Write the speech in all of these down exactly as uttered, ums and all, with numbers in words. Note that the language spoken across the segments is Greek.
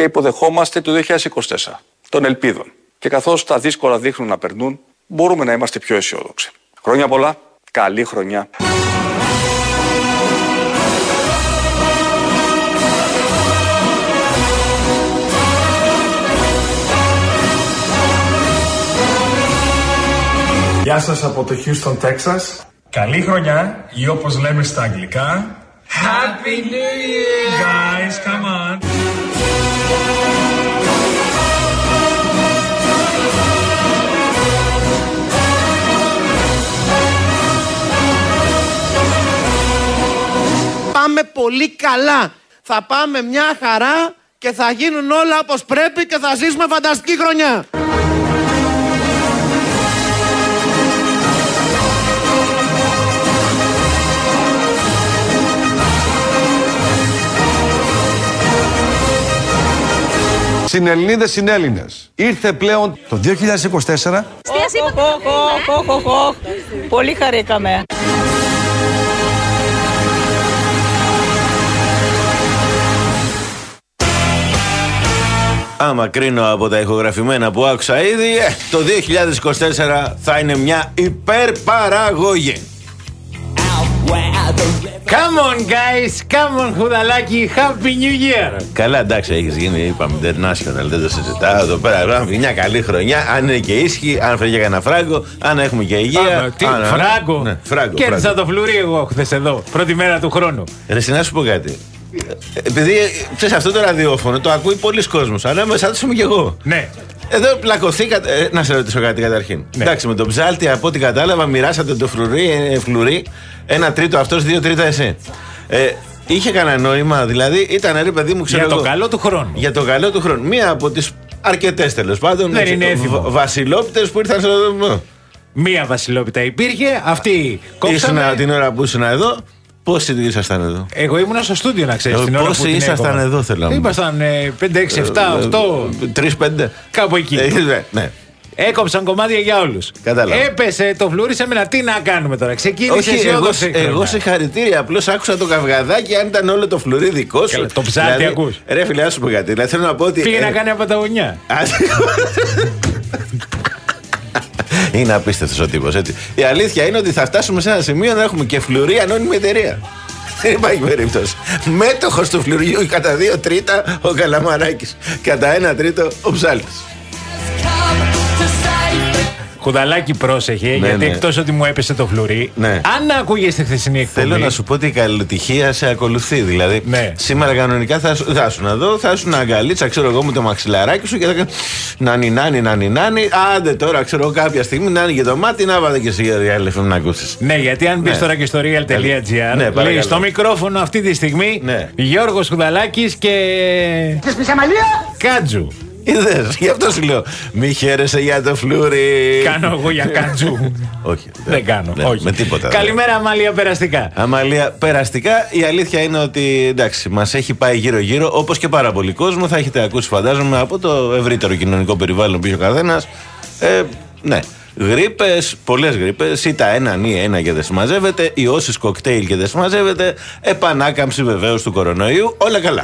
υποδεχόμαστε το δύο χιλιάδες είκοσι τέσσερα, των ελπίδων. Και καθώς τα δύσκολα δείχνουν να περνούν, μπορούμε να είμαστε πιο αισιόδοξοι. Χρόνια πολλά, καλή χρονιά. Γεια σας από το Houston, Texas. Καλή χρονιά ή όπως λέμε στα αγγλικά Happy New Year! Guys, come on! Πάμε πολύ καλά. Θα πάμε μια χαρά και θα γίνουν όλα όπως πρέπει και θα ζήσουμε φανταστική χρονιά. Συνελληνίδες, συνέλληνες, ήρθε πλέον το δύο χιλιάδες είκοσι τέσσερα. Πολύ χαρήκαμε. Άμα κρίνω από τα ηχογραφημένα που άκουσα ήδη, ε, το δύο χιλιάδες είκοσι τέσσερα θα είναι μια υπερπαραγωγή. Come on guys, come on χουδαλάκι, Happy New Year. Καλά, εντάξει, έχεις γίνει, είπαμε, international, δεν το συζητάω εδώ πέρα. Μια καλή χρονιά, αν είναι και ίσχυ, αν φέρει και κανένα φράγκο, αν έχουμε και υγεία. Α, τι, αν, φράγκο. Ναι, φράγκο. Κέρδισα το φλουρί εγώ χθες εδώ, πρώτη μέρα του χρόνου. Ρε, να σου πω κάτι. Επειδή ξέρεις, αυτό το ραδιόφωνο το ακούει πολλοί κόσμος, ανάμεσά τους είμαι κι εγώ. Ναι. Εδώ πλακωθήκατε. Ε, να σε ρωτήσω κάτι καταρχήν. Ναι. Εντάξει, με τον ψάλτη από ό,τι κατάλαβα, μοιράσατε το φλουρί, ε, φλουρί, ένα τρίτο αυτός, δύο τρίτα εσύ. Ε, είχε κανένα νόημα, δηλαδή ήταν ρε παιδί μου, ξέρω. Για το εγώ, καλό του χρόνου. Για το καλό του χρόνου. Μία από τις αρκετές τέλος πάντων βασιλόπιτες που ήρθαν στο. Μία βασιλόπιτα υπήρχε, αυτή κόψαμε. Ήσουν την ώρα που ήσουν εδώ. Πόσοι ήσασταν εδώ? Εγώ ήμουν στο στούντιο, να ξέρεις. Ε, πόσοι ήσασταν εδώ, θέλω να μου. Ήμασταν πέντε, έξι, επτά, οκτώ. τρία πέντε. Κάπου εκεί. Ε, ναι. Έκοψαν κομμάτια για όλους. Κατάλαβα. Έπεσε το φλούρι σε μένα. Τι να κάνουμε τώρα? Ξεκίνησε Όχι, αισιόδοξη. Εγώ, εγώ συγχαρητήρια. Απλώς άκουσα το καυγαδάκι, αν ήταν όλο το φλουρί δικό σου. Καλά, το ψάρι δηλαδή, ακούς. Ρε φίλε, να σου πω κάτι. Δηλαδή, θέλω να πω ότι. Πήγε ε, να κάνει από τα γωνιά. Είναι απίστευτος ο τύπος, έτσι. Η αλήθεια είναι ότι θα φτάσουμε σε ένα σημείο να έχουμε και φλουρί ανώνυμη εταιρεία. Δεν υπάρχει περίπτωση. Μέτοχος του φλουριού κατά δύο τρίτα ο Καλαμαράκης. Κατά ένα τρίτο ο Ψάλτης. Κουδαλάκι, πρόσεχε, ναι, γιατί ναι. εκτός ότι μου έπεσε το φλουρί, ναι. αν ακούγες τη χθεσινή εκπομπή. Θέλω να σου πω ότι η καλοτυχία σε ακολουθεί. Δηλαδή, ναι. σήμερα κανονικά θα, θα σου να δω, θα σου να αγκαλίτσα, ξέρω εγώ, με το μαξιλαράκι σου και θα κάνει να νινάνει, να νινάνει. Άντε τώρα, ξέρω εγώ, κάποια στιγμή να άνοιγε το μάτι, να βάλε και εσύ για διάλεφο να ακούσεις. Ναι, γιατί αν μπει ναι. τώρα και στο real.gr, ναι, λέει στο μικρόφωνο αυτή τη στιγμή ναι. Γιώργος Κουδαλάκης και. Και Σπισαμαλία! Κάτζου. Είδες, γι' αυτό σου λέω. Μη χαίρεσαι για το φλούρι. Κάνω εγώ για κάτζου. Όχι, δεν κάνω. Ναι, όχι. Με τίποτα. Καλημέρα, Αμαλία, περαστικά. Αμαλία, περαστικά. Η αλήθεια είναι ότι εντάξει, μας έχει πάει γύρω-γύρω, όπως και πάρα πολύ κόσμο. Θα έχετε ακούσει, φαντάζομαι, από το ευρύτερο κοινωνικό περιβάλλον που είχε ο καθένας. Ε, ναι. Γρίπες, πολλές γρίπες, ή τα έναν ή ένα και δεν συμμαζεύεται, ή όσες κοκτέιλ και δεν συμμαζεύεται, επανάκαμψη βεβαίως του κορονοϊού. Όλα καλά.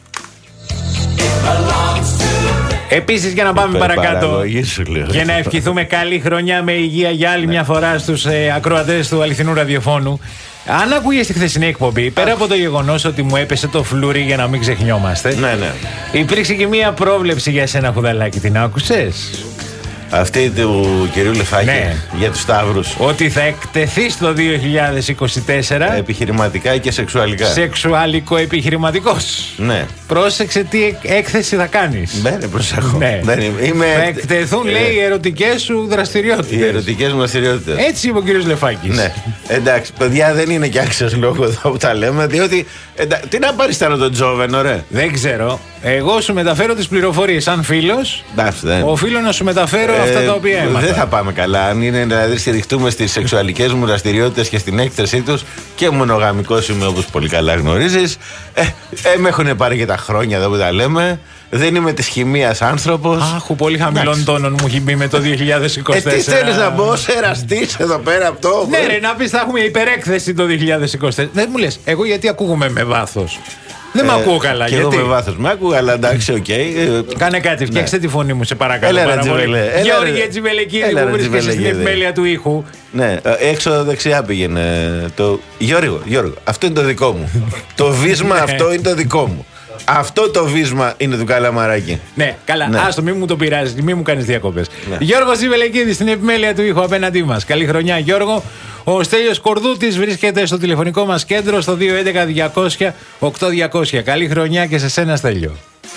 Επίσης, για να πάμε παρακάτω και να ευχηθούμε καλή χρονιά με υγεία για άλλη ναι. μια φορά στους ε, ακροατές του αληθινού ραδιοφώνου. Αν ακούγες τη χθεσινή εκπομπή, πέρα από το γεγονός ότι μου έπεσε το φλουρί για να μην ξεχνιόμαστε, ναι, ναι. υπήρξε και μια πρόβλεψη για σένα, Κουδαλάκι. Την άκουσες? Αυτή του κυρίου Λεφάκη, ναι. για τους Σταύρους. Ότι θα εκτεθείς το δύο χιλιάδες είκοσι τέσσερα επιχειρηματικά και σεξουαλικά. Σεξουαλικό επιχειρηματικός. Ναι. Πρόσεξε τι έκθεση θα κάνεις. Ναι, ναι, προσέχω. Ναι. Δεν είμαι... Θα εκτεθούν, ε... λέει, οι ερωτικές σου δραστηριότητες. Οι ερωτικές μου δραστηριότητες. Έτσι είπε ο κύριος Λεφάκης. Ναι. Εντάξει, παιδιά, δεν είναι και άξιος λόγο εδώ που τα λέμε, διότι. Εντά... Τι να παριστάνω τον Τζόβεν, ωραία. Δεν ξέρω. Εγώ σου μεταφέρω τις πληροφορίες σαν φίλος. Δεν... Οφείλω να σου μεταφέρω ε, αυτά τα οποία έμαθα. Δεν θα πάμε καλά. Αν είναι δηλαδή στηριχτούμε στις σεξουαλικές μου δραστηριότητες και στην έκθεσή τους, και μονογαμικός είμαι, όπως πολύ καλά γνωρίζεις. Ε, ε, με έχουν πάρει και τα χρόνια εδώ που τα λέμε. Δεν είμαι της χημείας άνθρωπος. Αχ, πολύ χαμηλών τόνων μου έχει μπει με το δύο χιλιάδες είκοσι τέσσερα. Ε, τι θέλεις να μπω, σε εραστής εδώ πέρα από το. Ναι, ρε, να πεις θα έχουμε υπερέκθεση το δύο χιλιάδες είκοσι τέσσερα. Δεν μου λες, εγώ γιατί ακούγομαι με βάθος. Δεν με ακούω καλά. Και γιατί? εγώ με βάθος με άκουγα, αλλά εντάξει, οκ. Okay. Κάνε κάτι, φτιάξτε ναι. τη φωνή μου, σε παρακαλώ. Έλα, πάρα πολύ. Γεώργιε Τζιβελεκίδη, που βρίσκεσαι στην επιμέλεια του ήχου. Ναι, έξω δεξιά πήγαινε. Το... Γιώργο, Γιώργο, αυτό είναι το δικό μου. Το βίσμα αυτό είναι το δικό μου. Αυτό το βίσμα είναι του Καλαμαράκη. Ναι, καλά. Ναι. Άστο, μην μου το πειράζει, μην μου κάνει διακοπές. Ναι. Γιώργος Τζιβελεκίδης στην επιμέλεια του ήχου απέναντί μας. Καλή χρονιά, Γιώργο. Ο Στέλιος Κορδούτης βρίσκεται στο τηλεφωνικό μας κέντρο στο δύο έντεκα διακόσια οκτώ διακόσια. Καλή χρονιά και σε σένα, Στέλιο.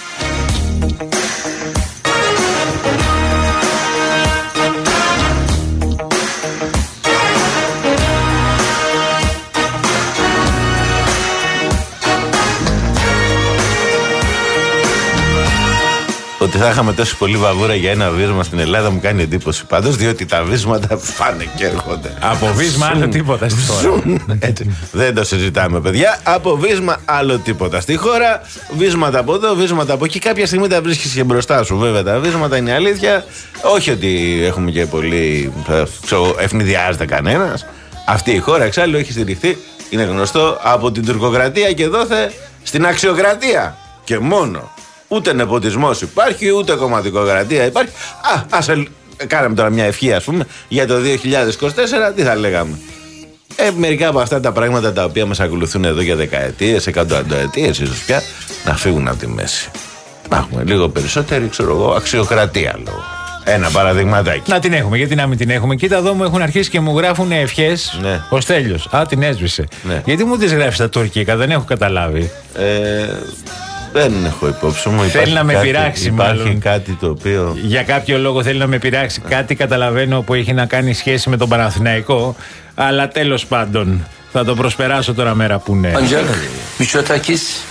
Ότι θα είχαμε τόσο πολύ βαβούρα για ένα βίσμα στην Ελλάδα μου κάνει εντύπωση. Πάντως, διότι τα βίσματα πάνε και έρχονται. Από βίσμα άλλο τίποτα στη χώρα. Έτσι. Δεν το συζητάμε, παιδιά. Από βίσμα άλλο τίποτα στη χώρα. Βίσματα από εδώ, βίσματα από εκεί. Κάποια στιγμή τα βρίσκεις και μπροστά σου, βέβαια. Τα βίσματα είναι αλήθεια. Όχι ότι έχουμε και πολύ. Ξέρω, ευνηδιάζεται κανένας. Αυτή η χώρα εξάλλου έχει στηριχθεί, είναι γνωστό, από την τουρκοκρατία και δόθε στην αξιοκρατία. Και μόνο. Ούτε νεποτισμός υπάρχει, ούτε κομματικοκρατία υπάρχει. Α, ας κάναμε τώρα μια ευχή, ας πούμε, για το δύο χιλιάδες είκοσι τέσσερα, τι θα λέγαμε. Ε, μερικά από αυτά τα πράγματα τα οποία μας ακολουθούν εδώ για δεκαετίες, εκατοετίες, ίσως πια, να φύγουν από τη μέση. Να έχουμε λίγο περισσότερη, ξέρω εγώ, αξιοκρατία λόγω. Ένα παραδειγματάκι. Να την έχουμε, γιατί να μην την έχουμε. Κοίτα εδώ, μου έχουν αρχίσει και μου γράφουν ευχές. Ναι. Ο Στέλιος. Α, την έσβησε. Ναι. Γιατί μου τις γράφει στα τουρκικά, δεν έχω καταλάβει. Ε, δεν έχω υπόψη μου. Θέλει να με κάτι, πειράξει, υπάρχει μάλλον. κάτι το οποίο. Για κάποιο λόγο θέλει να με πειράξει. Κάτι καταλαβαίνω που έχει να κάνει σχέση με τον Παναθηναϊκό. Αλλά τέλος πάντων, θα το προσπεράσω τώρα μέρα που είναι. Μητσοτάκης.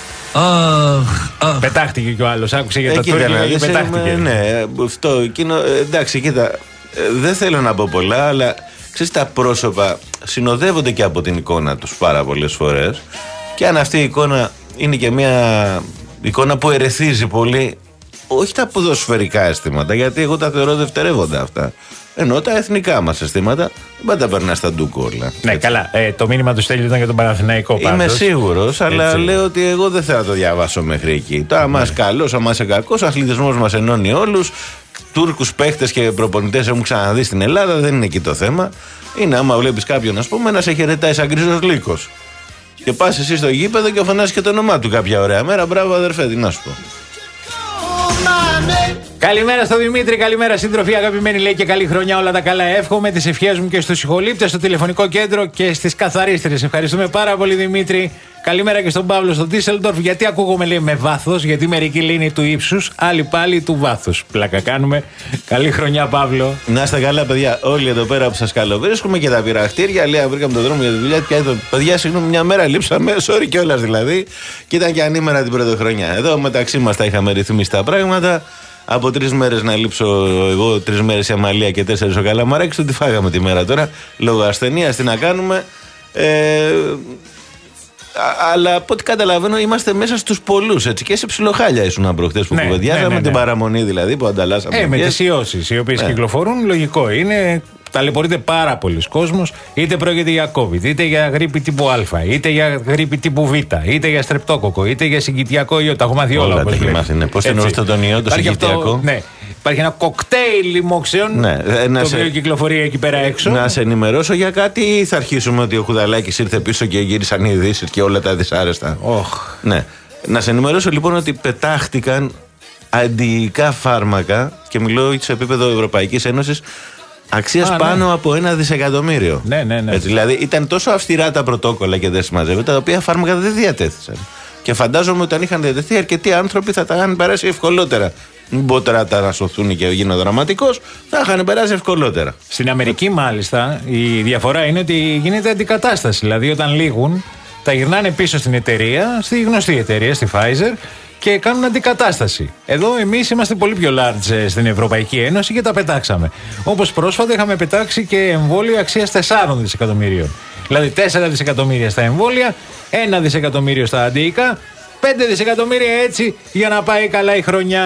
Πετάχτηκε κι ο άλλος. Άκουσε για ε, τα τουρκικά και πετάχτηκε. Ναι, αυτό εκείνο. Εντάξει, κοίτα. Δεν θέλω να πω πολλά, αλλά ξέρεις, τα πρόσωπα συνοδεύονται και από την εικόνα τους πάρα πολλές φορές. Και αν αυτή η εικόνα είναι και μια εικόνα που ερεθίζει πολύ, όχι τα ποδοσφαιρικά αισθήματα, γιατί εγώ τα θεωρώ δευτερεύοντα αυτά. Ενώ τα εθνικά μας αισθήματα δεν τα περνά στα ντούκου όλα. Ναι, έτσι. Καλά. Ε, το μήνυμα του Στέλιου ήταν για τον Παναθηναϊκό πάντως. Είμαι σίγουρος, αλλά έτσι. Λέω ότι εγώ δεν θέλω να το διαβάσω μέχρι εκεί. Το άμα είσαι καλός, άμα είσαι κακός, ο αθλητισμός μας ενώνει όλους. Τούρκους παίχτες και προπονητές έχουν ξαναδεί στην Ελλάδα, δεν είναι εκεί το θέμα. Είναι άμα βλέπεις κάποιον, ας πούμε, να σε χαιρετάει σαν γκρίζος λύκος. Και πας εσύ στο γήπεδο και φωνάζεις και το όνομά του κάποια ωραία μέρα. Μπράβο, αδερφέ, τι να σου πω. Καλημέρα στο Δημήτρη, καλημέρα σύντροφοι, αγαπημένοι, λέει, και καλή χρονιά, όλα τα καλά. Εύχομαι τις ευχές μου και στους συγχολήπτες στο τηλεφωνικό κέντρο και στις καθαρίστρες. Ευχαριστούμε πάρα πολύ, Δημήτρη. Καλημέρα και στον Παύλο στο Ντίσσελντορφ. Γιατί ακούγομαι, λέει, με βάθος, γιατί μερικοί λένε του ύψους, άλλοι πάλι του βάθους. Πλάκα κάνουμε. Καλή χρονιά, Παύλο. Να είστε καλά, παιδιά. Όλοι εδώ πέρα που σας καλοβρίσκουμε και τα πειραχτήρια. Λέει, βρήκαμε τον δρόμο για τη δουλειά. Πια εδώ, παιδιά, συγγνώμη, μια μέρα λείψαμε. Sorry κιόλας δηλαδή. Και ήταν και ανήμερα την πρωτοχρονιά. Εδώ μεταξύ μας τα είχαμε ρυθμίσει τα πράγματα. Από τρεις μέρες να λείψω εγώ, τρεις μέρες η Αμαλία και τέσσερις ο Καλαμαράκης. Του τη φάγαμε τη μέρα τώρα. Λόγω ασθενείας, τι να κάνουμε. Ε, αλλά από ό,τι καταλαβαίνω είμαστε μέσα στους πολλούς, έτσι, και σε ψιλοχάλια ήσουν προχτές που ναι, κουβεντιάζαμε, ναι, ναι, ναι. Την παραμονή δηλαδή που ανταλλάσσαμε. Ε, με τις ιώσεις οι οποίες ναι. κυκλοφορούν, λογικό είναι. Ταλαιπωρείται πάρα πολλοί κόσμος, είτε πρόκειται για COVID, είτε για γρίπη τύπου Α, είτε για γρίπη τύπου Β, είτε για στρεπτόκοκο, είτε για συγκητιακό ιό. Τα έχω μάθει όλα. Όλα τα έχει μάθει. Ναι. Πώς εννοείς τον ιό, το συγκητιακό. Ναι. Υπάρχει ένα κοκτέιλ λοιμόξεων, ναι, το οποίο σε... κυκλοφορεί εκεί πέρα έξω. Να σε ενημερώσω για κάτι, ή θα αρχίσουμε ότι ο Κουδαλάκης ήρθε πίσω και γύρισαν οι ειδήσεις και όλα τα δυσάρεστα. Oh. Ναι. Να σε ενημερώσω λοιπόν ότι πετάχτηκαν αντιϊκά φάρμακα, και μιλώ σε επίπεδο Ευρωπαϊκής Ένωσης, αξίας Α, πάνω ναι. από ένα δισεκατομμύριο. Ναι, ναι, ναι. Έτσι, δηλαδή ήταν τόσο αυστηρά τα πρωτόκολλα και δεν συμμαζεύεται, τα οποία φάρμακα δεν διατέθησαν. Και φαντάζομαι ότι αν είχαν διατεθεί, αρκετοί άνθρωποι θα τα είχαν περάσει ευκολότερα. Μην πω τώρα τα να σωθούν και γίνω δραματικός, θα είχαν περάσει ευκολότερα. Στην Αμερική, μάλιστα, η διαφορά είναι ότι γίνεται αντικατάσταση. Δηλαδή, όταν λήγουν, τα γυρνάνε πίσω στην εταιρεία, στη γνωστή εταιρεία, στη Pfizer, και κάνουν αντικατάσταση. Εδώ εμείς είμαστε πολύ πιο large στην Ευρωπαϊκή Ένωση και τα πετάξαμε. Όπως πρόσφατα είχαμε πετάξει και εμβόλιο αξίας τεσσάρων δισεκατομμυρίων. Δηλαδή τέσσερα δισεκατομμύρια στα εμβόλια, ένα δισεκατομμύριο στα αντίοικα, πέντε δισεκατομμύρια έτσι για να πάει καλά η χρονιά.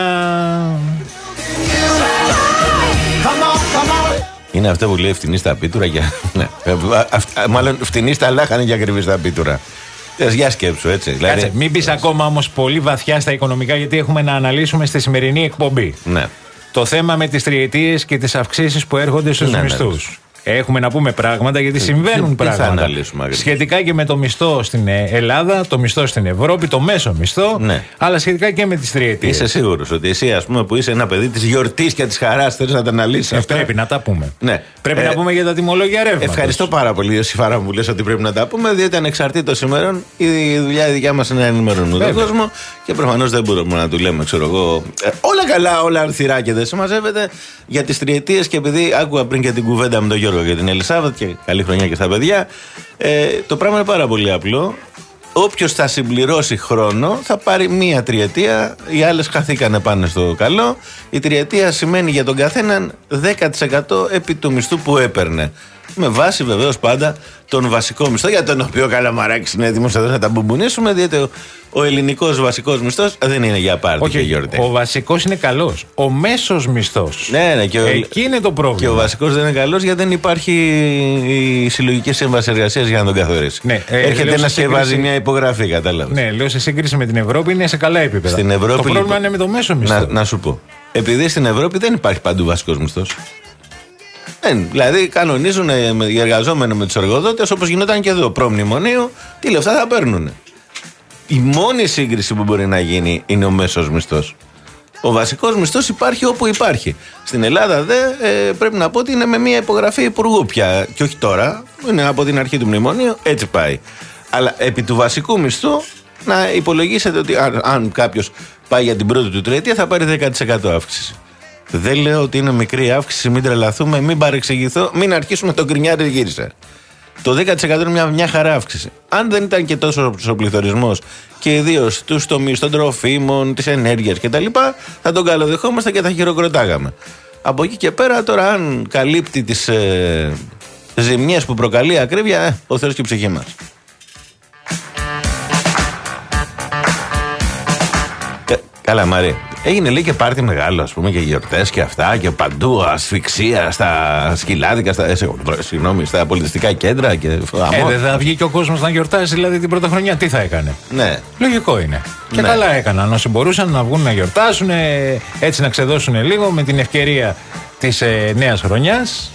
Είναι αυτό που λέει φτηνή στα πίτουρα για... ναι. Μάλλον φτηνή στα λάχανη και ακριβή στα πίτουρα. Για σκέψου, έτσι. Κάτσε, Δηλαδή, μην μπει ακόμα όμως πολύ βαθιά στα οικονομικά, γιατί έχουμε να αναλύσουμε στη σημερινή εκπομπή. Ναι. Το θέμα με τις τριετίες και τις αυξήσεις που έρχονται στους Ναι, μισθούς. ναι. Έχουμε να πούμε πράγματα γιατί συμβαίνουν τι θα πράγματα. αναλύσουμε ακριβώς? Σχετικά και με το μισθό στην Ελλάδα, το μισθό στην Ευρώπη, το μέσο μισθό, Ναι. αλλά σχετικά και με τις τριετίες. Είσαι σίγουρος ότι εσύ, ας πούμε, που είσαι ένα παιδί της γιορτής και της χαράς, θέλεις να τα αναλύσεις Ε, αυτά? πρέπει να τα πούμε. Ναι. Πρέπει Ε, να πούμε για τα τιμολόγια ρεύματος. Ευχαριστώ πάρα πολύ, Ιωσήφαρα, μου που λες ότι πρέπει να τα πούμε, διότι ανεξαρτήτως ημερών η δουλειά η δικιά μας είναι να ενημερώνουμε τον κόσμο και προφανώς δεν μπορούμε να του λέμε, ξέρω εγώ, ε, όλα καλά, όλα αρθυρά και δεν συμμαζεύεται για τις τριετίες. Και επειδή άκουγα πριν και την κουβέντα με τον Γιώργο για την Ελισάβετ, και καλή χρονιά και στα παιδιά, ε, το πράγμα είναι πάρα πολύ απλό. Όποιος θα συμπληρώσει χρόνο θα πάρει μία τριετία, οι άλλες χαθήκανε πάνε στο καλό. Η τριετία σημαίνει για τον καθέναν δέκα τοις εκατό επί του μισθού που έπαιρνε. Με βάση βεβαίως πάντα τον βασικό μισθό, για τον οποίο Καλαμαράκης είναι έτοιμος εδώ να τα μπουμπουνίσουμε, διότι ο, ο ελληνικός βασικός μισθός δεν είναι για πάρτι και γιορτή. Ο βασικός είναι καλός. Ο μέσος μισθός. Ναι, ναι, και ο, εκεί είναι το πρόβλημα. Και ο βασικός δεν είναι καλός γιατί δεν υπάρχει η συλλογική σύμβαση εργασίας για να τον καθορίσει. Ναι, ε, έρχεται να σε σκευάζει σύγκριση... μια υπογραφή, κατάλαβες. Ναι, λέω σε σύγκριση με την Ευρώπη είναι σε καλά επίπεδα. Στην Ευρώπη, το πρόβλημα λοιπόν, είναι με το μέσο μισθό. Να, να σου πω. Επειδή στην Ευρώπη δεν υπάρχει παντού βασικός μισθός. Δεν, δηλαδή κανονίζουν οι εργαζόμενοι με τους εργοδότες όπως γινόταν και εδώ. Προμνημονίου, τι λεφτά θα παίρνουν. Η μόνη σύγκριση που μπορεί να γίνει είναι ο μέσος μισθός. Ο βασικός μισθός υπάρχει όπου υπάρχει. Στην Ελλάδα δε, ε, πρέπει να πω ότι είναι με μια υπογραφή υπουργού πια. Και όχι τώρα, είναι από την αρχή του μνημονίου, έτσι πάει. Αλλά επί του βασικού μισθού να υπολογίσετε ότι αν, αν κάποιος πάει για την πρώτη του τριετία θα πάρει δέκα τοις εκατό αύξηση. Δεν λέω ότι είναι μικρή αύξηση, μην τρελαθούμε, μην παρεξηγηθώ, μην αρχίσουμε το γκρινιάρι γύρισε. Το δέκα τοις εκατό είναι μια, μια χαρά αύξηση. Αν δεν ήταν και τόσο ο πληθωρισμός και ιδίως τους τομείς των τροφίμων, της ενέργειας κτλ., θα τον καλοδεχόμαστε και θα χειροκροτάγαμε. Από εκεί και πέρα, τώρα, αν καλύπτει τις ε, ζημιές που προκαλεί η ακρίβεια, ε, ο Θεός και η ψυχή μας. Κα, καλά, Μαρία. Έγινε λέει και πάρτι μεγάλο, ας πούμε, και γιορτές και αυτά και παντού ασφυξία στα σκυλάδικα, στα, ε, συγγνώμη, στα πολιτιστικά κέντρα. Και, ε, δεν θα βγει και ο κόσμος να γιορτάσει δηλαδή την πρώτη χρονιά, τι θα έκανε. Ναι. Λογικό είναι. Και Ναι. καλά έκαναν. Όσοι μπορούσαν να βγουν να γιορτάσουν, έτσι να ξεδώσουν λίγο με την ευκαιρία της ε, νέας χρονιάς.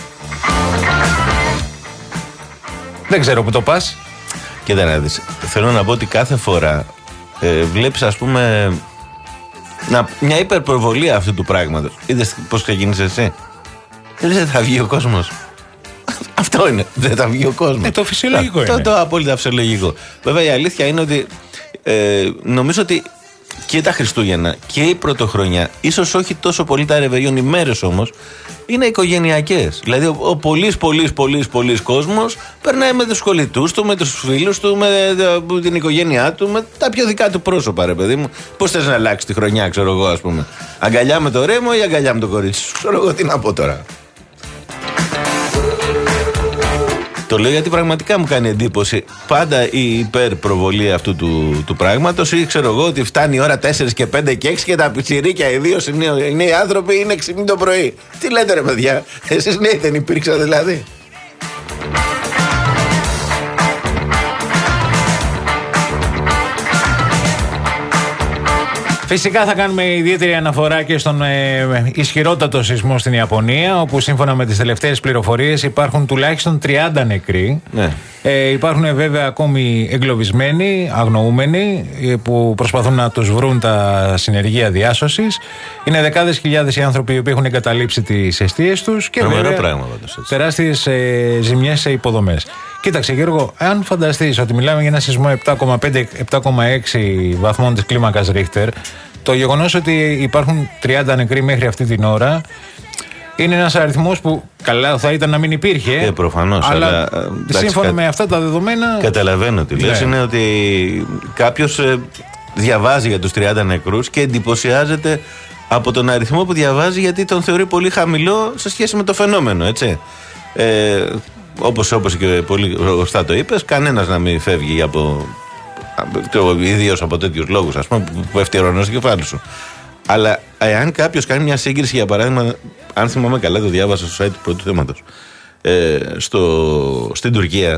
Δεν ξέρω που το πας. Κοίτα να δεις. Θέλω να πω ότι κάθε φορά ε, βλέπεις, ας πούμε, να, μια υπερπροβολή αυτού του πράγματος. Είδες πώς ξεκίνησε εσύ. Δεν θα βγει ο κόσμος. Αυτό είναι. Δεν θα βγει ο κόσμος. Ε, το φυσιολογικό το, είναι. Το, το απόλυτα φυσιολογικό. Βέβαια η αλήθεια είναι ότι ε, νομίζω ότι και τα Χριστούγεννα και η Πρωτοχρονιά, ίσως όχι τόσο πολύ τα ρεβεγιόν, οι μέρες όμως, είναι οικογενειακές. Δηλαδή ο, ο πολλής, πολλής, πολλής, πολλής κόσμος περνάει με τους κολλητούς του, με τους φίλους του, με ε, την οικογένειά του, με τα πιο δικά του πρόσωπα, ρε παιδί μου. Πώς θες να αλλάξει τη χρονιά, ξέρω εγώ, ας πούμε. Αγκαλιά με το ρέμο ή αγκαλιά με το κορίτσι σου. Ξέρω εγώ τι να πω τώρα. Το λέω γιατί πραγματικά μου κάνει εντύπωση πάντα η υπερπροβολή αυτού του, του πράγματος, ή ξέρω εγώ ότι φτάνει η ώρα τέσσερα και πέντε και έξι και τα πιτσιρίκια ιδίως οι νέοι, οι νέοι άνθρωποι είναι έξι το πρωί. Τι λέτε ρε παιδιά, εσείς νέοι δεν υπήρξατε δηλαδή. Φυσικά θα κάνουμε ιδιαίτερη αναφορά και στον ε, ισχυρότατο σεισμό στην Ιαπωνία, όπου σύμφωνα με τις τελευταίες πληροφορίες υπάρχουν τουλάχιστον τριάντα νεκροί. Ναι. Ε, υπάρχουν βέβαια ακόμη εγκλωβισμένοι, αγνοούμενοι, ε, που προσπαθούν να τους βρουν τα συνεργεία διάσωσης. Είναι δεκάδες χιλιάδες οι άνθρωποι οι οποίοι έχουν εγκαταλείψει τις εστίες τους και βέβαια πράγμα, πάντως, τεράστιες ε, ζημιές σε υποδομές. Κοίταξε Γιώργο, αν φανταστείς ότι μιλάμε για ένα σεισμό επτά κόμμα πέντε με επτά κόμμα έξι βαθμών της κλίμακας Ρίχτερ, το γεγονός ότι υπάρχουν τριάντα νεκροί μέχρι αυτή την ώρα είναι ένας αριθμός που καλά θα ήταν να μην υπήρχε. Ε, προφανώς. Αλλά, αλλά εντάξει, σύμφωνα κα... με αυτά τα δεδομένα. Καταλαβαίνω τι λες. Ναι. Είναι ότι κάποιος ε, διαβάζει για τους τριάντα νεκρούς και εντυπωσιάζεται από τον αριθμό που διαβάζει, γιατί τον θεωρεί πολύ χαμηλό σε σχέση με το φαινόμενο, έτσι. Ε, όπως, όπως και πολύ γνωστά το είπες, κανένας να μην φεύγει από. Ιδίως από τέτοιους λόγους, ας πούμε, που πέφτει ορονός στο κεφάλι σου. Αλλά εάν κάποιος κάνει μια σύγκριση, για παράδειγμα, αν θυμάμαι καλά, το διάβασα στο site του πρώτου θέματος, ε, στο, στην Τουρκία,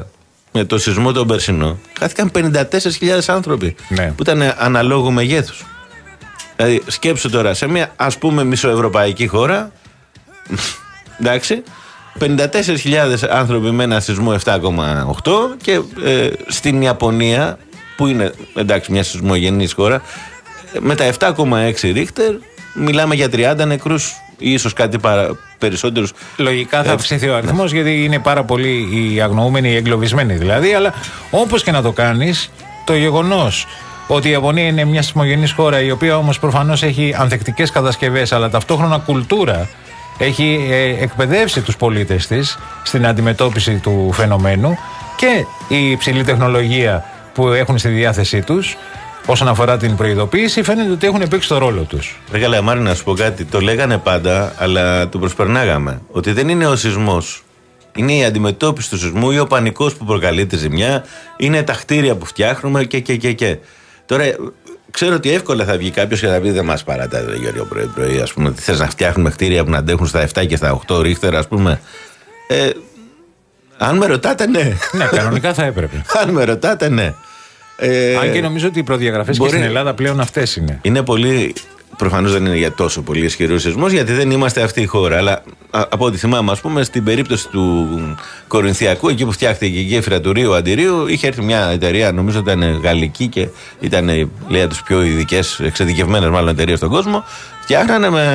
με το σεισμό τον περσινό, χάθηκαν πενήντα τέσσερις χιλιάδες άνθρωποι, ναι, που ήταν αναλόγου μεγέθους. Δηλαδή, σκέψου τώρα, σε μια ας πούμε μισοευρωπαϊκή χώρα, εντάξει, πενήντα τέσσερις χιλιάδες άνθρωποι με ένα σεισμό επτά κόμμα οκτώ και ε, στην Ιαπωνία, που είναι εντάξει μια σεισμογενής χώρα, με τα επτά κόμμα έξι ρίχτερ μιλάμε για τριάντα νεκρούς ή ίσως κάτι παρα, περισσότερους. Λογικά θα αυξηθεί ο αριθμός, ναι, γιατί είναι πάρα πολλοί οι αγνοούμενοι, οι εγκλωβισμένοι δηλαδή, αλλά όπως και να το κάνεις, το γεγονός ότι η Ιαπωνία είναι μια σεισμογενής χώρα, η οποία όμως προφανώς έχει ανθεκτικές κατασκευές, αλλά ταυτόχρονα κουλτούρα, έχει ε, εκπαιδεύσει τους πολίτες της στην αντιμετώπιση του φαινομένου, και η υψηλή τεχνολογία που έχουν στη διάθεσή τους όσον αφορά την προειδοποίηση, φαίνεται ότι έχουν παίξει το ρόλο τους. Ρε Καλαμάρη, να σου πω κάτι. Το λέγανε πάντα, αλλά το προσπερνάγαμε. Ότι δεν είναι ο σεισμός. Είναι η αντιμετώπιση του σεισμού ή ο πανικός που προκαλεί τη ζημιά, είναι τα κτίρια που φτιάχνουμε και και και και. Τώρα, ξέρω ότι εύκολα θα βγει κάποιος και θα πει: δεν μας παρατάει, Γιώργο, πρωί-πρωί. Ας πούμε, ότι θες να φτιάχνουμε κτίρια που να αντέχουν στα επτά και στα οκτώ ρίχτερ, ας πούμε. Ε, αν με ρωτάτε, ναι. Ναι, κανονικά θα έπρεπε. Αν με ρωτάτε, ναι. Ε, Αν και νομίζω ότι οι προδιαγραφές μπορεί... και στην Ελλάδα πλέον αυτές είναι. Είναι πολύ. Προφανώς δεν είναι για τόσο πολύ ισχυρό σεισμός, γιατί δεν είμαστε αυτή η χώρα. Αλλά α, από ό,τι θυμάμαι, ας πούμε, στην περίπτωση του Κορινθιακού, εκεί που φτιάχτηκε η γέφυρα του Ρίου Αντιρίου, είχε έρθει μια εταιρεία, νομίζω ήταν γαλλική και ήταν, λέει, από τις πιο ειδικές, εξειδικευμένες μάλλον εταιρείες στον κόσμο. Φτιάχνανε με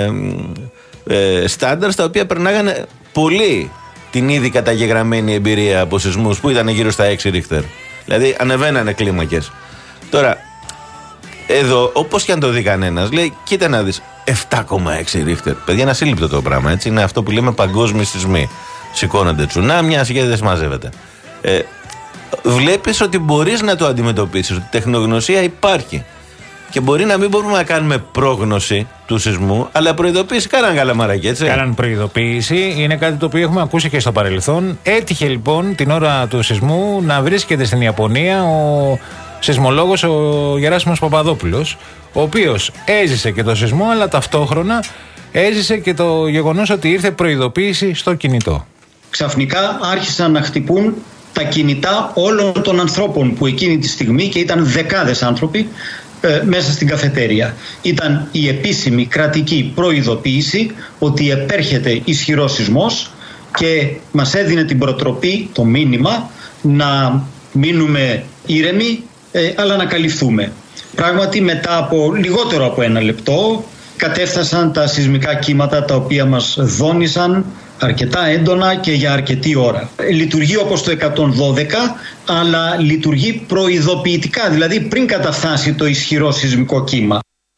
ε, στάνταρ τα οποία περνάγανε πολύ την ήδη καταγεγραμμένη εμπειρία από σεισμούς που ήταν γύρω στα έξι ρίχτερ. Δηλαδή ανεβαίνανε κλίμακες. Τώρα, εδώ, όπως και αν το δει κανένας, λέει: κοίτα να δεις, επτά κόμμα έξι ρίχτερ. Παιδιά, είναι ασύλληπτο το πράγμα, έτσι. Είναι αυτό που λέμε παγκόσμιοι σεισμοί. Σηκώνονται τσουνάμια, και δεν συμμαζεύεται. Ε, βλέπεις ότι μπορείς να το αντιμετωπίσεις, ότι τεχνογνωσία υπάρχει. Και μπορεί να μην μπορούμε να κάνουμε πρόγνωση του σεισμού, αλλά προειδοποίηση κάναν, Καλαμαράκι, έτσι. Κάναν προειδοποίηση, είναι κάτι το οποίο έχουμε ακούσει και στο παρελθόν. Έτυχε λοιπόν την ώρα του σεισμού να βρίσκεται στην Ιαπωνία ο σεισμολόγος ο Γεράσιμος Παπαδόπουλος, ο οποίος έζησε και το σεισμό, αλλά ταυτόχρονα έζησε και το γεγονός ότι ήρθε προειδοποίηση στο κινητό. Ξαφνικά άρχισαν να χτυπούν τα κινητά όλων των ανθρώπων που εκείνη τη στιγμή, και ήταν δεκάδες άνθρωποι, μέσα στην καφετέρια. Ήταν η επίσημη κρατική προειδοποίηση ότι επέρχεται ισχυρός σεισμός και μας έδινε την προτροπή, το μήνυμα, να μείνουμε ήρεμοι, ε, αλλά να καλυφθούμε. Πράγματι, μετά από λιγότερο από ένα λεπτό κατέφτασαν τα σεισμικά κύματα, τα οποία μας δόνησαν αρκετά έντονα και για αρκετή ώρα. Λειτουργεί όπως το εκατόν δώδεκα, αλλά λειτουργεί προειδοποιητικά, δηλαδή πριν καταφτάσει το ισχυρό σεισμικό κύμα.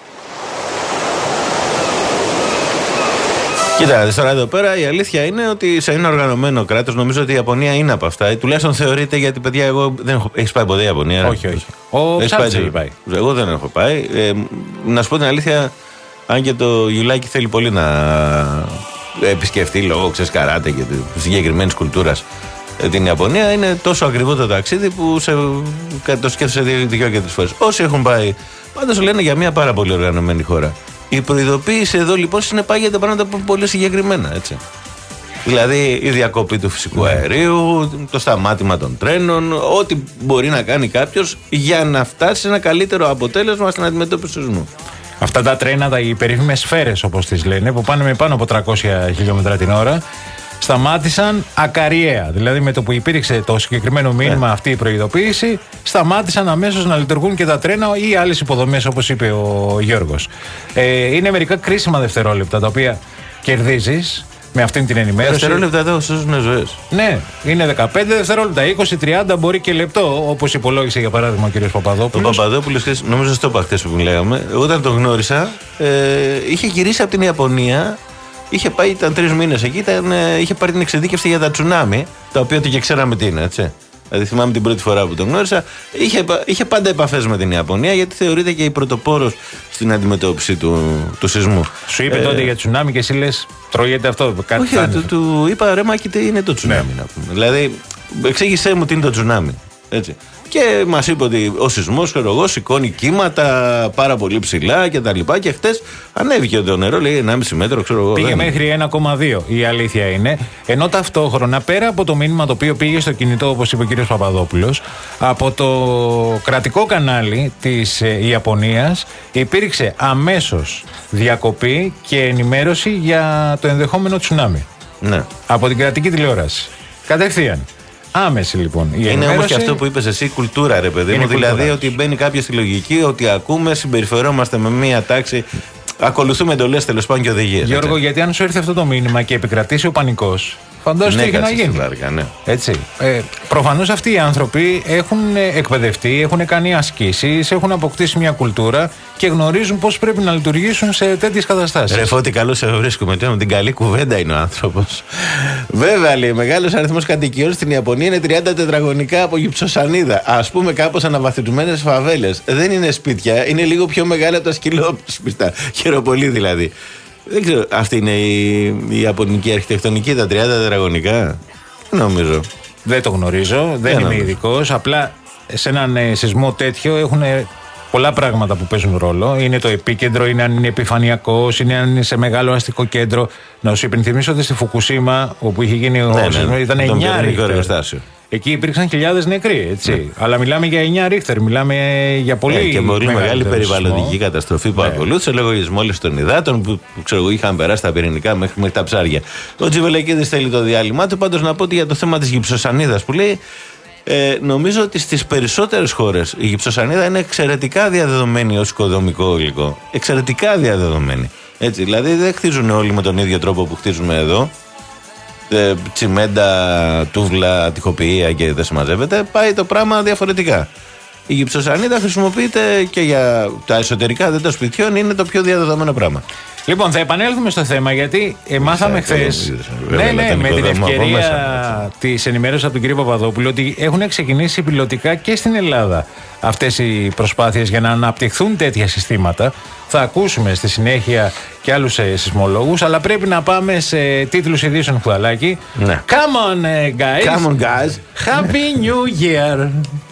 Κοίτα, τώρα εδώ πέρα η αλήθεια είναι ότι σε ένα οργανωμένο κράτος, νομίζω ότι η Ιαπωνία είναι από αυτά, ή τουλάχιστον θεωρείται, γιατί παιδιά, εγώ δεν έχω. Έχεις πάει ποτέ η Ιαπωνία? Όχι, όχι. Ο Ψάψη έχει πάει. Εγώ δεν έχω πάει. Ε, να σου πω την αλήθεια, αν και το Γιουλάκι θέλει πολύ να επισκεφτεί λόγω ξέρεις καράτε και τη συγκεκριμένη κουλτούρα την Ιαπωνία, είναι τόσο ακριβό το ταξίδι που σε, το σκέφτεσαι δύο και τρεις φορές. Όσοι έχουν πάει, πάντως λένε για μια πάρα πολύ οργανωμένη χώρα. Η προειδοποίηση εδώ λοιπόν συνεπάγεται πράγματα πολύ συγκεκριμένα, έτσι. Δηλαδή η διακοπή του φυσικού αερίου, το σταμάτημα των τρένων, ό,τι μπορεί να κάνει κάποιος για να φτάσει σε ένα καλύτερο αποτέλεσμα στην αντιμετώπιση του σεισμού. Αυτά τα τρένα, τα οι περίφημες σφαίρες όπως τις λένε, που πάνε με πάνω από τριακόσια χιλιόμετρα την ώρα, σταμάτησαν ακαριέα. Δηλαδή με το που υπήρξε το συγκεκριμένο μήνυμα, αυτή η προειδοποίηση, σταμάτησαν αμέσως να λειτουργούν και τα τρένα ή άλλες υποδομές, όπως είπε ο Γιώργος. Ε, είναι μερικά κρίσιμα δευτερόλεπτα τα οποία κερδίζεις με αυτήν την ενημέρωση. Δευτερόλεπτα εδώ σώζουν ζωές. Ναι, είναι δεκαπέντε δευτερόλεπτα, είκοσι τριάντα, μπορεί και λεπτό, όπως υπολόγισε για παράδειγμα ο κ. Παπαδόπουλος. Ο Παπαδόπουλος, νομίζω στο είπα χθες που μιλάγαμε, όταν τον γνώρισα, ε, είχε γυρίσει από την Ιαπωνία. Είχε πάει, ήταν τρεις μήνες εκεί, ήταν, είχε πάρει την εξειδίκευση για τα τσουνάμι, τα οποία και ξέραμε τι είναι, έτσι. Δηλαδή θυμάμαι την πρώτη φορά που τον γνώρισα, είχε, είχε πάντα επαφές με την Ιαπωνία, γιατί θεωρείται και η πρωτοπόρος στην αντιμετώπιση του, του σεισμού. Σου είπε ε, τότε για τσουνάμι και εσύ λες, τρώγεται αυτό, κάτι όχι, του, του είπα ρε Μάκη, τι είναι το τσουνάμι, ναι. Να πούμε. Δηλαδή, εξήγησέ μου τι είναι το τσουνάμι, έτσι. Και μας είπε ότι ο σεισμός, ξέρω εγώ, σηκώνει κύματα πάρα πολύ ψηλά και τα λοιπά. Και χτες ανέβηκε το νερό, λέει ενάμιση μέτρο, ξέρω εγώ. Πήγε δεν... μέχρι ένα κόμμα δύο, η αλήθεια είναι. Ενώ ταυτόχρονα, πέρα από το μήνυμα το οποίο πήγε στο κινητό, όπως είπε ο κ. Παπαδόπουλος, από το κρατικό κανάλι της ε, Ιαπωνίας υπήρξε αμέσως διακοπή και ενημέρωση για το ενδεχόμενο τσουνάμι. Ναι. Από την κρατική τηλεόραση. Κατευθείαν. Άμεση λοιπόν. Η είναι ενημέρωση... όμως και αυτό που είπες εσύ, κουλτούρα, ρε παιδί μου. Δηλαδή ότι μπαίνει κάποιο στη λογική ότι ακούμε, συμπεριφερόμαστε με μία τάξη, ακολουθούμε εντολές τέλος πάντων και οδηγίες. Γιώργο, έτσι. Γιατί αν σου έρθει αυτό το μήνυμα και επικρατήσει ο πανικός, φαντάζομαι τι έχει να γίνει. Βάρκα, ναι. Έτσι. Ε, προφανώς αυτοί οι άνθρωποι έχουν εκπαιδευτεί, έχουν κάνει ασκήσεις, έχουν αποκτήσει μια κουλτούρα και γνωρίζουν πώς πρέπει να λειτουργήσουν σε τέτοιες καταστάσεις. Ρε Φώτη, καλώς σε βρίσκουμε. Με την καλή κουβέντα είναι ο άνθρωπος. Βέβαια, λέει, μεγάλος αριθμός κατοικιών στην Ιαπωνία είναι τριάντα τετραγωνικά από γυψοσανίδα. Ας πούμε, κάπως αναβαθμισμένες φαβέλες. Δεν είναι σπίτια, είναι λίγο πιο μεγάλα από τα σκυλόπιστα. Χειροπολί δηλαδή. Δεν ξέρω, αυτή είναι η, η ιαπωνική αρχιτεκτονική, τα τριάντα τετραγωνικά. Δεν νομίζω. Δεν το γνωρίζω, δεν είμαι ειδικός. Απλά σε έναν ε, σεισμό τέτοιο έχουν ε, πολλά πράγματα που παίζουν ρόλο. Είναι το επίκεντρο, είναι αν είναι επιφανειακός, είναι αν είναι σε μεγάλο αστικό κέντρο. Να σου υπενθυμίσω ότι στη Φουκουσίμα, όπου είχε γίνει ο ναι, σεισμός, ναι, ήταν εννιά Ρίχτερ. Εκεί υπήρξαν χιλιάδες νεκροί, έτσι. Ναι. Αλλά μιλάμε για εννιά Ρίχτερ, μιλάμε για πολύ. Ναι, και πολύ μεγάλη περιβαλλοντική καταστροφή που ναι. ακολούθησε λόγω τη μόλυνσης των υδάτων που, που ξέρω εγώ είχαν περάσει τα πυρηνικά μέχρι, μέχρι τα ψάρια. Ο Τζιβελεκίδης θέλει το διάλειμμα του. Πάντως να πω ότι για το θέμα της γυψοσανίδας που λέει, ε, νομίζω ότι στις περισσότερες χώρες η γυψοσανίδα είναι εξαιρετικά διαδεδομένη ως οικοδομικό υλικό. Εξαιρετικά διαδεδομένη. Έτσι, δηλαδή δεν χτίζουν όλοι με τον ίδιο τρόπο που χτίζουμε εδώ. Ε, τσιμέντα, τούβλα, τοιχοποιία και δεν συμμαζεύεται, πάει το πράγμα διαφορετικά. Η γυψοσανίδα χρησιμοποιείται και για τα εσωτερικά δεν των σπιτιών, είναι το πιο διαδεδομένο πράγμα. Λοιπόν, θα επανέλθουμε στο θέμα γιατί ε, μάθαμε χθες. Ναι, ναι, με την ευκαιρία της ενημέρωσης από τον κύριο Παπαδόπουλο ότι έχουν ξεκινήσει πιλωτικά και στην Ελλάδα αυτές οι προσπάθειες για να αναπτυχθούν τέτοια συστήματα. Θα ακούσουμε στη συνέχεια και άλλους ε, σεισμολόγους, αλλά πρέπει να πάμε σε τίτλους ειδήσεων, Χουδαλάκη. Ναι. Come on, guys. Come on, guys. Happy New Year.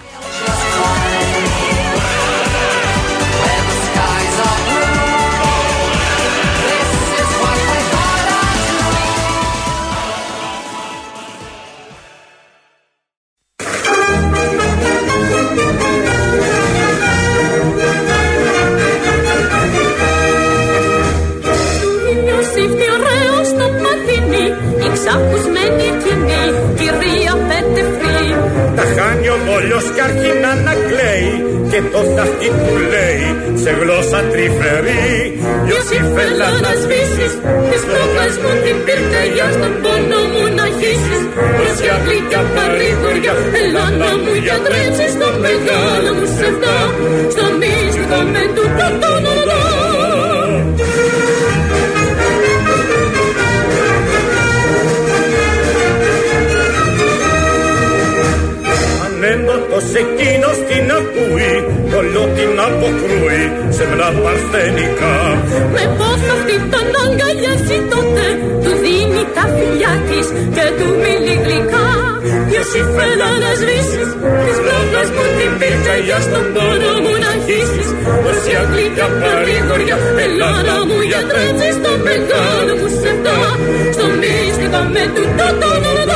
Και το σταχτί του λέει σε γλώσσα τρυφερή Ιωσήφ, έλα να σβήσεις της φλόγας μου την πυρκαγιά στον πόνο μου να χύσεις Ρωσιά γλυκιά παρήγορια, έλα να μου γιατρέψεις το μεγάλο μου σεφτά στο μυστικό με τούτο τον οδό. Ανέντοτος εκείνος την ακούει, όλο την αποκρούει σε μνά παρθενικά. Με πώς αυτή τον αγκαλιάσει τότε, του δίνει τα φιλιά της και του μιλεί γλυκά. Ιωσήφ, έλα να σβήσεις της φλόγας μου την πυρκαγιά στον πόνο μου να χύσεις. Ρωσιά γλυκιά παρήγορια, έλα να μου γιατρέψεις το μεγάλο μου σεφτά στο μυστικό με τούτο τον οδό.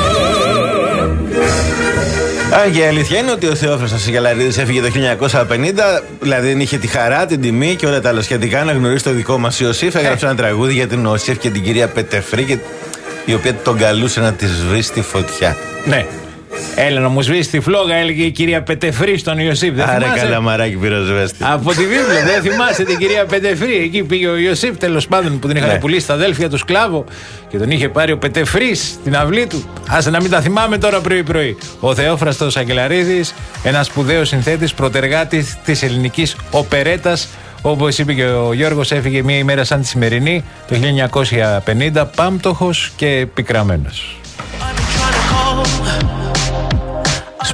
Αν και η αλήθεια είναι ότι ο Θεόφραστος Σακελαρίδης έφυγε το χίλια εννιακόσια πενήντα, δηλαδή δεν είχε τη χαρά, την τιμή και όλα τα άλλα σχετικά να γνωρίσει το δικό μας Ιωσήφ. Έγραψε ένα τραγούδι για την Ιωσήφ και την κυρία Πετεφρή, και... η οποία τον καλούσε να τη σβήσει τη φωτιά. Ναι. Έλα να μου σβήσει τη φλόγα, έλεγε η κυρία Πετεφρή στον Ιωσήφ. Δεν Άρα θυμάσαι? καλαμαράκι πυροσβέστη. Από τη βίβλο, δεν θυμάσαι την κυρία Πετεφρή? Εκεί πήγε ο Ιωσήφ, τέλος πάντων, που την είχαν ναι. πουλήσει στα αδέλφια του σκλάβο και τον είχε πάρει ο Πετεφρής στην αυλή του. Άσε να μην τα θυμάμαι τώρα πρωί-πρωί. Ο Θεόφραστος Σακελαρίδης, ένας σπουδαίος συνθέτης, πρωτεργάτης της ελληνικής οπερέτας. Όπως είπε και ο Γιώργος, έφυγε μια ημέρα σαν τη σημερινή, το χίλια εννιακόσια πενήντα, πάμπτωχος και πικραμένος.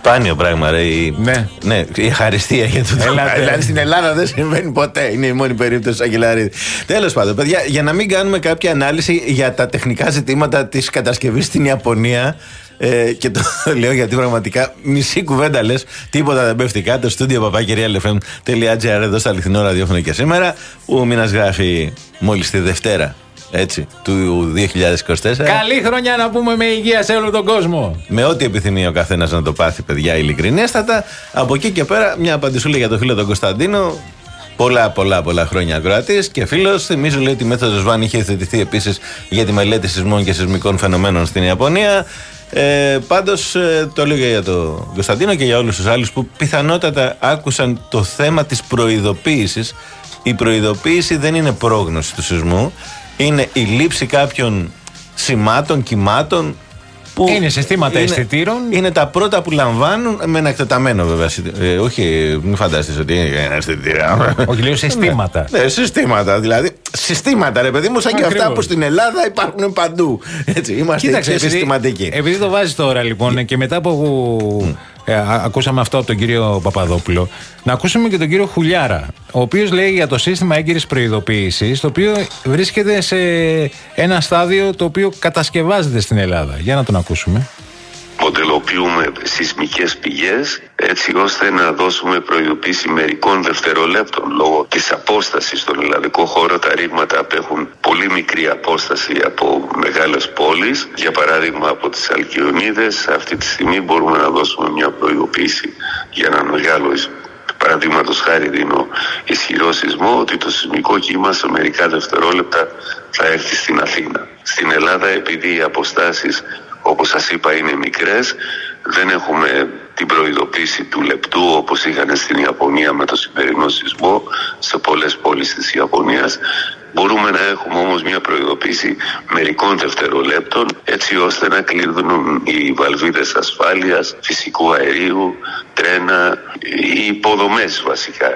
Σπάνιο πράγμα, ρε. Η... Ναι. ναι, η ευχαριστία για το Έλατε. Δηλαδή στην Ελλάδα δεν συμβαίνει ποτέ. Είναι η μόνη περίπτωση του Αγγελαρίδη. Τέλος πάντων, παιδιά, για να μην κάνουμε κάποια ανάλυση για τα τεχνικά ζητήματα της κατασκευής στην Ιαπωνία. Ε, και το λέω γιατί πραγματικά μισή κουβέντα λες, τίποτα δεν πέφτει κάτω. Στούντιο παπάκι real f m τελεία g r εδώ στα αληθινό ραδιόφωνο και σήμερα. Ο μήνας γράφει μόλις τη Δευτέρα, έτσι, του δύο χιλιάδες είκοσι τέσσερα. Καλή χρονιά να πούμε, με υγεία σε όλο τον κόσμο. Με ό,τι επιθυμεί ο καθένας να το πάθει, παιδιά, ειλικρινέστατα. Από εκεί και πέρα, μια απαντησούλα για το φίλο τον Κωνσταντίνο. Πολλά, πολλά, πολλά χρόνια ακροατής και φίλος. Θυμίζω, λέει, ότι η μέθοδος Βαν είχε υιοθετηθεί επίσης για τη μελέτη σεισμών και σεισμικών φαινομένων στην Ιαπωνία. Ε, πάντως ε, το λέω για τον Κωνσταντίνο και για όλους τους άλλους που πιθανότατα άκουσαν το θέμα της προειδοποίησης. Η προειδοποίηση δεν είναι πρόγνωση του σεισμού, είναι η λήψη κάποιων σημάτων, κυμάτων που είναι συστήματα είναι, αισθητήρων. Είναι τα πρώτα που λαμβάνουν με ένα εκτεταμένο βέβαια. Ε, όχι, μην φανταστείς ότι είναι ένα αισθητήρα. Όχι, λέω συστήματα. Ναι, ναι, συστήματα δηλαδή. Συστήματα, ρε παιδί μου, σαν και αυτά που στην Ελλάδα υπάρχουν παντού. Έτσι, είμαστε Κοίταξε, και επειδή, συστηματικοί. Επειδή το βάζεις τώρα λοιπόν και μετά που mm. ε, α, ακούσαμε αυτό από τον κύριο Παπαδόπουλο, να ακούσουμε και τον κύριο Χουλιάρα, ο οποίος λέει για το σύστημα έγκυρης προειδοποίησης, το οποίο βρίσκεται σε ένα στάδιο το οποίο κατασκευάζεται στην Ελλάδα. Για να τον ακούσουμε. Μοντελοποιούμε σεισμικές πηγές έτσι ώστε να δώσουμε προειδοποίηση μερικών δευτερολέπτων λόγω της απόστασης στον ελλαδικό χώρο. Τα ρήγματα απέχουν πολύ μικρή απόσταση από μεγάλες πόλεις. Για παράδειγμα από τις Αλκιονίδες αυτή τη στιγμή μπορούμε να δώσουμε μια προειδοποίηση για έναν μεγάλο, παραδείγματος χάρη δίνω ισχυρό σεισμό, ότι το σεισμικό κύμα σε μερικά δευτερόλεπτα θα έρθει στην Αθήνα. Στην Ελλάδα, επειδή οι αποστάσεις, όπως σας είπα, είναι μικρές, δεν έχουμε την προειδοποίηση του λεπτού όπως είχαν στην Ιαπωνία με το σημερινό σεισμό σε πολλές πόλεις της Ιαπωνίας. Μπορούμε να έχουμε όμως μια προειδοποίηση μερικών δευτερολέπτων έτσι ώστε να κλείνουν οι βαλβίδες ασφάλειας, φυσικού αερίου, τρένα, οι υποδομές βασικά.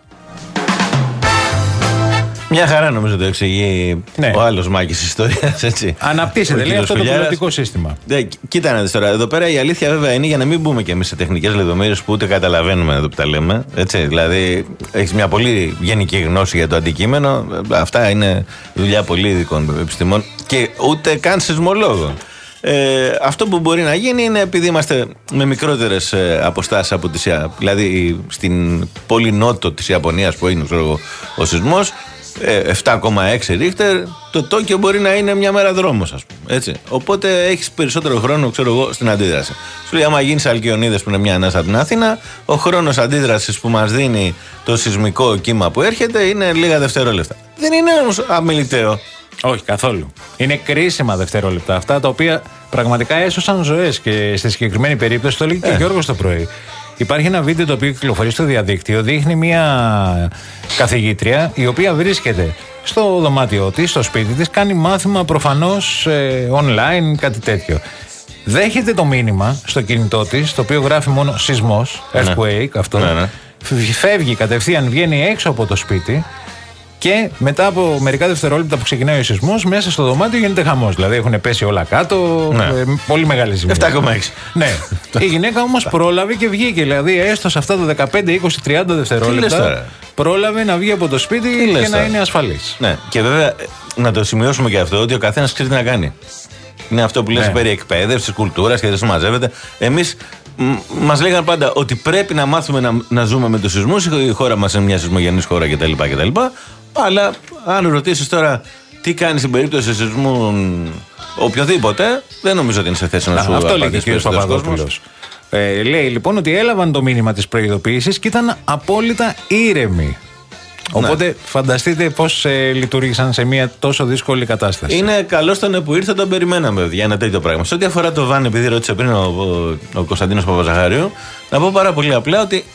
Μια χαρά νομίζω το εξηγεί ναι. ο άλλος Μάκης της ιστορίας, έτσι. Αναπτύσσεται, λέει, αυτό το πιλωτικό σύστημα. Ναι, κοίτα να δεις τώρα. Εδώ πέρα η αλήθεια βέβαια είναι, για να μην μπούμε και εμείς σε τεχνικές λεπτομέρειες που ούτε καταλαβαίνουμε εδώ που τα λέμε. Έτσι, δηλαδή, έχεις μια πολύ γενική γνώση για το αντικείμενο. Αυτά είναι δουλειά πολύ ειδικών επιστημών και ούτε καν σεισμολόγων. Ε, αυτό που μπορεί να γίνει είναι, επειδή είμαστε με μικρότερες ε, αποστάσεις από τη Ιαπωνία, δηλαδή στην πόλη νότο της Ιαπωνίας που είναι ξέρω, ο σεισμός, επτά κόμμα έξι ρίχτερ, το Τόκιο μπορεί να είναι μια μέρα δρόμος, ας πούμε. Έτσι. Οπότε έχεις περισσότερο χρόνο, ξέρω εγώ, στην αντίδραση. Σου λέει, άμα γίνεις Αλκιονίδες που είναι μια ανάσα από την Αθήνα, ο χρόνος αντίδρασης που μας δίνει το σεισμικό κύμα που έρχεται είναι λίγα δευτερόλεπτα. Δεν είναι όμως αμεληταίο. Όχι, καθόλου. Είναι κρίσιμα δευτερόλεπτα αυτά τα οποία πραγματικά έσωσαν ζωές και στη συγκεκριμένη περίπτωση το λέει και ο Γιώργος το πρωί. Υπάρχει ένα βίντεο το οποίο κυκλοφορεί στο διαδίκτυο, δείχνει μια καθηγήτρια η οποία βρίσκεται στο δωμάτιό της, στο σπίτι της, κάνει μάθημα προφανώς ε, online, κάτι τέτοιο. Δέχεται το μήνυμα στο κινητό της, το οποίο γράφει μόνο σεισμός, earthquake, ναι. αυτό. Ναι, ναι. Φεύγει κατευθείαν, βγαίνει έξω από το σπίτι. Και μετά από μερικά δευτερόλεπτα που ξεκινάει ο σεισμός, μέσα στο δωμάτιο γίνεται χαμός. Δηλαδή έχουν πέσει όλα κάτω. Ναι. Ε, πολύ μεγάλη ζημιά. επτά κόμμα έξι. Ναι. Η γυναίκα όμως πρόλαβε και βγήκε. Δηλαδή έστω σε αυτά τα δεκαπέντε, είκοσι, τριάντα δευτερόλεπτα πρόλαβε να βγει από το σπίτι τι και να τώρα. Είναι ασφαλής. Ναι. Και βέβαια να το σημειώσουμε και αυτό, ότι ο καθένας ξέρει τι να κάνει. Είναι αυτό που λες, ναι. περί εκπαίδευσης, κουλτούρας και δεν συμμαζεύεται. Εμείς. Μας λέγανε πάντα ότι πρέπει να μάθουμε να, να ζούμε με τους σεισμούς. Η χώρα μας είναι μια σεισμογενής χώρα κτλ. κτλ. Αλλά αν ρωτήσεις τώρα τι κάνει στην περίπτωση σεισμού οποιοδήποτε, δεν νομίζω ότι είναι σε θέση να, να σου αυτό απαντήσει. Αυτό λέει και ο κ. Παπαδόπουλος. Ε, λέει λοιπόν ότι έλαβαν το μήνυμα της προειδοποίησης και ήταν απόλυτα ήρεμοι. Οπότε ναι. φανταστείτε πώς ε, λειτουργήσαν σε μια τόσο δύσκολη κατάσταση. Είναι καλό στον που ήρθε, τον περιμέναμε για ένα τέτοιο πράγμα. Σε ό,τι αφορά το Βαν, επειδή ρώτησε πριν ο, ο, ο Κωνσταντίνος Παπαζαχάριου, να πω πάρα πολύ απλά ότι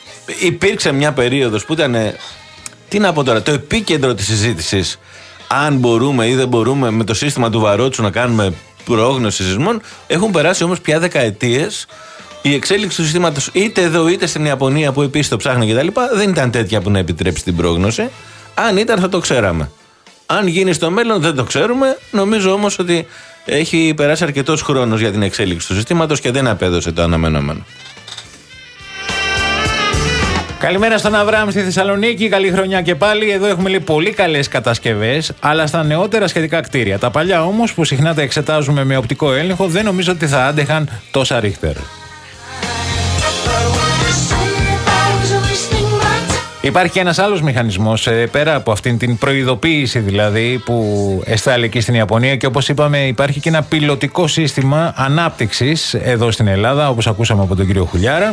υπήρξε μια περίοδος που ήταν, τι να πω τώρα, το επίκεντρο της συζήτησης, αν μπορούμε ή δεν μπορούμε με το σύστημα του Βαρότσου να κάνουμε πρόγνωση σεισμών. Έχουν περάσει όμως πια δεκαετίες. Η εξέλιξη του συστήματος είτε εδώ είτε στην Ιαπωνία που επίσης το ψάχνει κτλ. Δεν ήταν τέτοια που να επιτρέψει την πρόγνωση. Αν ήταν θα το ξέραμε. Αν γίνει στο μέλλον δεν το ξέρουμε. Νομίζω όμως ότι έχει περάσει αρκετός χρόνος για την εξέλιξη του συστήματος και δεν απέδωσε το αναμενόμενο. Καλημέρα στον Αβραάμ στη Θεσσαλονίκη. Καλή χρονιά και πάλι. Εδώ έχουμε λέει πολύ καλές κατασκευές, αλλά στα νεότερα σχετικά κτίρια. Τα παλιά όμως που συχνά τα εξετάζουμε με οπτικό έλεγχο δεν νομίζω ότι θα άντεχαν τόσα ρίχτερ. Υπάρχει και ένας άλλος μηχανισμός ε, πέρα από αυτήν την προειδοποίηση δηλαδή που εστάλει εκεί στην Ιαπωνία, και όπως είπαμε υπάρχει και ένα πιλωτικό σύστημα ανάπτυξης εδώ στην Ελλάδα, όπως ακούσαμε από τον κύριο Χουλιάρα.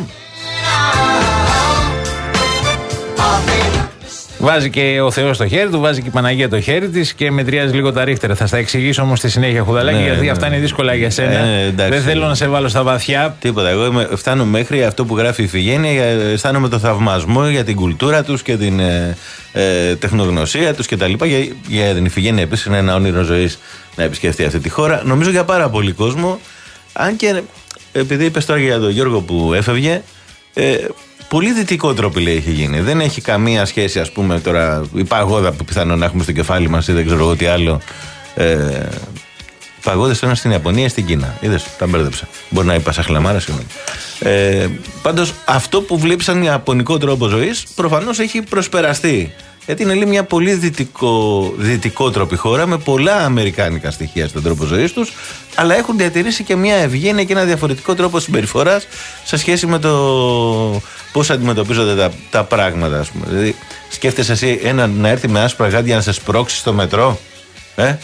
Βάζει και ο Θεός το χέρι του, βάζει και η Παναγία το χέρι της και μετριάζει λίγο τα ρίχτερα. Θα στα εξηγήσω όμως στη συνέχεια, Χουδαλάκη, ναι, γιατί ναι, αυτά είναι δύσκολα για σένα. Ε, δεν θέλω να σε βάλω στα βαθιά. Τίποτα. Εγώ είμαι, φτάνω μέχρι αυτό που γράφει η Ιφηγένεια. Αισθάνομαι το θαυμασμό για την κουλτούρα τους και την ε, ε, τεχνογνωσία τους κτλ. Για, για την Ιφηγένεια επίσης είναι ένα όνειρο ζωής να επισκεφτεί αυτή τη χώρα. Νομίζω για πάρα πολύ κόσμο. Αν και επειδή είπες τώρα για τον Γιώργο που έφευγε. Ε, Πολύ δυτικό τρόπο λέει έχει γίνει. Δεν έχει καμία σχέση, ας πούμε, τώρα η παγόδα που πιθανόν να έχουμε στο κεφάλι μας ή δεν ξέρω εγώ τι άλλο. Ε, παγόδες τώρα στην Ιαπωνία ή στην Κίνα. Είδες, τα μπέρδεψα. Μπορεί να είπα σαν χλαμάρα, συγγνώμη. Ε, πάντως αυτό που βλέπεις σαν ιαπωνικό τρόπο ζωής προφανώς έχει προσπεραστεί. Γιατί είναι λέει, μια πολύ δυτικό, δυτικό τρόπη χώρα με πολλά αμερικάνικα στοιχεία στον τρόπο ζωής τους, αλλά έχουν διατηρήσει και μια ευγένεια και ένα διαφορετικό τρόπο συμπεριφοράς σε σχέση με το πώς αντιμετωπίζονται τα, τα πράγματα, ας πούμε. Δηλαδή, σκέφτεσαι εσύ ένα να έρθει με άσπρα γάντια να σε σπρώξει στο μετρό, ε?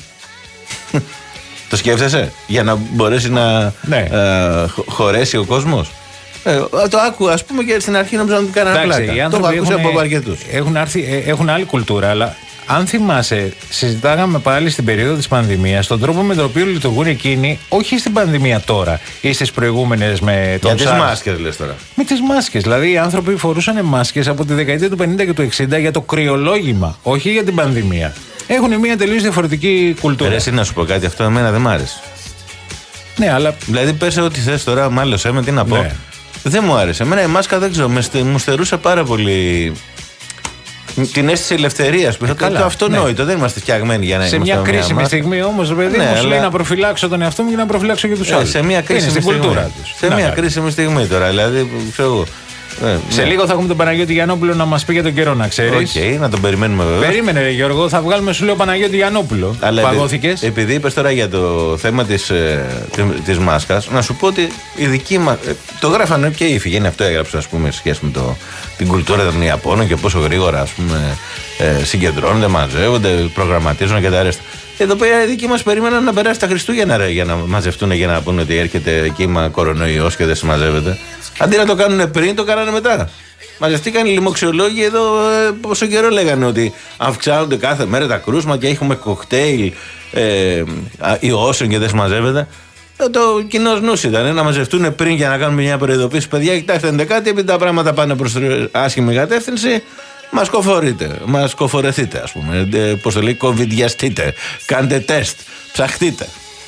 Το σκέφτεσαι για να μπορέσει να ναι. ε, χωρέσει ο κόσμος. Ε, το άκουγα, ας πούμε, και στην αρχή νόμιζα να του κάνανε πλάκα. Το έχω ακούσει από αρκετούς. Έχουν, έχουν άλλη κουλτούρα, αλλά αν θυμάσαι, συζητάγαμε πάλι στην περίοδο της πανδημίας τον τρόπο με τον οποίο λειτουργούν εκείνοι, όχι στην πανδημία τώρα ή στις προηγούμενες με τον Για τις μάσκες λες τώρα. Με τις μάσκες. Δηλαδή οι άνθρωποι φορούσαν μάσκες από τη δεκαετία του πενήντα και του εξήντα για το κρυολόγημα, όχι για την πανδημία. Έχουν μια τελείως διαφορετική κουλτούρα. Ρε, εσύ να σου πω κάτι, αυτό εμένα δεν μ' άρεσε. Ναι, αλλά. Δηλαδή πες ό,τι θες τώρα, μάλλον με τι να πω. Ναι. Δεν μου άρεσε. Εμένα η μάσκα δεν ξέρω, μου στερούσε πάρα πολύ την αίσθηση ελευθερίας. Ε, το, το αυτονόητο. Ναι. Δεν είμαστε φτιαγμένοι για να σε είμαστε. Σε μια κρίσιμη μια στιγμή όμως, παιδί ναι, μου, σου λέει να προφυλάξω τον εαυτό μου και να προφυλάξω και τους ε, άλλους. Σε μια κρίσιμη στην κουλτούρα τους. Σε μια κρίσιμη στιγμή τώρα. Δηλαδή, ξέρω εγώ. Ε, σε ναι. λίγο θα έχουμε τον Παναγιώτη Γιαννόπουλο να μας πει για τον καιρό, να ξέρεις. Οκ, okay, να τον περιμένουμε βέβαια. Περίμενε, ρε Γιώργο, θα βγάλουμε σου λέω Παναγιώτη Γιαννόπουλο. Παγώθηκες. Επειδή είπες τώρα για το θέμα της, ε, της μάσκας, να σου πω ότι η δική μας. Ε, το γράφανε και η Ιφηγένεια, αυτό έγραψε, ας πούμε, σε σχέση με το, την κουλτούρα των Ιαπώνων και πόσο γρήγορα, ας πούμε, ε, συγκεντρώνονται, μαζεύονται, προγραμματίζουν και τα αρέστα. Εδώ πέρα οι δικοί μας περίμεναν να περάσει τα Χριστούγεννα ρε, για να μαζευτούν για να πούνε ότι έρχεται κύμα κορονοϊός και δεν συμμαζεύεται. Αντί να το κάνουν πριν, το κάνανε μετά. Μαζευτήκαν οι λοιμοξιολόγοι εδώ ε, πόσο καιρό λέγανε ότι αυξάνονται κάθε μέρα τα κρούσματα και έχουμε κοκτέιλ ε, ιώσεων και δεν συμμαζεύεται. Ε, το κοινό νους ήταν να μαζευτούν πριν για να κάνουμε μια προειδοποίηση. Παιδιά, κοιτάξτε κάτι, επειδή τα πράγματα πάνε προς άσχημη κατεύθυνση. Μας κοφορείτε, μας κοφορεθείτε, ας πούμε. Ε, πώς το λέει, κοβιδιαστείτε. Κάντε τεστ, ψαχτείτε.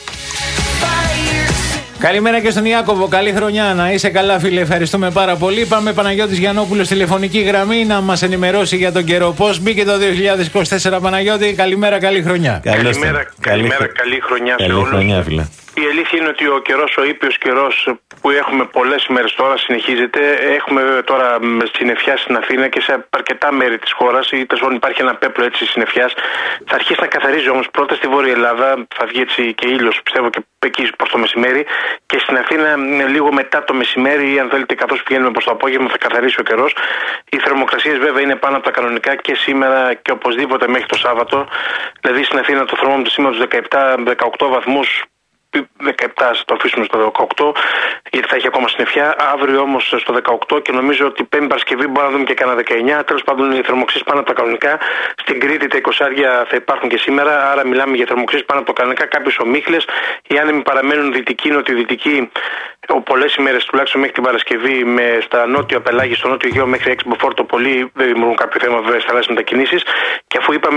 Καλημέρα και στον Ιάκωβο, καλή χρονιά, να είσαι καλά φίλε, ευχαριστούμε πάρα πολύ. Πάμε Παναγιώτης Γιαννόπουλος τηλεφωνική γραμμή να μας ενημερώσει για τον καιρό. Πώς μπήκε το δύο χιλιάδες είκοσι τέσσερα, Παναγιώτη, καλημέρα, καλή χρονιά. Καλημέρα, καλημέρα, καλή χρονιά καλή σε όλους. Χρονιά, φίλε. Η αλήθεια είναι ότι ο καιρός, ο ήπιος καιρός που έχουμε πολλές ημέρες τώρα συνεχίζεται. Έχουμε τώρα συννεφιά στην Αθήνα και σε αρκετά μέρη της χώρας, ή τέλος πάντων υπάρχει ένα πέπλο έτσι συννεφιάς. Θα αρχίσει να καθαρίζει όμως πρώτα στη Βόρεια Ελλάδα, θα βγει έτσι και ήλιος πιστεύω και εκεί προς το μεσημέρι, και στην Αθήνα λίγο μετά το μεσημέρι, ή αν θέλετε καθώς πηγαίνουμε προς το απόγευμα, θα καθαρίσει ο καιρός. Οι θερμοκρασίες βέβαια είναι πάνω από τα κανονικά και σήμερα και οπωσδήποτε μέχρι το Σάββατο. Δηλαδή στην Αθήνα το θερμόμετρο σήμερα τους δεκαεπτά με δεκαοκτώ βαθμούς. δεκαεπτά θα το αφήσουμε στο δεκαοκτώ, γιατί θα έχει ακόμα συννεφιά. Αύριο όμως στο δεκαοκτώ και νομίζω ότι Πέμπτη Παρασκευή μπορεί να δούμε και κανένα δεκαεννιά. Τέλος πάντων, οι θερμοκρασίες πάνω από τα κανονικά. Στην Κρήτη τα είκοσι θα υπάρχουν και σήμερα. Άρα μιλάμε για θερμοκρασίες πάνω από τα κανονικά. Κάποιες ομίχλες. Οι άνεμοι παραμένουν δυτικοί, νοτιοδυτικοί. Πολλές ημέρες τουλάχιστον μέχρι την Παρασκευή, με στα νότια πελάγη, στο νότιο Αιγαίο μέχρι έξι μποφόρ το πολύ. Δεν δημιουργούν κάποιο θέμα βέβαια στις θαλάσσιες μετακινήσεις. Και αφού είπαμε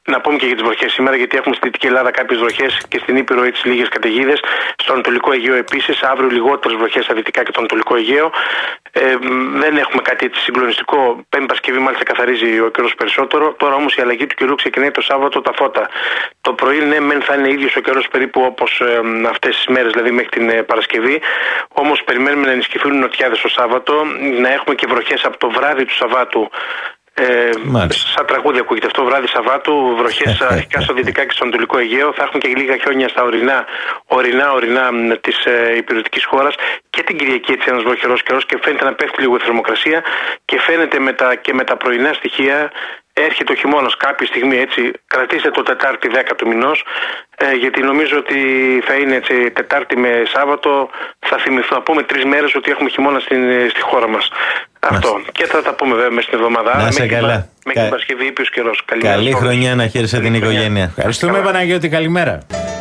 Να πούμε και για τις βροχές σήμερα, γιατί έχουμε στη Δυτική Ελλάδα κάποιες βροχές και στην Ήπειρο έτσι λίγες καταιγίδες. Στο Ανατολικό Αιγαίο επίσης, αύριο λιγότερες βροχές στα Δυτικά και το Ανατολικό Αιγαίο. Ε, δεν έχουμε κάτι έτσι συγκλονιστικό. Πέμπτη Παρασκευή μάλιστα καθαρίζει ο καιρός περισσότερο. Τώρα όμως η αλλαγή του καιρού ξεκινάει το Σάββατο τα φώτα. Το πρωί, ναι, μεν θα είναι ίδιος ο καιρός περίπου όπως ε, αυτές τις μέρες, δηλαδή μέχρι την ε, Παρασκευή. Όμως περιμένουμε να ενισχυθούν οι νοτιάδες το Σάββατο, να έχουμε και βροχές από το βράδυ του Σαββάτου. Ε, σαν τραγούδι ακούγεται αυτό, βράδυ Σαββάτου, βροχές αρχικά στο Δυτικά και στο Ανατολικό Αιγαίο. Θα έχουμε και λίγα χιόνια στα ορεινά, ορεινά, ορεινά της ε, υπηρετικής χώρας και την Κυριακή έτσι ένας βροχερός καιρός και φαίνεται να πέφτει λίγο η θερμοκρασία και φαίνεται με τα, και με τα πρωινά στοιχεία έρχεται ο χειμώνας κάποια στιγμή έτσι. Κρατήστε το Τετάρτη δέκα του μηνός, ε, γιατί νομίζω ότι θα είναι έτσι Τετάρτη με Σάββατο. Θα θυμηθώ, να πούμε τρεις μέρες ότι έχουμε χειμώνα στην, στη χώρα μας. Αυτό. Και θα τα πούμε βέβαια μέσα στην εβδομάδα. Να σε καλά. Μέχρι την Παρασκευή ήπιος καιρός. Καλή χρονιά, να χαίρεσαι την οικογένεια. Ευχαριστούμε, Παναγιώτη, καλημέρα.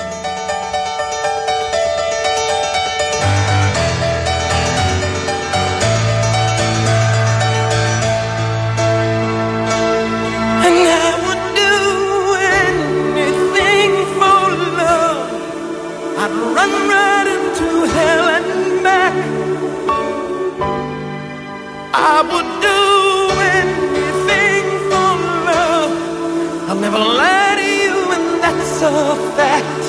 I would do anything for love. I'll never lie to you, and that's a fact.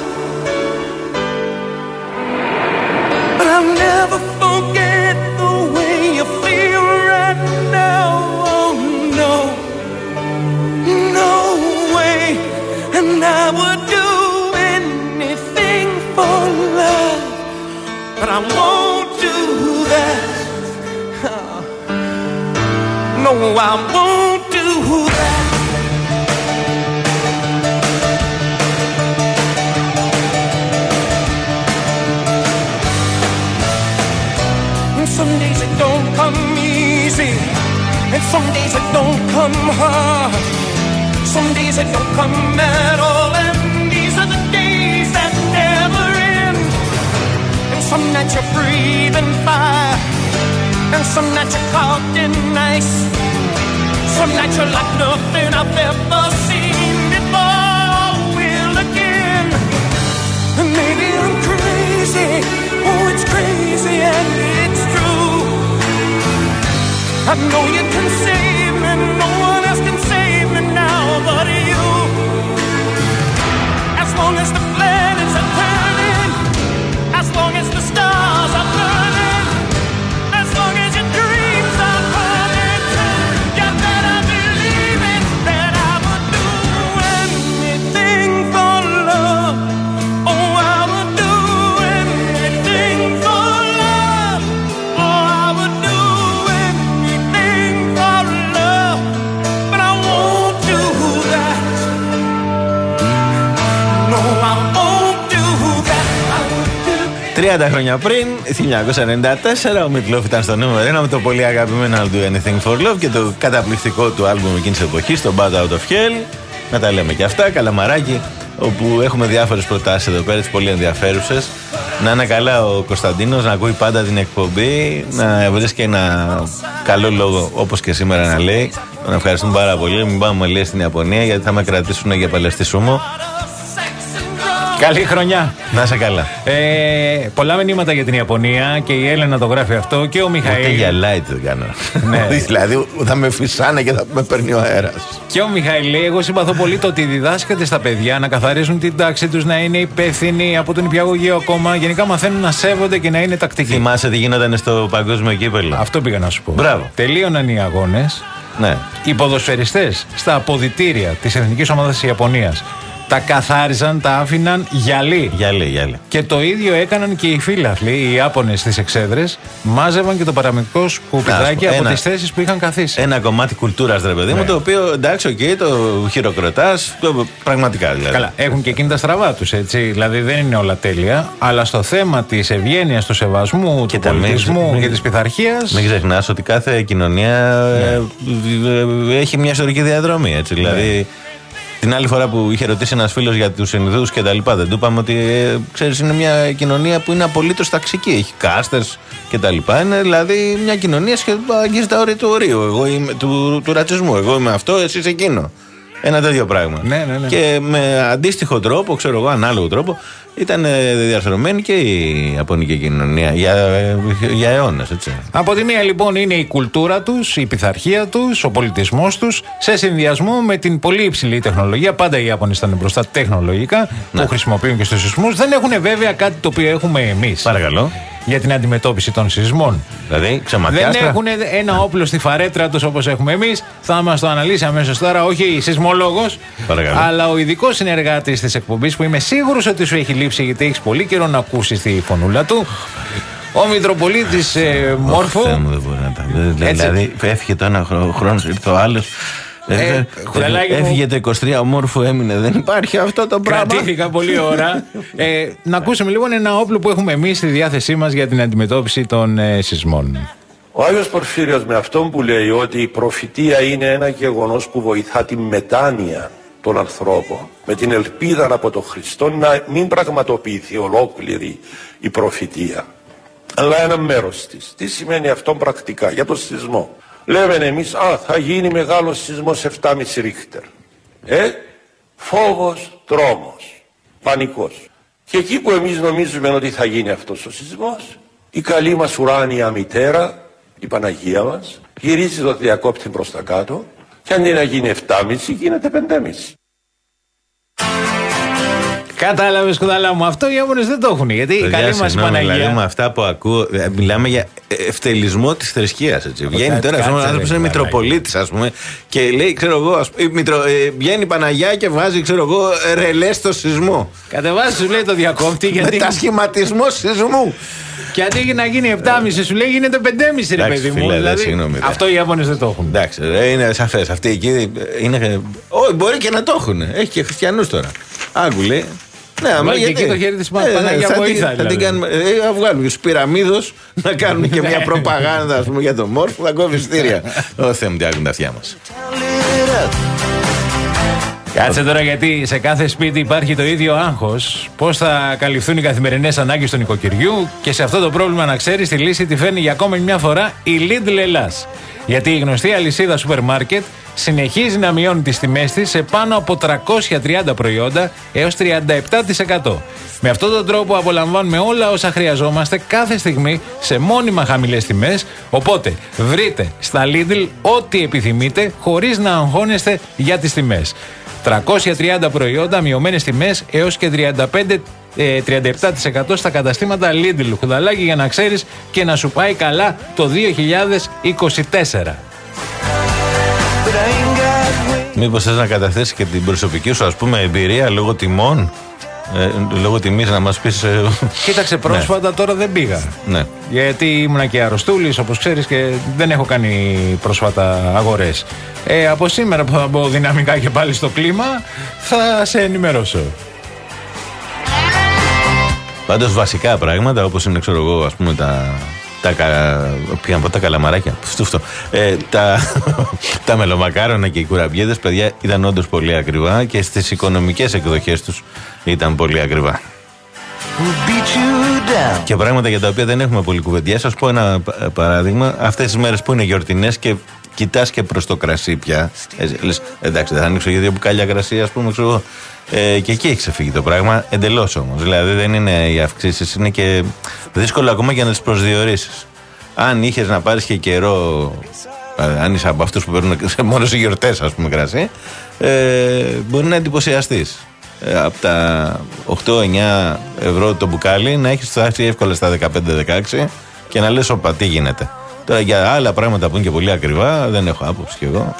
But I'll never forget the way you feel right now. Oh no, no way. And I would do anything for love, but I won't do that. No, I won't do that. And some days it don't come easy, and some days it don't come hard. Some days it don't come at all, and these are the days that never end. And some nights you're breathing fire, and some nights you're caught in ice. Some nights you're like nothing I've ever seen before. Will again. And maybe I'm crazy. Oh, it's crazy and it's true. I know you can save me. No one else can save me now but you. As long as the planets are turning, as long as the stars are burning, as long as your dreams are coming true, you better believe it that I would do anything for love. Oh, I would do anything for love. Oh, I would do anything for love, but I won't do that. No, I won't do that. I would do. τριάντα χρόνια πριν, χίλια εννιακόσια ενενήντα τέσσερα, ο Meatloaf ήταν στο νούμερο ένα με το πολύ αγαπημένο I'll Do Anything for Love και το καταπληκτικό του άλμπουμ εκείνης της εποχής, το Bad Out of Hell. Να τα λέμε και αυτά, καλαμαράκι, όπου έχουμε διάφορες προτάσεις εδώ πέρα, τις πολύ ενδιαφέρουσες. Να είναι καλά ο Κωνσταντίνος, να ακούει πάντα την εκπομπή, να βρίσκει ένα καλό λόγο όπως και σήμερα να λέει. Να ευχαριστούμε πάρα πολύ. Μην πάμε λέει στην Ιαπωνία, γιατί θα με κρατήσουν για παλαιστή σούμο. Καλή χρονιά. Να είσαι καλά. Ε, πολλά μηνύματα για την Ιαπωνία και η Έλενα το γράφει αυτό και ο Μιχαήλ. Ούτε για light το κάνω. Ναι. Δηλαδή θα με φυσάνε και θα με παίρνει ο αέρας. Και ο Μιχαήλ λέει: εγώ συμπαθώ πολύ το ότι διδάσκεται στα παιδιά να καθαρίζουν την τάξη τους, να είναι υπεύθυνοι από τον υπηαγωγείο ακόμα. Γενικά μαθαίνουν να σέβονται και να είναι τακτικοί. Θυμάσαι τι γινόταν στο παγκόσμιο κύπελλο. Αυτό πήγα να σου πω. Μπράβο. Τελείωναν οι αγώνες. Ναι. Οι ποδοσφαιριστές στα αποδυτήρια της εθνικής ομάδας της Ιαπωνίας τα καθάριζαν, τα άφηναν γυαλί. Γυαλί, γυαλί. Και το ίδιο έκαναν και οι φίλαθλοι, οι Ιάπωνες στις εξέδρες, μάζευαν και το παραμικρό σκουπιδάκι από τις θέσεις που είχαν καθίσει. Ένα κομμάτι κουλτούρας, ρε παιδί μου, ναι. Το οποίο εντάξει, οκ, okay, το χειροκροτάς, το, πραγματικά δηλαδή. Καλά, έχουν και εκείνη τα στραβά τους, έτσι. Δηλαδή δεν είναι όλα τέλεια, αλλά στο θέμα της ευγένειας, του σεβασμού, και του πολιτισμού μην, και της πειθαρχίας. Μην ξεχνάς ότι κάθε κοινωνία ναι. ε, έχει μια ιστορική διαδρομή, έτσι. Ναι. Δηλαδή. Την άλλη φορά που είχε ρωτήσει ένας φίλος για τους Ινδούς και τα λοιπά, δεν του είπαμε ότι ε, ξέρεις, είναι μια κοινωνία που είναι απολύτως ταξική. Έχει κάστες και τα λοιπά. Είναι δηλαδή μια κοινωνία που αγγίζει τα όρια του ορίου. Εγώ είμαι, του, του ρατσισμού. Εγώ είμαι αυτό, εσύ εκείνο. Ένα τέτοιο πράγμα. Ναι, ναι, ναι. Και με αντίστοιχο τρόπο, ξέρω εγώ, ανάλογο τρόπο, ήταν διαρθρωμένη και η ιαπωνική κοινωνία για, για αιώνες, έτσι. Από τη μία λοιπόν είναι η κουλτούρα τους, η πειθαρχία τους, ο πολιτισμός τους, σε συνδυασμό με την πολύ υψηλή τεχνολογία. Πάντα οι Ιάπωνες ήταν μπροστά τεχνολογικά, ναι, που χρησιμοποιούν και στους σεισμούς. Δεν έχουν βέβαια κάτι το οποίο έχουμε εμείς. Παρακαλώ. Για την αντιμετώπιση των σεισμών. Δηλαδή, ξεμακιάστρα. Δεν έχουν ένα όπλο στη φαρέτρα τους όπως έχουμε εμείς. Θα μας το αναλύσει αμέσως τώρα, όχι η σεισμολόγος, αλλά ο ειδικός συνεργάτης της εκπομπής, που είμαι σίγουρος ότι σου έχει λείψει, γιατί έχεις πολύ καιρό να ακούσεις τη φωνούλα του. Ο Μητροπολίτης ε, Μόρφου. Oh, δεν μπορεί να τα... Δηλαδή, έφυγε το ένα χρόνο, ήρθε ο άλλος. Ε, ε, έφυγε το είκοσι τρία, ο Μόρφου έμεινε. Δεν υπάρχει αυτό το πράγμα. Κρατήθηκα πολλή ώρα. ε, να ακούσουμε λοιπόν ένα όπλο που έχουμε εμείς στη διάθεσή μας για την αντιμετώπιση των ε, σεισμών. Ο Άγιος Πορφύριος, με αυτόν που λέει ότι η προφητεία είναι ένα γεγονός που βοηθά τη μετάνοια των ανθρώπων, με την ελπίδα από τον Χριστό να μην πραγματοποιηθεί ολόκληρη η προφητεία, αλλά ένα μέρος της. Τι σημαίνει αυτό πρακτικά για τον σεισμό? Λέμε εμείς, α, θα γίνει μεγάλος σεισμός επτά κόμμα πέντε ρίχτερ. Ε, φόβος, τρόμος, πανικός. Και εκεί που εμείς νομίζουμε ότι θα γίνει αυτός ο σεισμός, η καλή μας ουράνια μητέρα, η Παναγία μας, γυρίζει το διακόπτη προς τα κάτω και αντί να γίνει επτά κόμμα πέντε γίνεται πέντε κόμμα πέντε. Κατάλαβες, κουδαλά μου, αυτό οι Ιάπωνες δεν το έχουν. Γιατί η καλή μας Παναγία. Δηλαδή, με αυτά που ακούω, μιλάμε για ευτελισμό της θρησκείας. Βγαίνει τώρα ένας άνθρωπος, είναι Μητροπολίτης, ας πούμε, και λέει, ξέρω εγώ, ας, μητρο, ε, βγαίνει η Παναγιά και βάζει, ξέρω εγώ, ρελέ στο σεισμό. Κατεβάζει, σου λέει το διακόπτη. Γιατί... Μετασχηματισμό σεισμού. Και αντί να γίνει επτά κόμμα πέντε, σου λέει γίνεται πέντε κόμμα πέντε, ρε παιδί μου. Φίλε, δηλαδή, συγγνώμη, αυτό οι Ιάπωνες δεν το έχουν. Εντάξει, είναι σαφές. Αυτοί εκεί είναι. Όχι, μπορεί και να το έχουν. Έχει και χριστιανούς τώρα. Άκου λέει. Ναι, άμα και εκεί το χέρι της Παναγιά βοήθα. Θα την κάνουμε. Θα βγάλουμε στους πυραμίδος να κάνουν και μια προπαγάνδα, ας πούμε, για τον Μόρφου. Θα κόβει στήρια. Ω Θεέ μου, τι άκουν τα αυτιά μας. Κάτσε τώρα, γιατί σε κάθε σπίτι υπάρχει το ίδιο άγχος. Πώς θα καλυφθούν οι καθημερινές ανάγκες του νοικοκυριού, και σε αυτό το πρόβλημα, να ξέρεις, τη λύση τη φέρνει για ακόμη μια φορά η Lidl Ελλάς. Γιατί η γνωστή αλυσίδα σούπερ μάρκετ συνεχίζει να μειώνει τις τιμές της σε πάνω από τριακόσια τριάντα προϊόντα έως τριάντα επτά τοις εκατό. Με αυτόν τον τρόπο απολαμβάνουμε όλα όσα χρειαζόμαστε κάθε στιγμή σε μόνιμα χαμηλές τιμές. Οπότε βρείτε στα Lidl ό,τι επιθυμείτε χωρίς να αγχώνεστε για τις τιμές. τριακόσια τριάντα προϊόντα, μειωμένες τιμές έως και τριάντα πέντε, τριάντα επτά τοις εκατό στα καταστήματα Lidl. Χουδαλάκι, για να ξέρεις και να σου πάει καλά το δύο χιλιάδες είκοσι τέσσερα. Μήπως θες να καταθέσεις και την προσωπική σου, ας πούμε, εμπειρία λόγω τιμών, ε, λόγω τιμής, να μας πεις... Ε... Κοίταξε, πρόσφατα ναι. Τώρα δεν πήγα. Ναι. Γιατί ήμουνα και αρρωστούλης, όπως ξέρεις, και δεν έχω κάνει πρόσφατα αγορές. Ε, από σήμερα που θα μπω δυναμικά και πάλι στο κλίμα, θα σε ενημερώσω. Πάντως βασικά πράγματα, όπως είναι, ξέρω εγώ, ας πούμε, τα... Τα, πήγαν από τα καλαμαράκια, αυτό, ε, τα, τα μελομακάρονα και οι κουραμπιέδες, παιδιά, ήταν όντως πολύ ακριβά, και στις οικονομικές εκδοχές τους ήταν πολύ ακριβά. Και πράγματα για τα οποία δεν έχουμε πολύ κουβεντιά. Σας πω ένα παράδειγμα. Αυτές τις μέρες που είναι γιορτινές και κοιτάς και προς το κρασί πια, ε, λες, εντάξει, δεν θα ανοίξω για δύο μπουκάλια κρασί, ας πούμε, ξέρω, ε, και εκεί έχει ξεφύγει το πράγμα, εντελώς όμως. Δηλαδή δεν είναι οι αυξήσεις, είναι και δύσκολο ακόμα για να τις προσδιορίσεις. Αν είχες να πάρεις και καιρό, αν είσαι από αυτούς που παίρνουν μόνο σε γιορτές, ας πούμε, κρασί, ε, μπορεί να εντυπωσιαστείς. Ε, από τα οκτώ εννιά ευρώ το μπουκάλι να έχεις φτάσει εύκολα στα δεκαπέντε δεκαέξι και να λες, οπα, τι γίνεται. Τώρα για άλλα πράγματα που είναι και πολύ ακριβά δεν έχω άποψη κι εγώ.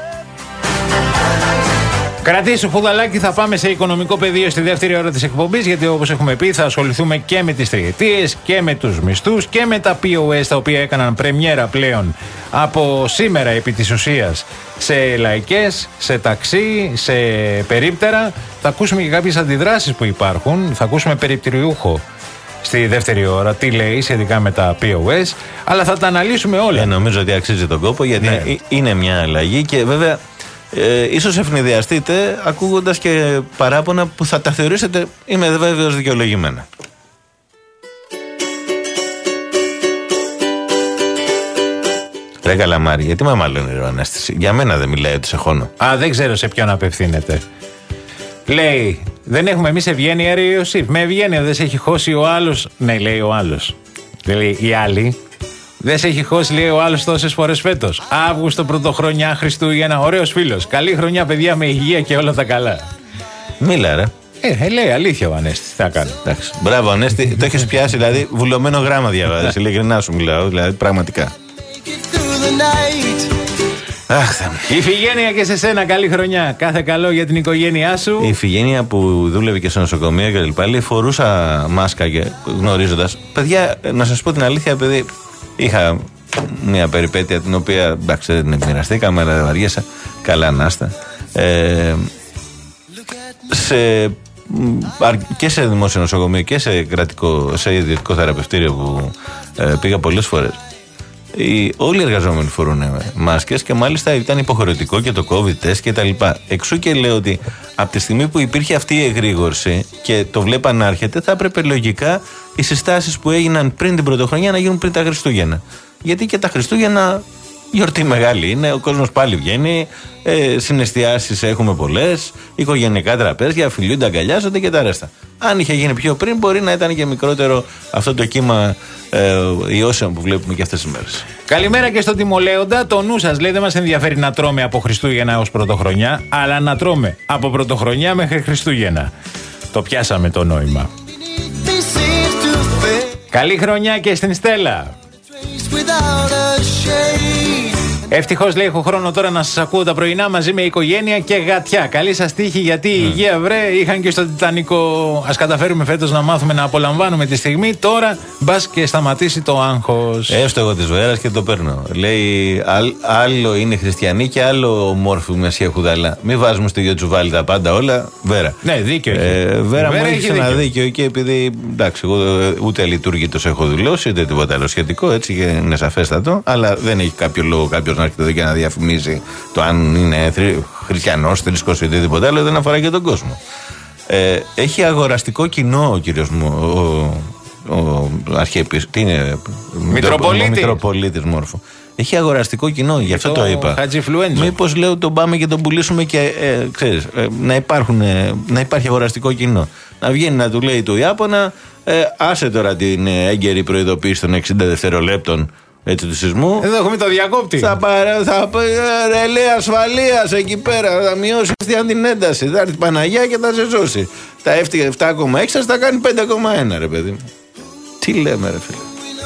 Κρατήσου, Φουδαλάκη, θα πάμε σε οικονομικό πεδίο στη δεύτερη ώρα της εκπομπής, γιατί όπως έχουμε πει θα ασχοληθούμε και με τις τριετίες και με τους μισθούς και με τα πι ο ες, τα οποία έκαναν πρεμιέρα πλέον από σήμερα επί της ουσίας σε λαϊκές, σε ταξί, σε περίπτερα. Θα ακούσουμε και κάποιες αντιδράσεις που υπάρχουν, θα ακούσουμε περιπτηριούχο στη δεύτερη ώρα τι λέει σχετικά με τα πι ο ες, αλλά θα τα αναλύσουμε όλα. Ε, νομίζω ότι αξίζει τον κόπο, γιατί ναι. είναι μια αλλαγή και βέβαια ε, ίσως ευνηδιαστείτε ακούγοντας και παράπονα που θα τα θεωρήσετε, είμαι βέβαιος, δικαιολογημένα. Ρε καλαμάρι, γιατί με μάλλον ο Ανέστης? Για μένα δεν μιλάει ότι σε χώνω. Α, δεν ξέρω σε ποιον απευθύνεται. Λέει, δεν έχουμε εμείς ευγένεια, ρε Ιωσήφ. Με ευγένεια δεν σε έχει χώσει ο άλλος. Ναι, λέει ο άλλος. Δεν λέει οι άλλοι. Δεν σε έχει χώσει, λέει ο άλλος, τόσες φορές φέτος. Αύγουστο, πρωτοχρονιά, Χριστούγεννα. Ωραίος φίλος. Καλή χρονιά, παιδιά, με υγεία και όλα τα καλά. Μίλα, ρε. Ε, λέει αλήθεια ο Ανέστης. Τι θα κάνω. Εντάξει. Μπράβο, Ανέστη. Το έχεις πιάσει, δηλαδή βουλωμένο γράμμα διαβάζεις. Ειλικρινά σου μιλάω, δηλαδή πραγματικά. Αχ, θα... Η Ιφηγένεια και σε σένα, καλή χρονιά. Κάθε καλό για την οικογένειά σου. Η Ιφηγένεια που δούλευε και σε νοσοκομεία και λοιπά, λέει, φορούσα μάσκα και γνωρίζοντας. Παιδιά, να σας πω την αλήθεια, παιδί, είχα μια περιπέτεια την οποία εντάξει δεν την μοιραστήκαμε, αλλά δεν βαριέσα. Καλά να είστε. Ε, σε, και σε δημόσιο νοσοκομείο και σε, κρατικό, σε ιδιωτικό θεραπευτήριο που ε, πήγα πολλές φορές. Οι, όλοι οι εργαζόμενοι φορούν μάσκες και μάλιστα ήταν υποχρεωτικό και το COVID test και τα λοιπά. Εξού και λέω ότι από τη στιγμή που υπήρχε αυτή η εγρήγορση και το βλέπαν να έρχεται, θα έπρεπε λογικά οι συστάσεις που έγιναν πριν την Πρωτοχρονιά να γίνουν πριν τα Χριστούγεννα. Γιατί και τα Χριστούγεννα γιορτή μεγάλη είναι, ο κόσμος πάλι βγαίνει, ε, συναισθιάσεις έχουμε πολλές, οικογενειακά τραπέζια, φιλιούνται, αγκαλιάζονται και τα ρέστα. Αν είχε γίνει πιο πριν, μπορεί να ήταν και μικρότερο αυτό το κύμα ε, ιώσεων που βλέπουμε και αυτές τις μέρες. Καλημέρα και στον Τιμολέοντα. Το νου σας λέει δεν μας ενδιαφέρει να τρώμε από Χριστούγεννα ως Πρωτοχρονιά, αλλά να τρώμε από Πρωτοχρονιά μέχρι Χριστούγεννα. Το πιάσαμε το νόημα. Καλή χρονιά και στην Στέλλα. Ευτυχώς, λέει, έχω χρόνο τώρα να σας ακούω τα πρωινά μαζί με οικογένεια και γατιά. Καλή σας τύχη, γιατί η υγεία, βρε, είχαν και στο Τιτανικό. Ας καταφέρουμε φέτος να μάθουμε να απολαμβάνουμε τη στιγμή. Τώρα μπας και σταματήσει το άγχος. Έστω εγώ της Βέρας και το παίρνω. Λέει, άλλ, άλλο είναι χριστιανοί και άλλο μόρφου Μεσσία Χουδαλά. Μην βάζουμε στο ίδιο τσουβάλι τα πάντα όλα. Βέρα. Ναι, δίκιο έχει. Ε, Βέρα, Βέρα μου έχει ένα δίκιο. δίκιο και επειδή εντάξει, εγώ ούτε αλειτουργήτως έχω δηλώσει, ούτε τίποτα άλλο σχετικό, έτσι και είναι σαφέστατο. Αλλά δεν έχει κάποιο λόγο κάποιο να έρχεται εδώ και να διαφημίζει το αν είναι θρη, χριστιανός, θρησκός ή οτιδήποτε άλλο, δεν αφορά και τον κόσμο. Ε, έχει αγοραστικό κοινό ο κύριος μου, ο, ο αρχιεπίσκοπος. Τι είναι, Μητροπολίτη. Ο Μητροπολίτης Μόρφου. Έχει αγοραστικό κοινό, γι' αυτό το, το είπα. Μήπως λέω τον πάμε και τον πουλήσουμε και ε, ξέρεις, ε, να, υπάρχουν, ε, να υπάρχει αγοραστικό κοινό. Να βγαίνει να του λέει του Ιάπωνα, ε, άσε τώρα την ε, έγκαιρη προειδοποίηση των εξήντα δευτερολέπτων. Έτσι του σεισμού. Εδώ έχουμε το διακόπτη. Θα πάρει θα, ρελέ ασφαλείας εκεί πέρα. Θα μειώσει την ένταση. Θα έρθει η Παναγιά και θα σε σώσει. Τα επτά κόμμα έξι θα κάνει πέντε κόμμα ένα, ρε παιδί. Τι λέμε, ρε φίλε.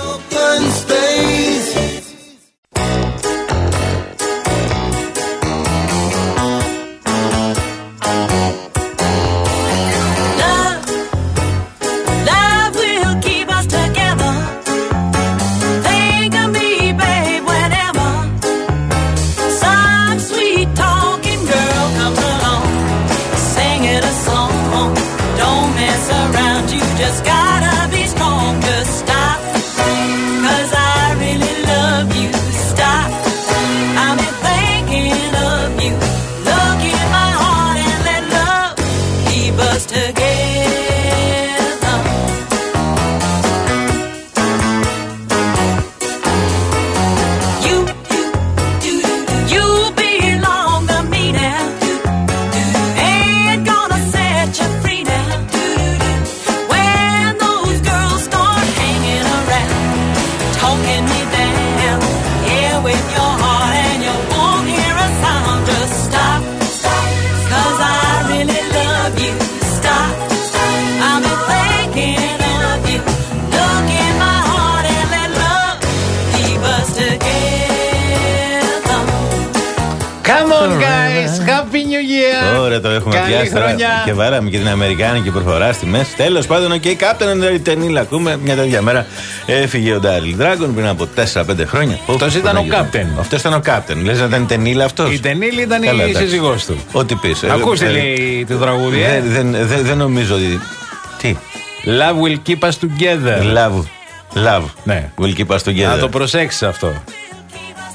Ωραία, το έχουμε πιάσει τώρα. Και βάλαμε και την Αμερικάνικη προφορά στη μέση. Τέλος πάντων, οκ, Captain Τενίλα. Ακούμε μια τέτοια μέρα. Έφυγε ο Daryl Dragon πριν από τέσσερα πέντε χρόνια. Αυτός ήταν ο Captain. Αυτός ήταν ο Captain. Λες να ήταν Τενίλα αυτός. Η Τενίλη ήταν η σύζυγός του. Ό,τι πεις. Ακούστε, λέει, το τραγούδι. Δεν νομίζω ότι. Τι. Love will keep us together. Love. Love. Ναι. Will keep us together. Να το προσέξεις αυτό.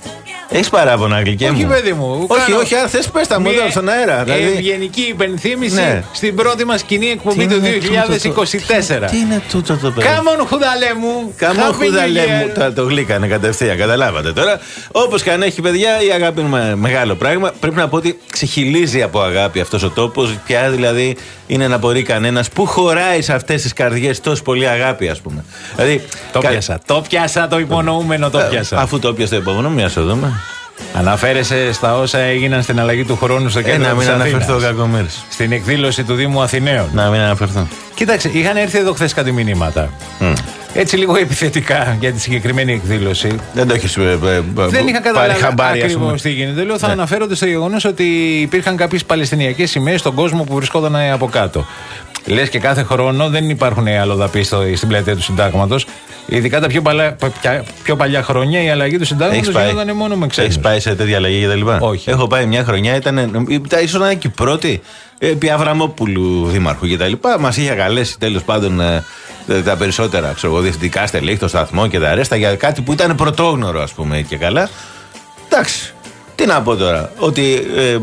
Έχεις παράπονα, Αγγλικέ μου? Όχι, παιδί μου. Όχι, κάνω... όχι, αν θες πες τα μου εδώ στον αέρα. Δηλαδή... Ευγενική υπενθύμηση ναι. στην πρώτη μας κοινή εκπομπή του δύο χιλιάδες είκοσι τέσσερα. Τι είναι τούτο το παιδί? Κάμον χουδαλέ μου. Κάμον χουδαλέ μου. Το, το γλύκανε κατευθείαν, καταλάβατε τώρα. Όπως και αν έχει, παιδιά, η αγάπη είναι μεγάλο πράγμα. Πρέπει να πω ότι ξεχυλίζει από αγάπη αυτός ο τόπος. Πια δηλαδή είναι να μπορεί κανένας που χωράει σε αυτές τις καρδιές τόσο πολύ αγάπη, ας πούμε. Δηλαδή, το κα... πιάσα. Το πιάσα το υπονοούμενο, το πιάσα. Αφού το πιάσα το υπονοούμενο, μια σου δούμε. Αναφέρεσαι στα όσα έγιναν στην αλλαγή του χρόνου στο κέντρο ε, της Αθήνας. Να μην αναφερθώ, κακομοίρης. Στην εκδήλωση του Δήμου Αθηναίων. Να μην αναφερθώ. Κοίταξε, είχαν έρθει εδώ χθες κάτι μηνύματα. Mm. Έτσι λίγο επιθετικά για τη συγκεκριμένη εκδήλωση. Δεν το έχεις ε, ε, Δεν είχα καταλάβει ακριβώς τι γίνεται. Λέω, θα ναι. αναφέρονται στο γεγονός ότι υπήρχαν κάποιες παλαιστινιακές σημαίες στον κόσμο που βρισκόταν από κάτω. Λες και κάθε χρόνο δεν υπάρχουν αλλοδαποί στην πλατεία του Συντάγματος. Ειδικά τα πιο, παλιά, πιο παλιά χρόνια η αλλαγή του Συντάγματος γινόταν μόνο με ξένους. Έχεις πάει σε τέτοια αλλαγή και τα λοιπά? Όχι. Έχω πάει μια χρονιά, ήταν, ίσως να είναι και η πρώτη, επί Αβραμόπουλου δήμαρχου και τα λοιπά. Μας είχε καλέσει τέλος πάντων τα περισσότερα διευθυντικά στελέχη, το σταθμό και τα αρέστα για κάτι που ήταν πρωτόγνωρο, ας πούμε, και καλά. Εντάξει. Τι να πω τώρα, ότι ε,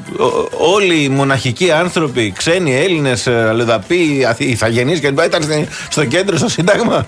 ό, όλοι οι μοναχικοί άνθρωποι, ξένοι, Έλληνες, αλλοδαποί, ηθαγενείς και ήταν στο κέντρο, στο Σύνταγμα.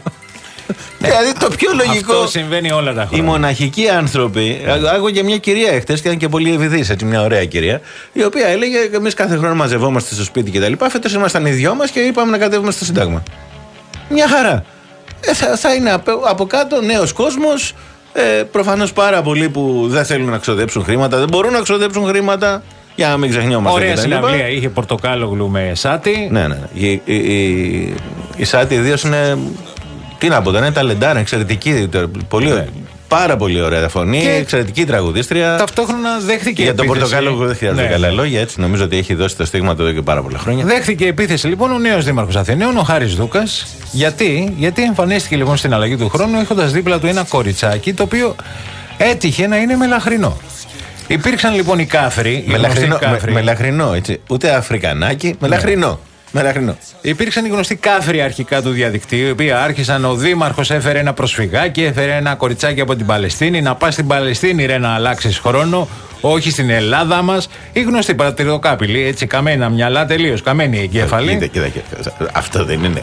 Δηλαδή το πιο λογικό. Αυτό συμβαίνει όλα τα χρόνια. Οι μοναχικοί άνθρωποι. Άκουγα και μια κυρία εχθές και ήταν και πολύ ευηδής, έτσι, μια ωραία κυρία, η οποία έλεγε: εμείς κάθε χρόνο μαζευόμαστε στο σπίτι κτλ. Φέτος ήμασταν οι δυο μας και είπαμε να κατέβουμε στο Σύνταγμα. Μια χαρά. Ε, θα, θα είναι από, από κάτω νέος κόσμος. Ε, προφανώς πάρα πολλοί που δεν θέλουν να ξοδέψουν χρήματα, δεν μπορούν να ξοδέψουν χρήματα. Για να μην ξεχνιόμαστε. Ωραία συναυλία. Είχε πορτοκάλογλου με Σάτι. Ναι, ναι. Η, η, η, η Σάτι ιδίως είναι. Τι να πω, είναι ταλεντάρα, εξαιρετική. Πολύ, ναι. Πάρα πολύ ωραία φωνή, και εξαιρετική τραγουδίστρια. Ταυτόχρονα δέχθηκε για επίθεση. Για τον πορτοκάλογλου δεν χρειάζεται ναι. καλά λόγια, έτσι νομίζω ότι έχει δώσει το στίγμα του εδώ και πάρα πολλά χρόνια. Δέχθηκε επίθεση λοιπόν ο νέος δήμαρχος Αθηναίων, ο Χάρης Δούκας. Γιατί, γιατί εμφανίστηκε λοιπόν στην αλλαγή του χρόνου έχοντας δίπλα του ένα κοριτσάκι το οποίο έτυχε να είναι μελαχρινό. Υπήρξαν λοιπόν οι κάφροι. Μελαχρινό, οι κάφροι. Με, μελαχρινό, έτσι. Ούτε αφρικανάκι, μελαχρινό. Ναι. Μελαχρινό. Υπήρξαν οι γνωστοί κάφροι αρχικά του διαδικτύου, οι οποίοι άρχισαν. Ο δήμαρχος έφερε ένα προσφυγάκι, έφερε ένα κοριτσάκι από την Παλαιστίνη. Να πας στην Παλαιστίνη, ρε, να αλλάξεις χρόνο. Όχι στην Ελλάδα μας. Οι γνωστοί παρατηρητοκάπηλοι, έτσι, καμένα μυαλά, τελείως καμένη η εγκέφαλη. Κοίτα, κοίτα, κοίτα. Αυτό δεν είναι.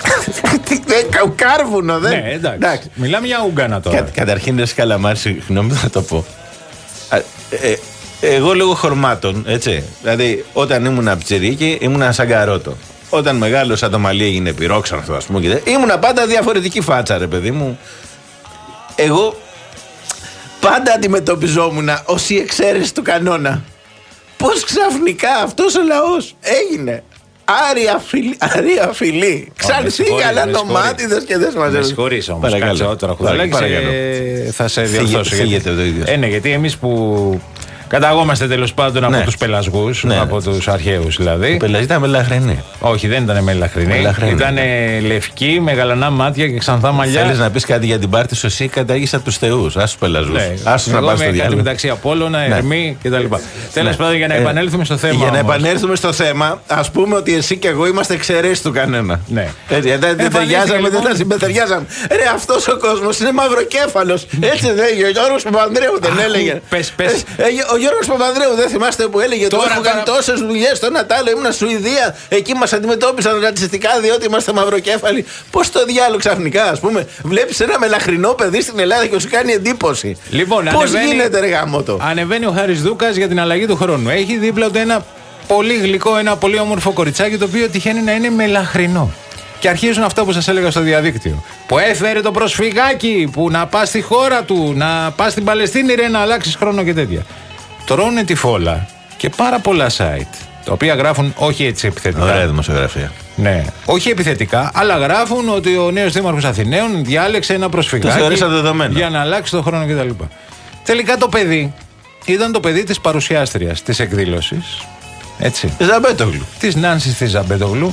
Κάρβουνο, δεν. Ναι, εντάξει. εντάξει. Μιλάμε για Ούγκανα τώρα. Κα, καταρχήν, δεν σκαλαμάρι, συγγνώμη, θα το πω. Ε, ε, εγώ λόγω χορμάτων, έτσι. Δηλαδή, όταν ήμουν πιτσιρίκι, ήμουν σαν καρότο. Όταν μεγάλωσα το μαλλί έγινε πυρόξενο, ας πούμε. Και ήμουνα πάντα διαφορετική φάτσα, ρε παιδί μου. Εγώ πάντα αντιμετωπιζόμουν ως η εξαίρεση του κανόνα. Πώς ξαφνικά αυτός ο λαός έγινε άρια φιλή, αρία φιλή. Ξανθήκαλα νομάτιδες και δεν μας με συγχωρείς όμως. Κάτσε τώρα Χουδαλάκη, θα σε διορθώσω. Ε, ναι, γιατί εμείς που καταγόμαστε τέλος πάντων από ναι. τους πελασγούς, ναι. από τους αρχαίους δηλαδή. Οι πελασγοί ήταν μελαχρινοί. Όχι, δεν ήταν μελαχρινοί. Ήταν λευκοί, με γαλανά μάτια και ξανθά μαλλιά. Θέλεις να πεις κάτι για την πάρτι σου, εσύ κατάγεις από τους θεούς. Άσου τους πελασγούς. Ναι. Άσου να πας στο διάλογο. Μεταξύ Απόλλωνα, Ερμή κτλ. Τέλος πάντων, για να επανέλθουμε στο θέμα. Για να επανέλθουμε στο θέμα, ας πούμε ότι εσύ και εγώ είμαστε εξαιρέσεις του κανένα. Ναι. Έτσι, δεν ταιριάζαμε, δεν τα συμπεθεριάζαμε. Ρε, αυτός ο κόσμος είναι μαυροκέφαλος. Έτσι δεν έλεγε ο Γιώργος Παπανδρέου, δεν έλεγε. Πες, πες. Ο Γιώργος Παπανδρέου, δεν θυμάστε που έλεγε τώρα, έχω κάνει τόσες δουλειές στο Νατάλο, ήμουν Σουηδία, εκεί μας αντιμετώπισαν ρατσιστικά διότι είμαστε μαυροκέφαλοι. Πώς το διάλογο ξαφνικά, ας πούμε, βλέπεις ένα μελαχρινό παιδί στην Ελλάδα και σου κάνει εντύπωση. Λοιπόν, πώς ανεβαίνει, γίνεται, ρε γαμώτο. Ανεβαίνει ο Χάρης Δούκας για την αλλαγή του χρόνου. Έχει δίπλα του ένα πολύ γλυκό, ένα πολύ όμορφο κοριτσάκι το οποίο τυχαίνει να είναι μελαχρινό. Και αρχίζουν αυτά που σας έλεγα στο διαδίκτυο. Που έφερε το προσφυγάκι, που να πας στη χώρα του, να πας στην Παλαιστίνη, ρε, να αλλάξεις χρόνο και τέτοια. Τρώνε τη φόλα και πάρα πολλά site, τα οποία γράφουν όχι έτσι επιθετικά. Ωραία δημοσιογραφία. Ναι, όχι επιθετικά, αλλά γράφουν ότι ο νέος δήμαρχος Αθηναίων διάλεξε ένα προσφυγάκι για να αλλάξει το χρόνο κτλ. Τελικά το παιδί ήταν το παιδί της παρουσιάστριας της εκδήλωσης. Έτσι. Ζαμπέτογλου. Της Νάνσης της Ζαμπέτογλου.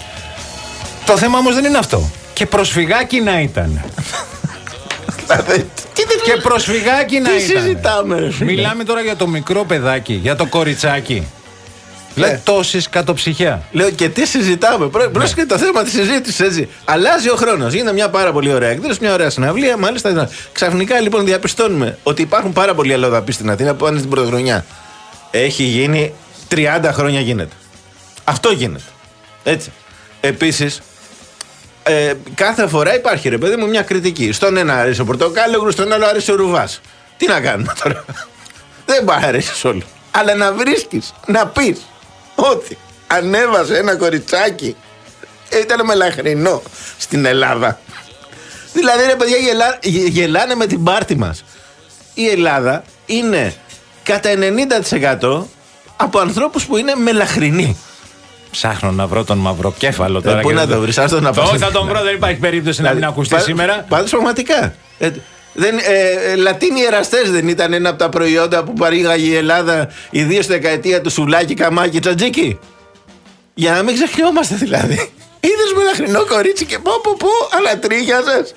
Το θέμα όμως δεν είναι αυτό. Και προσφυγάκι να ήταν. Και προσφυγάκι να τι ήταν. Συζητάμε, ρε, μιλάμε τώρα για το μικρό παιδάκι, για το κοριτσάκι. Δηλαδή yeah. τόση κατοψυχιά. Λέω και τι συζητάμε. Πρόσεχε yeah. το θέμα τη συζήτηση έτσι. Αλλάζει ο χρόνο. Γίνεται μια πάρα πολύ ωραία εκδήλωση, μια ωραία συναυλία. Μάλιστα, ξαφνικά λοιπόν διαπιστώνουμε ότι υπάρχουν πάρα πολλοί αλλοδαποί στην Αθήνα που πάνε στην πρωτοχρονιά. Έχει γίνει τριάντα χρόνια γίνεται. Αυτό γίνεται. Έτσι. Επίσης, ε, κάθε φορά υπάρχει ρε παιδί μου μια κριτική. Στον ένα αρέσει ο πορτοκάλογλου, στον άλλο αρέσει ο ρουβάς. Τι να κάνουμε τώρα. Δεν πάει να αρέσει όλο. Αλλά να βρίσκεις, να πεις ότι ανέβασε ένα κοριτσάκι, ήταν μελαχρινό στην Ελλάδα. Δηλαδή ρε παιδιά γελά, γελάνε με την πάρτη μας. Η Ελλάδα είναι κατά ενενήντα τοις εκατό από ανθρώπους που είναι μελαχρινοί. Ψάχνω να βρω τον μαυροκέφαλο τώρα. Ε, πού να το βρεις, άστο να Όχι, θα τον βρω, δεν υπάρχει περίπτωση να μην ακουστεί πά, σήμερα. Πάντως πραγματικά. Ε, δεν, ε, Λατίνοι εραστές δεν ήταν ένα από τα προϊόντα που παρήγαγε η Ελλάδα, ιδίως στη δεκαετία του Σουλάκη, Καμάκη, Τζατζίκη. Για να μην ξεχνιόμαστε δηλαδή. Είδες μελαχρινό κορίτσι και πω πω πω, αλλά τρίχιαζες.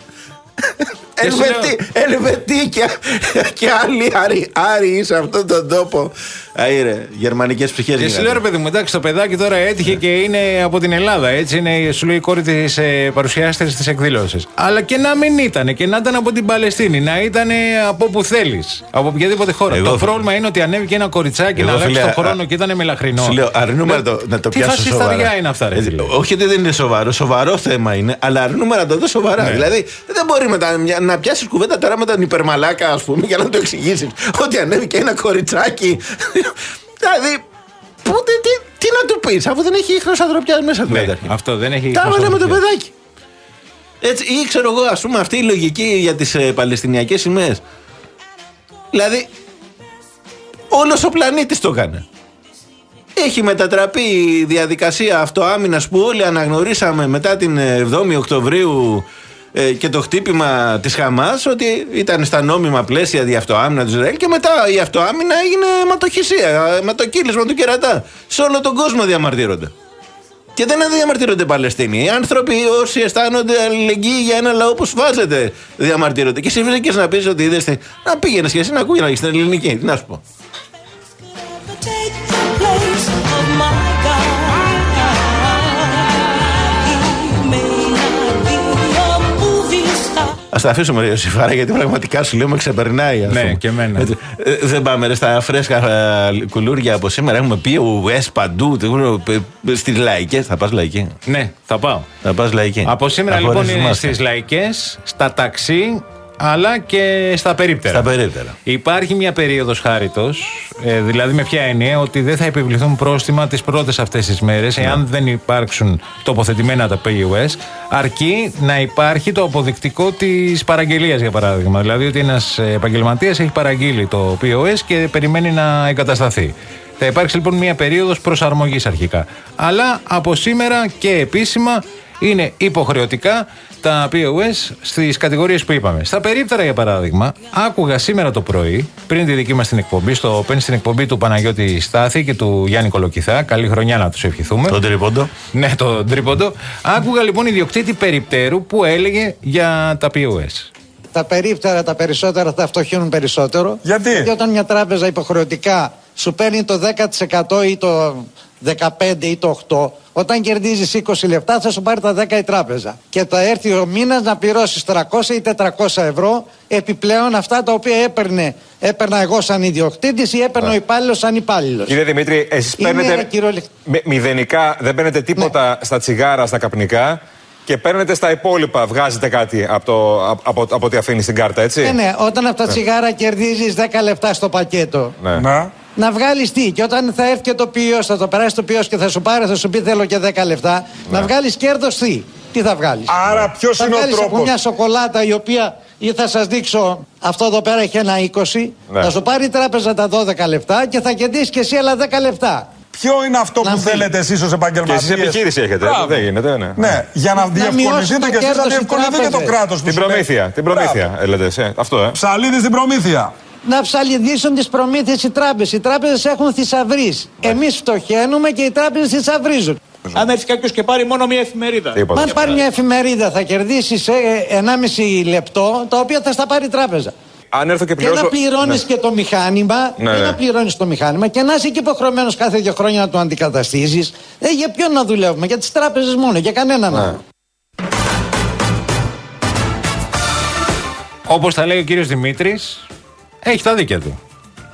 Ελβετοί και άλλοι Άριοι σε αυτόν τον τόπο. Άιρε, γερμανικές ψυχές. Και σου λέω ρε παιδί μου, εντάξει, το παιδάκι τώρα έτυχε και είναι από την Ελλάδα. Έτσι είναι, σου λέει η κόρη της ε, παρουσιάστρια της εκδήλωσης. Αλλά και να μην ήταν, και να ήταν από την Παλαιστίνη, να ήταν από όπου θέλεις, από οποιαδήποτε χώρα. Εγώ, το πρόβλημα είναι ότι ανέβηκε ένα κοριτσάκι εγώ, να αλλάξει τον χρόνο α, και ήταν μελαχρινό. Σου λέω, αρνούμε να το, να το πιάσω σοβαρά. Τι φασισταριά είναι αυτά, ρε. Ε, όχι ότι δεν είναι σοβαρό, σοβαρό θέμα είναι, αλλά αρνούμε να το δω σοβαρά. Ναι. Δηλαδή δεν μπορεί μετά να πιάσει κουβέντα τώρα με τον υπερμαλάκα, α πούμε, για να το εξηγήσει ότι ανέβηκε ένα κοριτσάκι. Δηλαδή, πότε, τι, τι να του πεις, αφού δεν έχει ίχνος ανθρωπιάς μέσα του. Ναι, αυτό δεν έχει ίχνος ανθρωπιάς. Τα έβαλε με το παιδάκι. Έτσι, ή ξέρω εγώ, ας πούμε, αυτή η λογική για τις ε, παλαιστινιακές σημαίες. Δηλαδή, όλος ο πλανήτης το έκανε. Έχει μετατραπεί η διαδικασία αυτοάμυνας που όλοι αναγνωρίσαμε μετά την εβδόμη Οκτωβρίου ε, και το χτύπημα της Χαμάς, ότι ήταν στα νόμιμα πλαίσια η αυτοάμυνα του Ισραήλ, και μετά η αυτοάμυνα έγινε αιματοχυσία, αιματοκύλισμα του κερατά. Σε όλο τον κόσμο διαμαρτύρονται. Και δεν διαμαρτύρονται οι Παλαιστίνοι. Οι άνθρωποι όσοι αισθάνονται αλληλεγγύη για ένα λαό που σφάζεται διαμαρτύρονται. Και εσύ βρήκες να πεις ότι είδες. Να πήγαινες και εσύ να ακούγες στην ελληνική. Τι να σου πω. Ας τα αφήσουμε, Ιωσήφαρα, γιατί πραγματικά σου λέω με ξεπερνάει. Ναι, και εμένα. Έτσι, ε, δεν πάμε ρε, στα φρέσκα ε, κουλούρια από σήμερα. Έχουμε πει ουες παντού. Στις λαϊκές. Θα πας λαϊκή? Ναι, θα πάω. Θα πας λαϊκή. Από σήμερα θα λοιπόν είναι στις λαϊκές, στα ταξί, αλλά και στα περίπτερα. Στα περίπτερα. Υπάρχει μια περίοδος χάριτος, ε, δηλαδή με ποια έννοια, ότι δεν θα επιβληθούν πρόστιμα τις πρώτες αυτές τις μέρες, εάν ναι. δεν υπάρξουν τοποθετημένα τα πι γιου ες, αρκεί να υπάρχει το αποδεικτικό της παραγγελίας, για παράδειγμα. Δηλαδή ότι ένας επαγγελματίας έχει παραγγείλει το πι γιου ες και περιμένει να εγκατασταθεί. Θα υπάρξει λοιπόν μια περίοδος προσαρμογής αρχικά. Αλλά από σήμερα και επίσημα είναι υποχρεωτικά τα πι γιου ες στις κατηγορίες που είπαμε. Στα περίπτερα, για παράδειγμα, άκουγα σήμερα το πρωί, πριν τη δική μας την εκπομπή, στο πεν στην εκπομπή του Παναγιώτη Στάθη και του Γιάννη Κολοκυθά. Καλή χρονιά να τους ευχηθούμε. Τον τρίποντο. Ναι, τον τρίποντο. Άκουγα λοιπόν ιδιοκτήτη περιπτέρου που έλεγε για τα πι γιου ες. Τα περίπτερα τα περισσότερα θα φτωχύνουν περισσότερο. Γιατί? Γιατί όταν μια τράπεζα υποχρεωτικά σου παίρνει το δέκα τοις εκατό ή το δεκαπέντε τοις εκατό ή το οκτώ τοις εκατό, όταν κερδίζεις είκοσι λεπτά θα σου πάρει τα δέκα η τράπεζα. Και θα έρθει ο μήνας να πληρώσεις τριακόσια ή τετρακόσια ευρώ επιπλέον αυτά τα οποία έπαιρνε, έπαιρνα εγώ σαν ιδιοκτήτης ή έπαιρνε ο υπάλληλος σαν υπάλληλος. Κύριε Δημήτρη, εσείς παίρνετε κυριολεκ... μηδενικά, δεν παίρνετε τίποτα ναι. στα τσιγάρα, στα καπνικά. Και παίρνετε στα υπόλοιπα, βγάζετε κάτι από, το, από, από ό,τι αφήνει στην κάρτα, έτσι. Ναι, ναι, όταν από τα ναι. τσιγάρα κερδίζεις δέκα λεπτά στο πακέτο. Ναι. Να. Να βγάλεις τι, και όταν θα έρθει και το ποιός, θα το περάσει το ποιός και θα σου πάρει, θα σου πει θέλω και δέκα λεπτά, ναι. να βγάλεις κέρδος τι. Τι θα βγάλεις? Άρα ποιος είναι ο τρόπος? Θα βγάλεις από μια σοκολάτα η οποία, ή θα σας δείξω, αυτό εδώ πέρα έχει ένα είκοσι, ναι. θα σου πάρει η τράπεζα τα δώδεκα λεπτά και θα κερδίσεις και εσύ άλλα δέκα λεπτά. Ποιο είναι αυτό να που πει. θέλετε εσείς ως επαγγελματίες? Και εσείς επιχείρηση έχετε, Μπράβο. δεν γίνεται, ναι. Ναι, για να, να διευκολυνθείτε και εσείς, να διευκολυνθείτε και το κράτος. Την προμήθεια, την προμήθεια, λέτε εσείς, αυτό, ε. Ψαλίδι στην προμήθεια. Να ψαλιδίσουν τις προμήθειες οι τράπεζες. Οι τράπεζες έχουν θησαυρείς. Ναι. Εμείς φτωχαίνουμε και οι τράπεζες θησαυρίζουν. Αν έρθει κάποιος και πάρει μόνο μια εφημερίδα. Αν πάρει μια εφημερίδα θα κερδίσει ενάμιση λεπτό, τα οποία θα στα πάρει η τράπεζα. αν έρθω και Και πληρώσω. να πληρώνεις ναι. και το μηχάνημα, Ναι, και ναι. να πληρώνεις το μηχάνημα και να είσαι και υποχρεωμένος κάθε δύο χρόνια να το αντικαταστήσεις. Ε, για ποιον να δουλεύουμε, για τις τράπεζες μόνο, για κανέναν άλλο. Όπως τα λέει ο κύριος Δημήτρης, έχει τα δίκια του.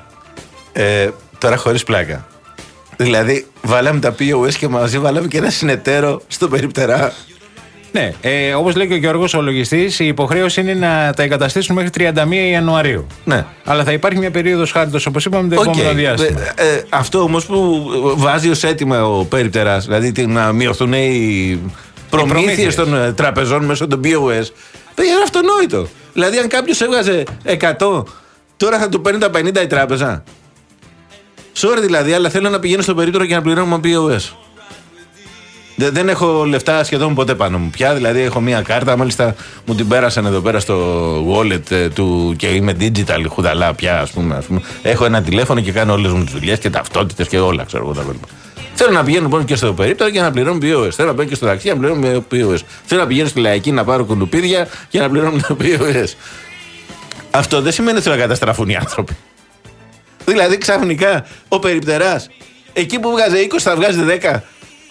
Ε, τώρα χωρίς πλάκα. Δηλαδή, βάλαμε τα πι ο ες και μαζί βάλαμε και ένα συνεταίρο στο περίπτερά. Ναι, ε, όπως λέει και ο Γιώργος ο λογιστής, η υποχρέωση είναι να τα εγκαταστήσουν μέχρι τριάντα μία Ιανουαρίου. Ναι. Αλλά θα υπάρχει μια περίοδος χάριτος, όπως είπαμε, το Okay. επόμενο διάστημα. Ε, ε, αυτό όμως που βάζει ως αίτημα ο περίπτερας, δηλαδή τι, να μειωθούν οι προμήθειες των ε, τραπεζών μέσω των πι ο ες, είναι αυτονόητο. Δηλαδή, αν κάποιος έβγαζε εκατό, τώρα θα του παίρνει τα πενήντα η τράπεζα. Sorry δηλαδή, αλλά θέλω να πηγαίνω στο περίπτερο και να πληρώνω πι ο ες. Δεν, δεν έχω λεφτά σχεδόν ποτέ πάνω μου πια. Δηλαδή, έχω μία κάρτα. Μάλιστα, μου την πέρασαν εδώ πέρα στο wallet ε, του και είμαι digital χουδαλά πια, ας πούμε, ας πούμε. Έχω ένα τηλέφωνο και κάνω όλες μου τις δουλειές και ταυτότητες και όλα, ξέρω εγώ τα βλέπω. Θέλω να πηγαίνω λοιπόν και στο περίπτερο και να πληρώνω πι ο ες. Θέλω να πηγαίνω και στο ταξί να πληρώνω πι ο ες. Θέλω να πηγαίνω στη Λαϊκή να πάρω κουνουπίδια και να πληρώνω πι ο ες. Αυτό δεν σημαίνει ότι θα καταστραφούν οι άνθρωποι. Δηλαδή, ξαφνικά ο περιπτεράς εκεί που βγάζει είκοσι θα βγάζει δέκα.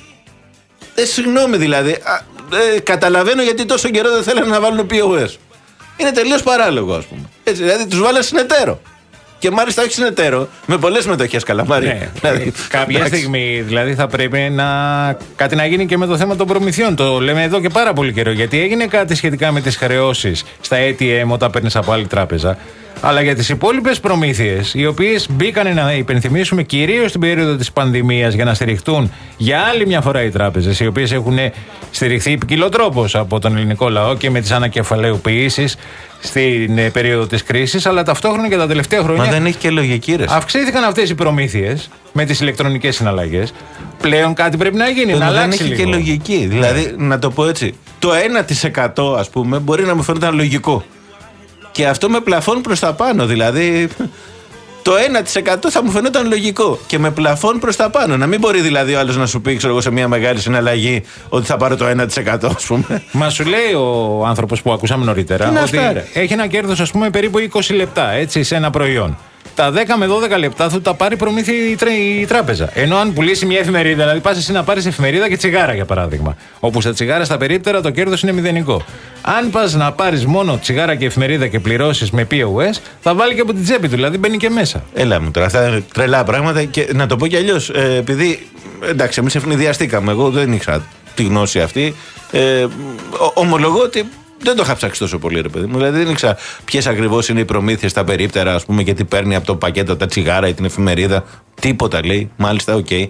Ε, συγγνώμη δηλαδή. Α, ε, καταλαβαίνω γιατί τόσο καιρό δεν θέλανε να βάλουν πι ο ες. Είναι τελείως παράλογο, ας πούμε. Έτσι, δηλαδή τους βάλανε συνεταίρο. Και μάλιστα όχι συνεταίρο, με πολλές μετοχές, Καλαμάρι. Ναι, δηλαδή, κάποια εντάξει. στιγμή δηλαδή θα πρέπει να κάτι να γίνει και με το θέμα των προμηθειών. Το λέμε εδώ και πάρα πολύ καιρό. Γιατί έγινε κάτι σχετικά με τις χρεώσεις στα έι τι εμ όταν παίρνεις από άλλη τράπεζα. Αλλά για τις υπόλοιπες προμήθειες, οι οποίες μπήκαν να υπενθυμίσουμε κυρίως στην περίοδο της πανδημίας για να στηριχτούν για άλλη μια φορά οι τράπεζες, οι οποίες έχουν στηριχθεί ποικιλοτρόπως από τον ελληνικό λαό και με τις ανακεφαλαιοποιήσεις στην ε, περίοδο της κρίσης, αλλά ταυτόχρονα και τα τελευταία χρόνια. Μα δεν έχει και λογική, ρε. Αυξήθηκαν αυτές οι προμήθειες με τις ηλεκτρονικές συναλλαγές. Πλέον κάτι πρέπει να γίνει, Το να δεν αλλάξει έχει λίγο. και λογική. Δηλαδή, να το πω έτσι, το ένα τοις εκατό ας πούμε μπορεί να μου φαίνονταν λογικό. Και αυτό με πλαφόν προς τα πάνω. Δηλαδή, το ένα τοις εκατό θα μου φαινόταν λογικό. Και με πλαφόν προς τα πάνω. Να μην μπορεί δηλαδή ο άλλος να σου πει, ξέρω εγώ, σε μια μεγάλη συναλλαγή ότι θα πάρω το ένα τοις εκατό, ας πούμε. Μα σου λέει ο άνθρωπος που ακούσαμε νωρίτερα Τι να ότι αυτά, ρε. έχει ένα κέρδος, ας πούμε, περίπου είκοσι λεπτά έτσι, σε ένα προϊόν. Τα δέκα με δώδεκα λεπτά θα τα πάρει προμήθεια η, τρέ, η τράπεζα. Ενώ αν πουλήσει μια εφημερίδα, δηλαδή πας εσύ να πάρεις εφημερίδα και τσιγάρα για παράδειγμα. Όπου στα τσιγάρα στα περίπτερα το κέρδος είναι μηδενικό. Αν πας να πάρεις μόνο τσιγάρα και εφημερίδα και πληρώσεις με πι ο ες, θα βάλει και από την τσέπη του, δηλαδή μπαίνει και μέσα. Έλα μου τώρα, αυτά είναι τρελά πράγματα και να το πω κι αλλιώς. Ε, επειδή εντάξει, εμείς ευνηδιαστήκαμε. Εγώ δεν είχα τη γνώση αυτή. Ε, ο, ομολογώ ότι δεν το είχα ψάξει τόσο πολύ, ρε παιδί μου. Δηλαδή δεν ήξερα ποιες ακριβώς είναι οι προμήθειες στα περίπτερα, ας πούμε, και τι παίρνει από το πακέτο τα τσιγάρα ή την εφημερίδα. Τίποτα λέει. Μάλιστα, οκ. Okay.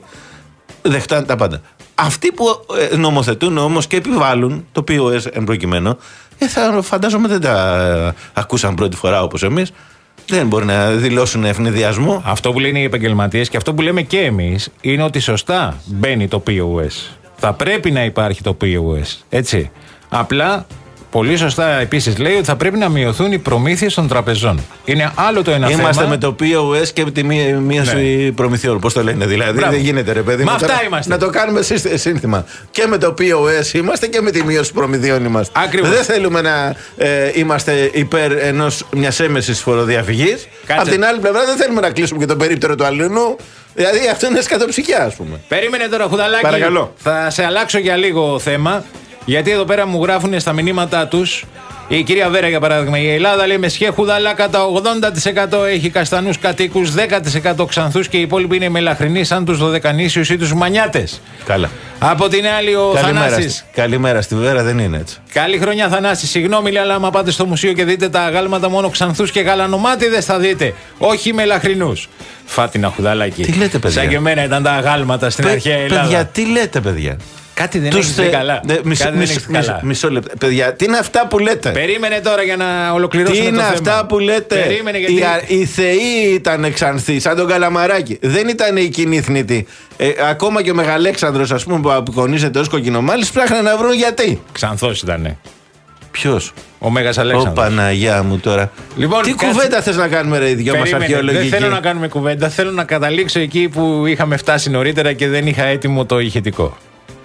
Δεχτά τα πάντα. Αυτοί που ε, νομοθετούν όμως και επιβάλλουν το πι ο ες εν προκειμένου, ε, θα φαντάζομαι δεν τα ε, ακούσαν πρώτη φορά όπως εμείς. Δεν μπορεί να δηλώσουν ευνηδιασμό. Αυτό που λένε οι επαγγελματίες και αυτό που λέμε και εμείς είναι ότι σωστά μπαίνει το πι ο ες. Θα πρέπει να υπάρχει το πι ο ες. Έτσι. Απλά. Πολύ σωστά επίσης λέει ότι θα πρέπει να μειωθούν οι προμήθειες των τραπεζών. Είναι άλλο το ένα θέμα. Είμαστε με το πι ο ες και τη μείωση ναι. προμηθειών. Πώς το λένε, δηλαδή. Μπράβο. Δεν γίνεται, ρε παιδί. Με αυτά τώρα, είμαστε. Να το κάνουμε σύνθημα. Και με το πι ο ες είμαστε και με τη μείωση προμηθειών είμαστε. Ακριβώς. Δεν θέλουμε να ε, είμαστε υπέρ ενός μιας έμεσης φοροδιαφυγής. Απ' την άλλη πλευρά δεν θέλουμε να κλείσουμε και το περίπτερο του αλλού. Δηλαδή αυτό είναι σκατοψυχιά, ας πούμε. Περίμενε τώρα, Χουδαλάκη. Παρακαλώ. Θα σε αλλάξω για λίγο θέμα. Γιατί εδώ πέρα μου γράφουν στα μηνύματά τους η κυρία Βέρα για παράδειγμα. Η Ελλάδα λέει με σχέ Χουδαλά κατά ογδόντα τοις εκατό έχει καστανούς κατοίκους, δέκα τοις εκατό ξανθούς και οι υπόλοιποι είναι μελαχρινοί σαν τους δωδεκανήσιους ή τους μανιάτες. Καλά. Από την άλλη ο Καλημέρα Θανάσης. Στη, καλημέρα στη Βέρα, δεν είναι έτσι. Καλή χρονιά Θανάση. Συγγνώμη, αλλά άμα πάτε στο μουσείο και δείτε τα αγάλματα μόνο ξανθούς και γαλανομάτιδες θα δείτε. Όχι μελαχρινούς. Φάτινα Χουδαλάκη. Τι λέτε, παιδιά. Σαν και εμένα ήταν τα αγάλματα στην Παι, αρχαία Ελλάδα. Παιδιά, τι λέτε, παιδιά. Κάτι δεν Τους έχεις δει καλά. Ναι, μισό, Κάτι μισό, δεν έχεις μισό, καλά. μισό λεπτό. Παιδιά, τι είναι αυτά που λέτε. Περίμενε τώρα για να ολοκληρώσουμε Τι το είναι θέμα. αυτά που λέτε. Περίμενε γιατί... Οι, οι θεοί ήταν ξανθοί, σαν τον Καλαμαράκη. Δεν ήταν οι κοινήθνητοι. Ε, ακόμα και ο Μεγαλέξανδρος, ας πούμε, που απεικονίζεται ως κοκκινομάλης, ψάχναν να βρουν γιατί. Ξανθός ήτανε. Ποιος? Ο Μέγας Αλέξανδρος. Ω Παναγιά μου τώρα. Λοιπόν, τι κάτσε... κουβέντα θες να κάνουμε, ρε, οι δυο μας αρχαιολογικοί? Δεν θέλω να κάνουμε κουβέντα. Θέλω να καταλήξω εκεί που είχαμε φτάσει νωρίτερα και δεν είχα έτοιμο το ηχητικό.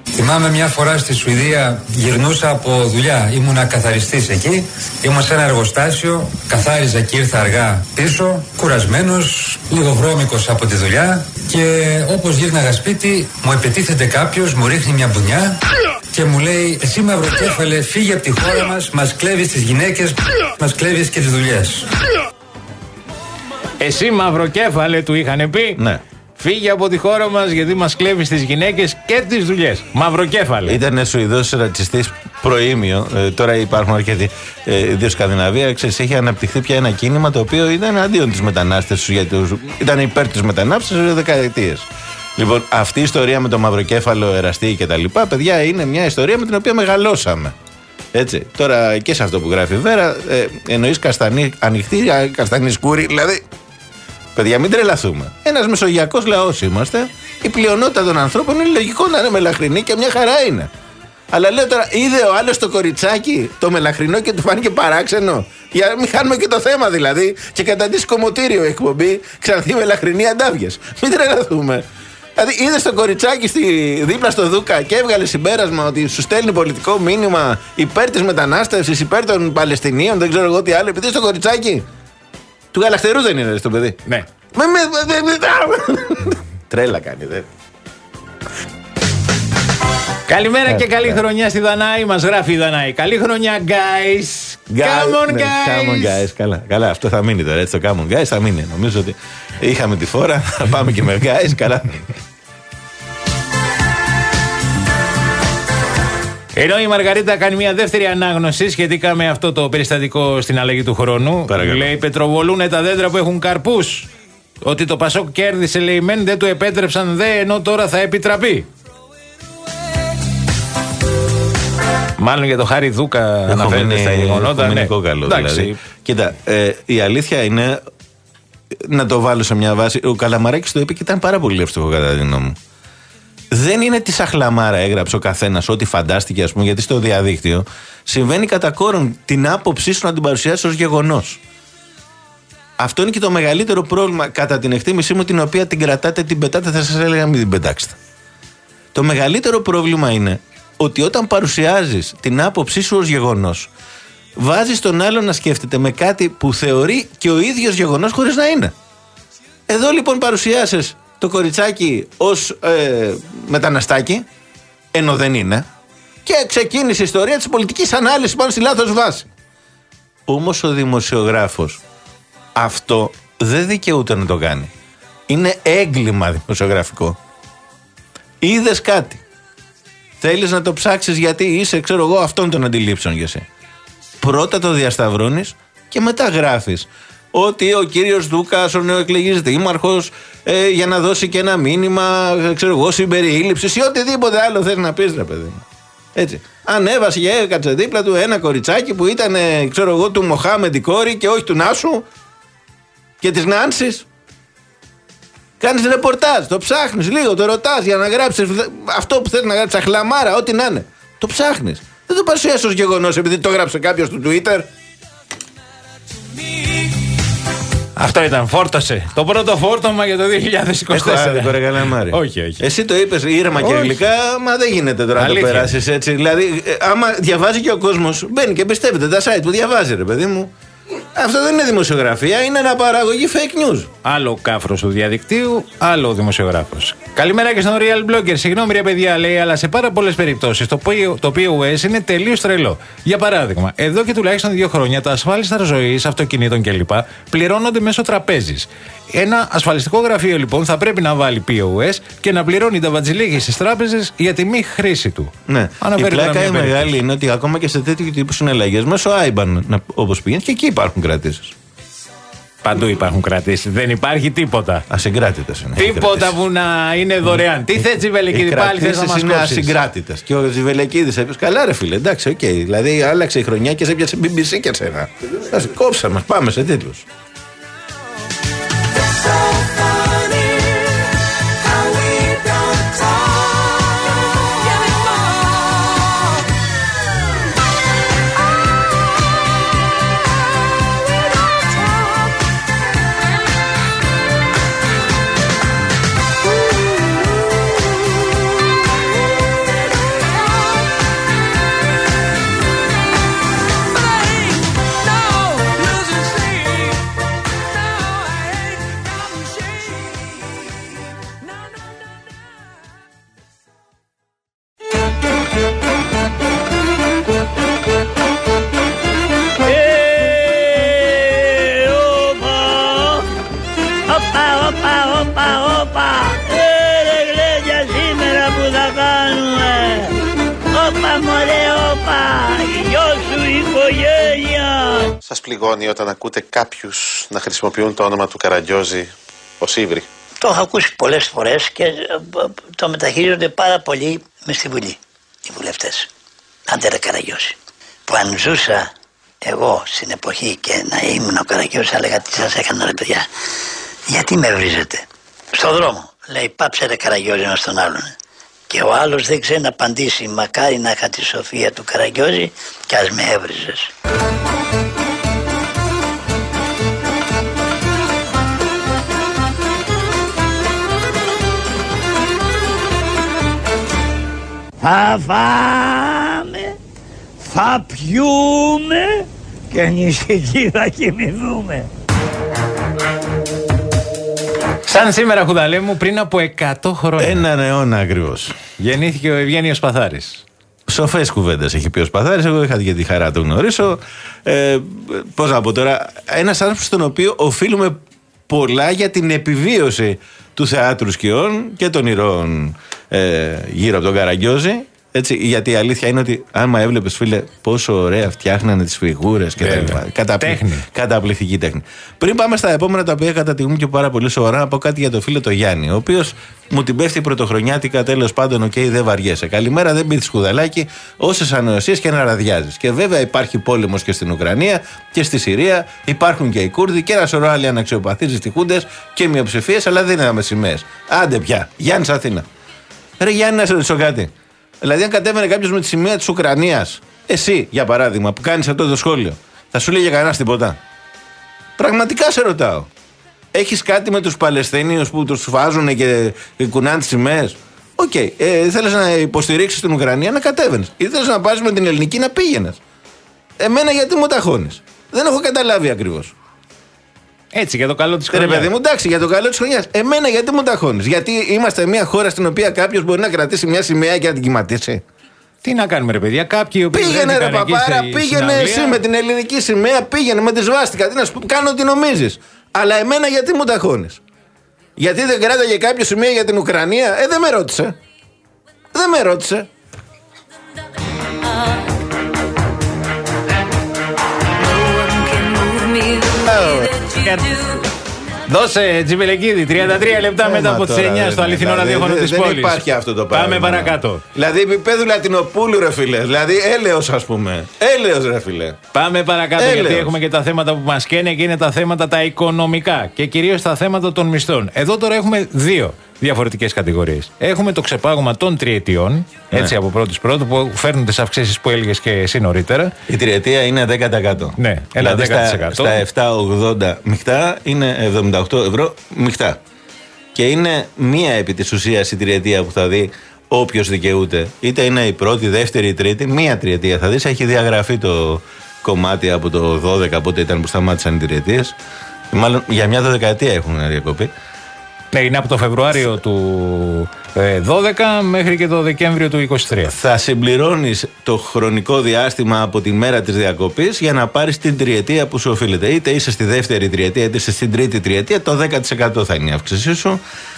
Θυμάμαι μια φορά στη Σουηδία γυρνούσα από δουλειά. Ήμουνα καθαριστής εκεί. Ήμουν σε ένα εργοστάσιο. Καθάριζα και ήρθα αργά πίσω. Κουρασμένος, λίγο βρώμικος από τη δουλειά. Και όπως γύρναγα σπίτι, μου επιτίθεται κάποιος, μου ρίχνει μια μπουνιά και μου λέει: εσύ μαυροκέφαλε, φύγε από τη χώρα μας. Μας κλέβεις τις γυναίκες, μας κλέβεις και τις δουλειές. Εσύ μαυροκέφαλε, του είχαν πει. Ναι. Φύγε από τη χώρα μας γιατί μας κλέβεις τις γυναίκες και τις δουλειές. Μαυροκέφαλε. Ήταν Σουηδός ρατσιστής προήμιο. Ε, τώρα υπάρχουν αρκετοί. Ε, Ιδίω Σκανδιναβία, ξέρεις, έχει αναπτυχθεί πια ένα κίνημα το οποίο ήταν αντίον της μετανάστευσης. Γιατί ήταν υπέρ της μετανάστευσης σε δεκαετίες. Λοιπόν, αυτή η ιστορία με το μαυροκέφαλο εραστή και τα λοιπά, παιδιά, είναι μια ιστορία με την οποία μεγαλώσαμε. Έτσι. Τώρα και σε αυτό που γράφει η Βέρα, ε, εννοείς καστανή, ανοιχτή, καστανή σκούρη, δηλαδή. Παιδιά, μην τρελαθούμε. Ένας μεσογειακός λαός είμαστε. Η πλειονότητα των ανθρώπων είναι λογικό να είναι μελαχρινή και μια χαρά είναι. Αλλά λέω τώρα, είδε ο άλλος το κοριτσάκι, το μελαχρινό και του φάνηκε παράξενο. Για να μην χάνουμε και το θέμα δηλαδή. Και καταντήσει κομμωτήριο εκπομπή, ξανθεί μελαχρινή αντάβιες. Μην τρελαθούμε. Δηλαδή, είδε το κοριτσάκι στη, δίπλα στο Δούκα και έβγαλε συμπέρασμα ότι σου στέλνει πολιτικό μήνυμα υπέρ της μετανάστευσης, υπέρ των Παλαιστινίων, δεν ξέρω εγώ τι άλλο, επειδή στο κοριτσάκι. Του Γαλαχτερού δεν είναι, στο παιδί. Ναι. Με, με, με, με, τρέλα κάνει, δε. Καλημέρα ε, και καλή ε. χρονιά στη Δανάη. Μας γράφει η Δανάη. Καλή χρονιά, guys. Guys, come on, ναι, guys. Come on, guys. Καλά, καλά, αυτό θα μείνει τώρα. Έτσι το come on, guys θα μείνει. Νομίζω ότι είχαμε τη φόρα. Θα πάμε και με guys. Καλά. Ενώ η Μαργαρίτα κάνει μια δεύτερη ανάγνωση σχετικά με αυτό το περιστατικό στην αλλαγή του χρόνου. Παρακαλώ. Λέει: πετροβολούνε τα δέντρα που έχουν καρπούς. Ότι το Πασόκ κέρδισε, λέει μεν, δεν του επέτρεψαν δε, ενώ τώρα θα επιτραπεί. Μάλλον για το Χάρη Δούκα αναφέρεται στα γεγονότα. Είναι ναι. καλό, δηλαδή. Κοίτα, ε, η αλήθεια είναι, να το βάλω σε μια βάση. Ο Καλαμαράκης το είπε και ήταν πάρα πολύ εύστοχο κατά τη γνώμη μου. Δεν είναι τη σαχλαμάρα, έγραψε ο καθένας ό,τι φαντάστηκε, ας πούμε, γιατί στο διαδίκτυο συμβαίνει κατά κόρον την άποψή σου να την παρουσιάσει ως γεγονός. Αυτό είναι και το μεγαλύτερο πρόβλημα, κατά την εκτίμησή μου, την οποία την κρατάτε, την πετάτε, θα σας έλεγα μην την πετάξετε. Το μεγαλύτερο πρόβλημα είναι ότι όταν παρουσιάζεις την άποψή σου ως γεγονός, βάζεις τον άλλο να σκέφτεται με κάτι που θεωρεί και ο ίδιος γεγονός χωρίς να είναι. Εδώ λοιπόν παρουσιάσεις το κοριτσάκι ως ε, μεταναστάκι, ενώ δεν είναι, και ξεκίνησε η ιστορία της πολιτικής ανάλυσης πάνω στη λάθος βάση. Όμως ο δημοσιογράφος αυτό δεν δικαιούται να το κάνει. Είναι έγκλημα δημοσιογραφικό. Είδες κάτι, θέλεις να το ψάξεις γιατί είσαι, ξέρω εγώ, αυτών των αντιλήψεων για εσύ. Πρώτα το διασταυρώνεις και μετά γράφεις ότι ο κύριος Δούκας, ο νεοεκλεγής δήμαρχος, ε, για να δώσει και ένα μήνυμα, ξέρω εγώ, συμπεριήληψης ή οτιδήποτε άλλο θες να πεις, ρε παιδί μου. Έτσι. Ανέβασε και έκατσε δίπλα του ένα κοριτσάκι που ήταν, ε, ξέρω εγώ, του Μοχάμεντ η κόρη και όχι του Νάσου και της Νάνσης. Κάνεις ρεπορτάζ, το ψάχνεις λίγο, το ρωτάς για να γράψεις αυτό που θες να γράψεις, αχλαμάρα, ό,τι να είναι. Το ψάχνεις. Δεν το παρουσιάσεις ως γεγονός επειδή το γράψε κάποιος στο Twitter. Αυτό ήταν, φόρτωσε. Το πρώτο φόρτωμα για το δύο χιλιάδες είκοσι τέσσερα. Έχω άδικο, ρε Καλαμάρη. Όχι, όχι. Εσύ το είπες ήρεμα και γλυκά, μα δεν γίνεται τώρα να το περάσεις έτσι. Δηλαδή, ε, άμα διαβάζει και ο κόσμος, μπαίνει και πιστεύετε τα site που διαβάζει, ρε παιδί μου. Αυτό δεν είναι δημοσιογραφία, είναι αναπαραγωγή fake news. Άλλο κάφρος του διαδικτύου, άλλο δημοσιογράφος. Καλημέρα και στον Real Blogger. Συγγνώμη, ρε παιδιά, λέει, αλλά σε πάρα πολλές περιπτώσεις το, το πι ο ες είναι τελείως τρελό. Για παράδειγμα, εδώ και τουλάχιστον δύο χρόνια τα ασφάλιστα ζωής, αυτοκινήτων κλπ. Πληρώνονται μέσω τραπέζης. Ένα ασφαλιστικό γραφείο λοιπόν θα πρέπει να βάλει πι ο ες και να πληρώνει τα βατζιλίκια στις τράπεζες για τη μη χρήση του. Ναι. Η πλάκα η μεγάλη είναι ότι ακόμα και σε τέτοιου τύπου συναλλαγές μέσω άι μπαν, όπως πηγαίνει, και εκεί υπάρχουν κρατήσεις. Παντού υπάρχουν κρατήσεις. Δεν υπάρχει τίποτα. Ασυγκράτητες είναι. Τίποτα που να είναι δωρεάν. Τι θες, Τζιβελεκίδη, πάλι θες να μας είναι κόψεις. ασυγκράτητες. Και ο Τζιβελεκίδης έπαιζε. Καλά, ρε φίλε, εντάξει, οκ. Okay. Δηλαδή άλλαξε η χρονιά και σε έπιασε μπι μπι σι και σένα. Κόψα μας, πάμε σε τίτλους. οικογένεια. Σας πληγώνει όταν ακούτε κάποιους να χρησιμοποιούν το όνομα του Καραγκιόζη ως ύβρι? Το έχω ακούσει πολλές φορές και το μεταχειρίζονται πάρα πολύ μες στη Βουλή οι βουλευτές. Άντε ρε Καραγκιόζη. Που αν ζούσα εγώ στην εποχή και να ήμουν ο Καραγκιόζης, θα έλεγα τι σας έκανα ρε παιδιά. Γιατί με βρίζετε? Στο δρόμο λέει πάψε ρε Καραγκιόζη ένας τον άλλον. Και ο άλλος δεν ξέρει να απαντήσει. Μακάρι να είχα τη σοφία του Καραγκιόζη κι ας με έβριζες. Θα φάμε, θα πιούμε και νησική θα κοιμηθούμε. Σαν σήμερα, Χουδαλέ μου, πριν από εκατό χρόνια. Έναν αιώνα ακριβώς. Γεννήθηκε ο Ευγένιος Παθάρης. Σοφές κουβέντες έχει πει ο Παθάρης. Εγώ είχα και τη χαρά να τον γνωρίσω. Ε, πώς να πω τώρα, ένας άνθρωπος στον οποίο οφείλουμε πολλά για την επιβίωση του θεάτρου σκιών και των ηρώων ε, γύρω από τον Καραγκιόζη. Έτσι, γιατί η αλήθεια είναι ότι άμα έβλεπες, φίλε, πόσο ωραία φτιάχνανε τις φιγούρες και τα λοιπά. Καταπλη... Καταπληκτική τέχνη. Πριν πάμε στα επόμενα, τα οποία κατά τη γνώμη και πάρα πολύ σοβαρά, να πω κάτι για το φίλο το Γιάννη, ο οποίος μου την πέφτει πρωτοχρονιάτικα, τέλος πάντων, οκ, okay, δεν βαριέσαι. Καλημέρα, δεν πείθεις Χουδαλάκι, όσες ανοησίες και να ραδιάζεις. Και βέβαια υπάρχει πόλεμος και στην Ουκρανία και στη Συρία, υπάρχουν και οι Κούρδοι και ένα σωρό άλλοι αναξιοπαθείς ζητικούντες και μειοψηφίες, αλλά δεν είναι με σημαίες. Άντε πια, Γιάννης Αθήνα. Ρε Γιάννη, να σε ρωτήσω κάτι. Δηλαδή, αν κατέβαινε κάποιος με τη σημαία της Ουκρανίας, εσύ για παράδειγμα, που κάνεις αυτό το σχόλιο, θα σου λέγε κανένας τίποτα? Πραγματικά σε ρωτάω. Έχεις κάτι με τους Παλαιστίνιους που τους βάζουν και κουνάνε τις σημαίες? Οκ. Okay. Ε, θέλεις να υποστηρίξεις την Ουκρανία, να κατέβαινες. Ή θέλεις να πας με την ελληνική, να πήγαινες. Εμένα γιατί μου ταχώνεις? Δεν έχω καταλάβει ακριβώς. Έτσι, για το καλό της χρονιάς. Ρε παιδί μου, εντάξει, για το καλό της χρονιάς. Εμένα γιατί μου ταχώνεις? Γιατί είμαστε μια χώρα στην οποία κάποιος μπορεί να κρατήσει μια σημαία και να την κυματίσει? Τι να κάνουμε, ρε παιδιά, κάποιοι. Πήγαινε, ρε παπάρα, πήγαινε εσύ με την ελληνική σημαία, πήγαινε με τη σβάστηκα. Τι να σου κάνω, ό,τι νομίζεις. Αλλά εμένα γιατί μου ταχώνεις? Γιατί δεν κράταγε κάποιο σημαία για την Ουκρανία? Ε, δεν με ρώτησε. Δεν με ρώτησε. Δώσε Τζιμπελεκίδη, τριάντα τρία λεπτά μετά από τις εννιά στο αληθινό ραδιόφωνο της πόλης. Δεν υπάρχει αυτό το πράγμα. Πάμε παρακάτω. Δηλαδή επίπεδου Λατινοπούλου, ρε φίλε. Δηλαδή έλεος, ας πούμε. Έλεος, ρε φίλε. Πάμε παρακάτω, έλεος. Γιατί έχουμε και τα θέματα που μας καίνε και είναι τα θέματα τα οικονομικά και κυρίως τα θέματα των μισθών. Εδώ τώρα έχουμε δύο διαφορετικές κατηγορίες. Έχουμε το ξεπάγωμα των τριετιών, ναι. Έτσι από πρώτης πρώτου, που φέρνουν τις αυξήσεις που έλεγες και εσύ νωρίτερα. Η τριετία είναι δέκα τοις εκατό. Ναι, ένα δηλαδή δέκα τοις εκατό. Στα, στα επτά ογδόντα μειχτά είναι εβδομήντα οκτώ ευρώ μειχτά. Και είναι μία επί της ουσίας η τριετία που θα δει όποιος δικαιούται. Είτε είναι η πρώτη, η δεύτερη, η τρίτη, μία τριετία θα δεις. Έχει διαγραφεί το κομμάτι από το δώδεκα, πότε ήταν που σταμάτησαν οι τριετίες. Μάλλον για μια δωδεκαετία έχουν διακοπεί. Ναι, είναι από το Φεβρουάριο του δώδεκα μέχρι και το Δεκέμβριο του είκοσι τρία. Θα συμπληρώνεις το χρονικό διάστημα από τη μέρα της διακοπής για να πάρεις την τριετία που σου οφείλεται. Είτε είσαι στη δεύτερη τριετία, είτε είσαι στην τρίτη τριετία, το δέκα τοις εκατό θα είναι η αύξησή σου.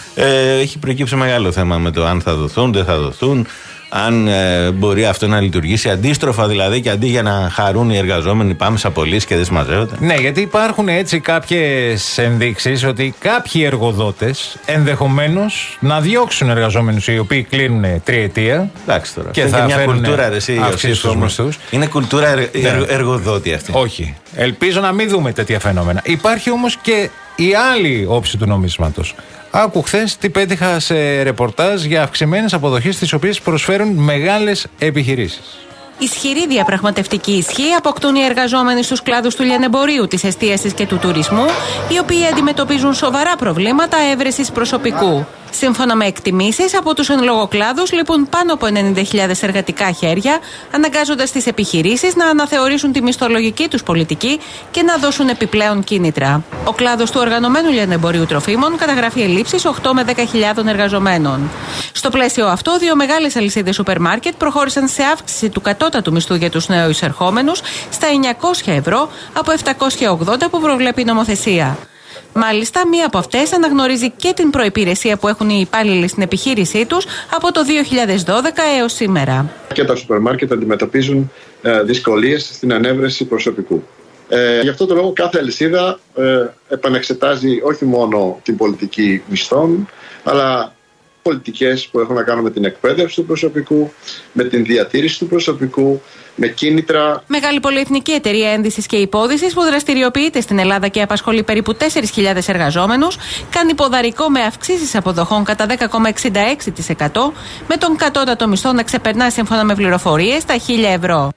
Ε, έχει προκύψει μεγάλο θέμα με το αν θα δοθούν, δεν θα δοθούν. Αν ε, μπορεί αυτό να λειτουργήσει αντίστροφα, δηλαδή, και αντί για να χαρούν οι εργαζόμενοι, πάμε σε απολύσεις και δεν συμμαζεύονται. Ναι, γιατί υπάρχουν έτσι κάποιες ενδείξεις ότι κάποιοι εργοδότες ενδεχομένως να διώξουν εργαζόμενους οι οποίοι κλείνουν τριετία. Εντάξει τώρα. Και θα είναι μια κουλτούρα, ρε, αυξήσεις στους μισθούς. Είναι κουλτούρα ερ, ναι. ερ, εργοδότη αυτή. Όχι. Ελπίζω να μην δούμε τέτοια φαινόμενα. Υπάρχει όμως και η άλλη όψη του νομίσματος. Άκου χθες τι πέτυχα σε ρεπορτάζ για αυξημένες αποδοχές τις οποίες προσφέρουν μεγάλες επιχειρήσεις. Ισχυρή διαπραγματευτική ισχύ αποκτούν οι εργαζόμενοι στους κλάδους του λιανεμπορίου, της εστίασης και του τουρισμού, οι οποίοι αντιμετωπίζουν σοβαρά προβλήματα έβρεσης προσωπικού. Σύμφωνα με εκτιμήσεις, από τους εν λόγω κλάδους λείπουν πάνω από ενενήντα χιλιάδες εργατικά χέρια, αναγκάζοντας τις επιχειρήσεις να αναθεωρήσουν τη μισθολογική τους πολιτική και να δώσουν επιπλέον κίνητρα. Ο κλάδος του οργανωμένου λιανεμπορίου τροφίμων καταγράφει ελλείψεις οκτώ με δέκα χιλιάδων εργαζομένων. Στο πλαίσιο αυτό, δύο μεγάλες αλυσίδες σούπερ μάρκετ προχώρησαν σε αύξηση του κατώτατου μισθού για τους νέους εισερχόμενους στα εννιακόσια ευρώ από επτακόσια ογδόντα που προβλέπει η νομοθεσία. Μάλιστα, μία από αυτές αναγνωρίζει και την προϋπηρεσία που έχουν οι υπάλληλοι στην επιχείρησή τους από το δύο χιλιάδες δώδεκα έως σήμερα. Και τα σούπερ μάρκετ αντιμετωπίζουν ε, δυσκολίες στην ανέβρεση προσωπικού. Ε, γι' αυτό το λόγο κάθε αλυσίδα ε, επανεξετάζει όχι μόνο την πολιτική μισθών, αλλά πολιτικές που έχουν να κάνουν με την εκπαίδευση του προσωπικού, με την διατήρηση του προσωπικού, με κίνητρα. Μεγάλη πολυεθνική εταιρεία ένδυσης και υπόδυσης που δραστηριοποιείται στην Ελλάδα και απασχολεί περίπου τέσσερις χιλιάδες εργαζόμενους, κάνει ποδαρικό με αυξήσεις αποδοχών κατά δέκα κόμμα εξήντα έξι τοις εκατό, με τον κατώτατο μισθό να ξεπερνά σύμφωνα με πληροφορίες τα χίλια ευρώ.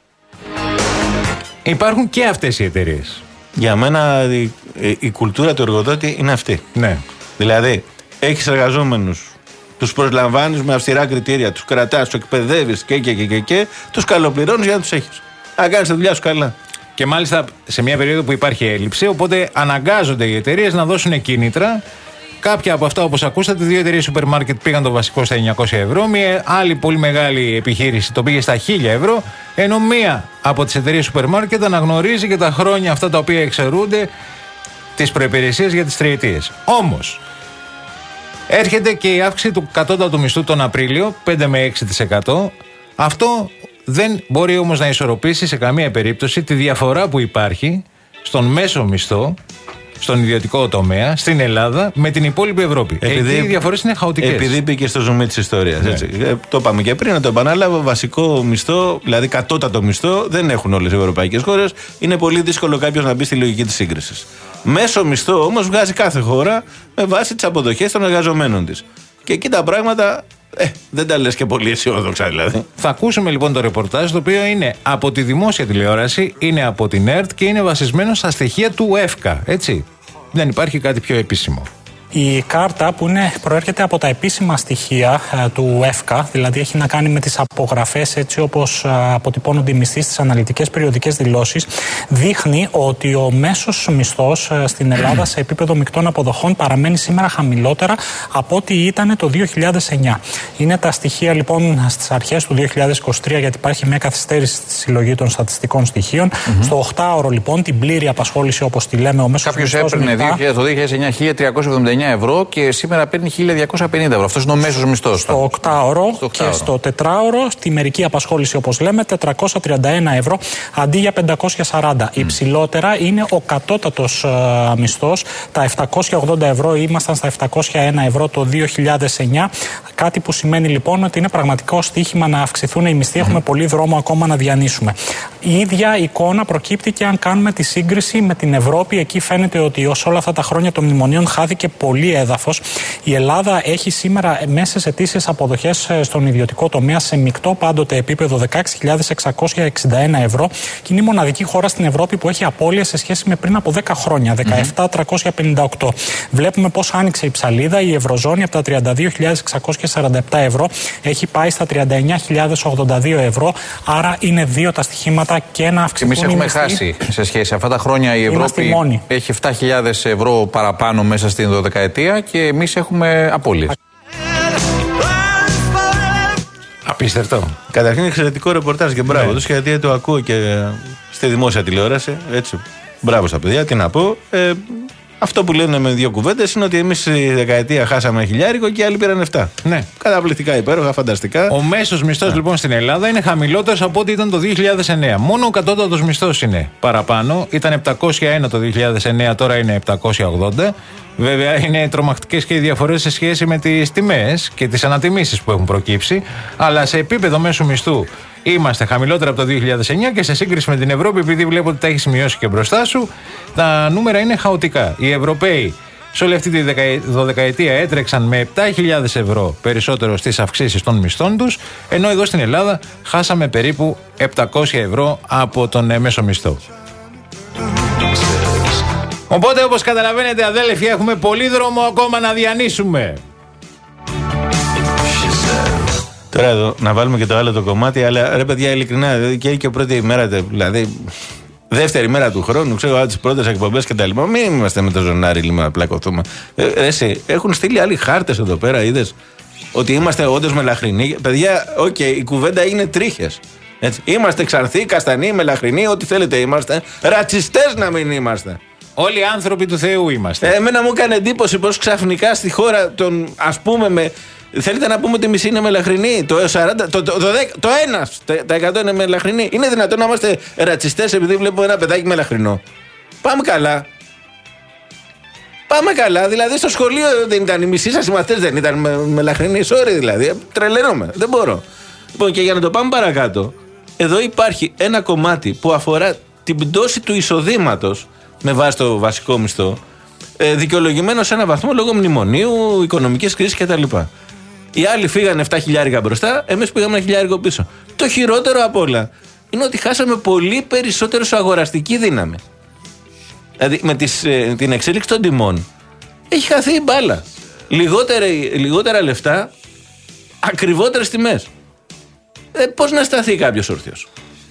Υπάρχουν και αυτές οι εταιρείες. Για μένα η, η, η κουλτούρα του εργοδότη είναι αυτή. Ναι. Δηλαδή, έχεις εργαζόμενους, τους προσλαμβάνεις με αυστηρά κριτήρια, τους κρατάς, τους εκπαιδεύεις και, και, και, και, και τους καλοπληρώνεις για να τους έχεις. Να κάνεις τη δουλειά σου καλά. Και μάλιστα σε μια περίοδο που υπάρχει έλλειψη, οπότε αναγκάζονται οι εταιρείες να δώσουν κίνητρα. Κάποια από αυτά, όπως ακούσατε, δύο εταιρείες σούπερ μάρκετ πήγαν το βασικό στα εννιακόσια ευρώ. Μια άλλη πολύ μεγάλη επιχείρηση το πήγε στα χίλια ευρώ. Ενώ μία από τις εταιρείες σούπερ μάρκετ αναγνωρίζει και τα χρόνια αυτά τα οποία εξαιρούνται τις προϋπηρεσίες για τις τριετίες. Όμως, έρχεται και η αύξηση του κατώτατου μισθού τον Απρίλιο, πέντε με έξι τοις εκατό. Αυτό δεν μπορεί όμως να ισορροπήσει σε καμία περίπτωση τη διαφορά που υπάρχει στον μέσο μισθό, στον ιδιωτικό τομέα, στην Ελλάδα, με την υπόλοιπη Ευρώπη. Επειδή οι διαφορές είναι χαοτικές. Επειδή μπήκε στο ζουμί της ιστορίας. Ναι. Ε, το είπαμε και πριν, να το επανάλαβα. Βασικό μισθό, δηλαδή κατώτατο μισθό, δεν έχουν όλες οι ευρωπαϊκές χώρες. Είναι πολύ δύσκολο κάποιος να μπει στη λογική της σύγκρισης. Μέσο μισθό όμως βγάζει κάθε χώρα με βάση τις αποδοχές των εργαζομένων της. Και εκεί τα πράγματα ε, δεν τα λες και πολύ αισιόδοξα δηλαδή. Θα ακούσουμε λοιπόν το ρεπορτάζ, το οποίο είναι από τη δημόσια τηλεόραση, είναι από την ΕΡΤ και είναι βασισμένο στα στοιχεία του ΕΦΚΑ. Έτσι. Δεν υπάρχει κάτι πιο επίσημο. Η κάρτα που είναι, προέρχεται από τα επίσημα στοιχεία ε, του ΕΦΚΑ, δηλαδή έχει να κάνει με τις απογραφές έτσι όπως ε, αποτυπώνονται οι μισθοί στις αναλυτικές περιοδικές δηλώσεις, δείχνει ότι ο μέσος μισθός ε, στην Ελλάδα σε επίπεδο μεικτών αποδοχών παραμένει σήμερα χαμηλότερα από ό,τι ήταν το δύο χιλιάδες εννιά. Είναι τα στοιχεία λοιπόν στις αρχές του δύο χιλιάδες είκοσι τρία, γιατί υπάρχει μια καθυστέρηση στη συλλογή των στατιστικών στοιχείων. Mm-hmm. Στο οκτάωρο λοιπόν, την πλήρη απασχόληση όπως τη λέμε, ο μέσος μισθός. Κάποιος έπαιρνε μετά... το δύο χιλιάδες εννιά χίλια τριακόσια εβδομήντα εννιά ευρώ και σήμερα παίρνει χίλια διακόσια πενήντα ευρώ. Αυτός είναι ο μέσος μισθός. Στο οκτάωρο και στο τετράωρο, στη μερική απασχόληση όπως λέμε, τετρακόσια τριάντα ένα ευρώ αντί για πεντακόσια σαράντα. Mm. Υψηλότερα είναι ο κατώτατος uh, μισθός. Τα επτακόσια ογδόντα ευρώ, ήμασταν στα επτακόσια ένα ευρώ το δύο χιλιάδες εννιά. Κάτι που σημαίνει λοιπόν ότι είναι πραγματικό στοίχημα να αυξηθούν οι μισθοί. Mm. Έχουμε πολύ δρόμο ακόμα να διανύσουμε. Η ίδια εικόνα προκύπτει και αν κάνουμε τη σύγκριση με την Ευρώπη. Εκεί φαίνεται ότι ως όλα αυτά τα χρόνια των μνημονίων χάθηκε πολύ έδαφος. Η Ελλάδα έχει σήμερα μέσες ετήσιες αποδοχές στον ιδιωτικό τομέα σε μεικτό πάντοτε επίπεδο δεκαέξι χιλιάδες εξακόσια εξήντα ένα ευρώ και είναι η μοναδική χώρα στην Ευρώπη που έχει απώλειες σε σχέση με πριν από δέκα χρόνια, δεκαεπτά χιλιάδες τριακόσια πενήντα οκτώ. Βλέπουμε πώς άνοιξε η ψαλίδα. Η Ευρωζώνη από τα τριάντα δύο χιλιάδες εξακόσια σαράντα επτά ευρώ έχει πάει στα τριάντα εννιά χιλιάδες ογδόντα δύο ευρώ. Άρα είναι δύο τα στοιχήματα και να αυξηθούν. Εμείς έχουμε χάσει σε σχέση. Αυτά τα χρόνια η Ευρώπη έχει επτά χιλιάδες ευρώ παραπάνω μέσα στην δωδεκαετία και εμείς έχουμε απώλειες. Απίστευτο. Καταρχήν είναι εξαιρετικό ρεπορτάζ και μπράβο ναι. τους, γιατί το ακούω και στη δημόσια τηλεόραση. Έτσι. Μπράβο στα παιδιά, τι να πω. Ε, αυτό που λένε με δύο κουβέντες είναι ότι εμείς στη δεκαετία χάσαμε χιλιάρικο και οι άλλοι πήραν επτά. Ναι. Καταπληκτικά, υπέροχα, φανταστικά. Ο μέσος μισθός ναι. λοιπόν στην Ελλάδα είναι χαμηλότερος από ό,τι ήταν το δύο χιλιάδες εννέα. Μόνο ο κατώτατος μισθός είναι παραπάνω. Ήταν επτακόσια ένα το δύο χιλιάδες εννέα, τώρα είναι επτακόσια ογδόντα. Βέβαια είναι τρομακτικές και οι διαφορές σε σχέση με τις τιμές και τις ανατιμήσεις που έχουν προκύψει. Αλλά σε επίπεδο μέσου μισθού είμαστε χαμηλότερα από το δύο χιλιάδες εννέα και σε σύγκριση με την Ευρώπη, επειδή βλέπω ότι τα έχει σημειώσει και μπροστά σου, τα νούμερα είναι χαοτικά. Οι Ευρωπαίοι σε όλη αυτή τη δωδεκαετία έτρεξαν με επτά χιλιάδες ευρώ περισσότερο στις αυξήσεις των μισθών τους, ενώ εδώ στην Ελλάδα χάσαμε περίπου επτακόσια ευρώ από τον μέσο μισθό. Οπότε, όπως καταλαβαίνετε, αδέλφοι, έχουμε πολύ δρόμο ακόμα να διανύσουμε. Τώρα εδώ να βάλουμε και το άλλο το κομμάτι, αλλά ρε παιδιά, ειλικρινά, δηλαδή και, και πρώτη ημέρα, δηλαδή δεύτερη μέρα του χρόνου, ξέρω, τις πρώτες εκπομπές και τα λοιπά. Μην είμαστε με το ζωνάρι λίγο να πλακωθούμε. Ε, εσύ, έχουν στείλει άλλοι χάρτες εδώ πέρα, είδες, ότι είμαστε όντως μελαχρινοί. Παιδιά, οκ, okay, η κουβέντα είναι τρίχες. Έτσι. Είμαστε ξανθοί, καστανοί, μελαχρινοί, ό,τι θέλετε είμαστε. Ρατσιστές να μην είμαστε. Όλοι άνθρωποι του Θεού είμαστε. Ε, εμένα μου έκανε εντύπωση πως ξαφνικά στη χώρα των, ας πούμε, με Θέλετε να πούμε ότι η μισή είναι μελαχρινή, το σαράντα, το, το, το, το ένα τα εκατό είναι μελαχρινή. Είναι δυνατόν να είμαστε ρατσιστές επειδή βλέπουμε ένα παιδάκι μελαχρινό? Πάμε καλά. Πάμε καλά. Δηλαδή στο σχολείο δεν ήταν οι μισοί σας οι μαθητές, δεν ήταν με, μελαχρινοί. Sorry δηλαδή. Τρελαίνομαι. Δεν μπορώ. Λοιπόν, και για να το πάμε παρακάτω, εδώ υπάρχει ένα κομμάτι που αφορά την πτώση του εισοδήματος με βάση το βασικό μισθό, ε, δικαιολογημένο σε ένα βαθμό λόγω μνημονίου, οικονομικής κρίσης κτλ. Οι άλλοι φύγανε επτά χιλιάρικα μπροστά, εμείς πήγαμε ένα χιλιάρικο πίσω. Το χειρότερο απ' όλα είναι ότι χάσαμε πολύ περισσότερο σε αγοραστική δύναμη. Δηλαδή με τις, ε, την εξέλιξη των τιμών έχει χαθεί η μπάλα. Λιγότερα, λιγότερα λεφτά, ακριβότερες τιμές. Ε, πώς να σταθεί κάποιος όρθιος?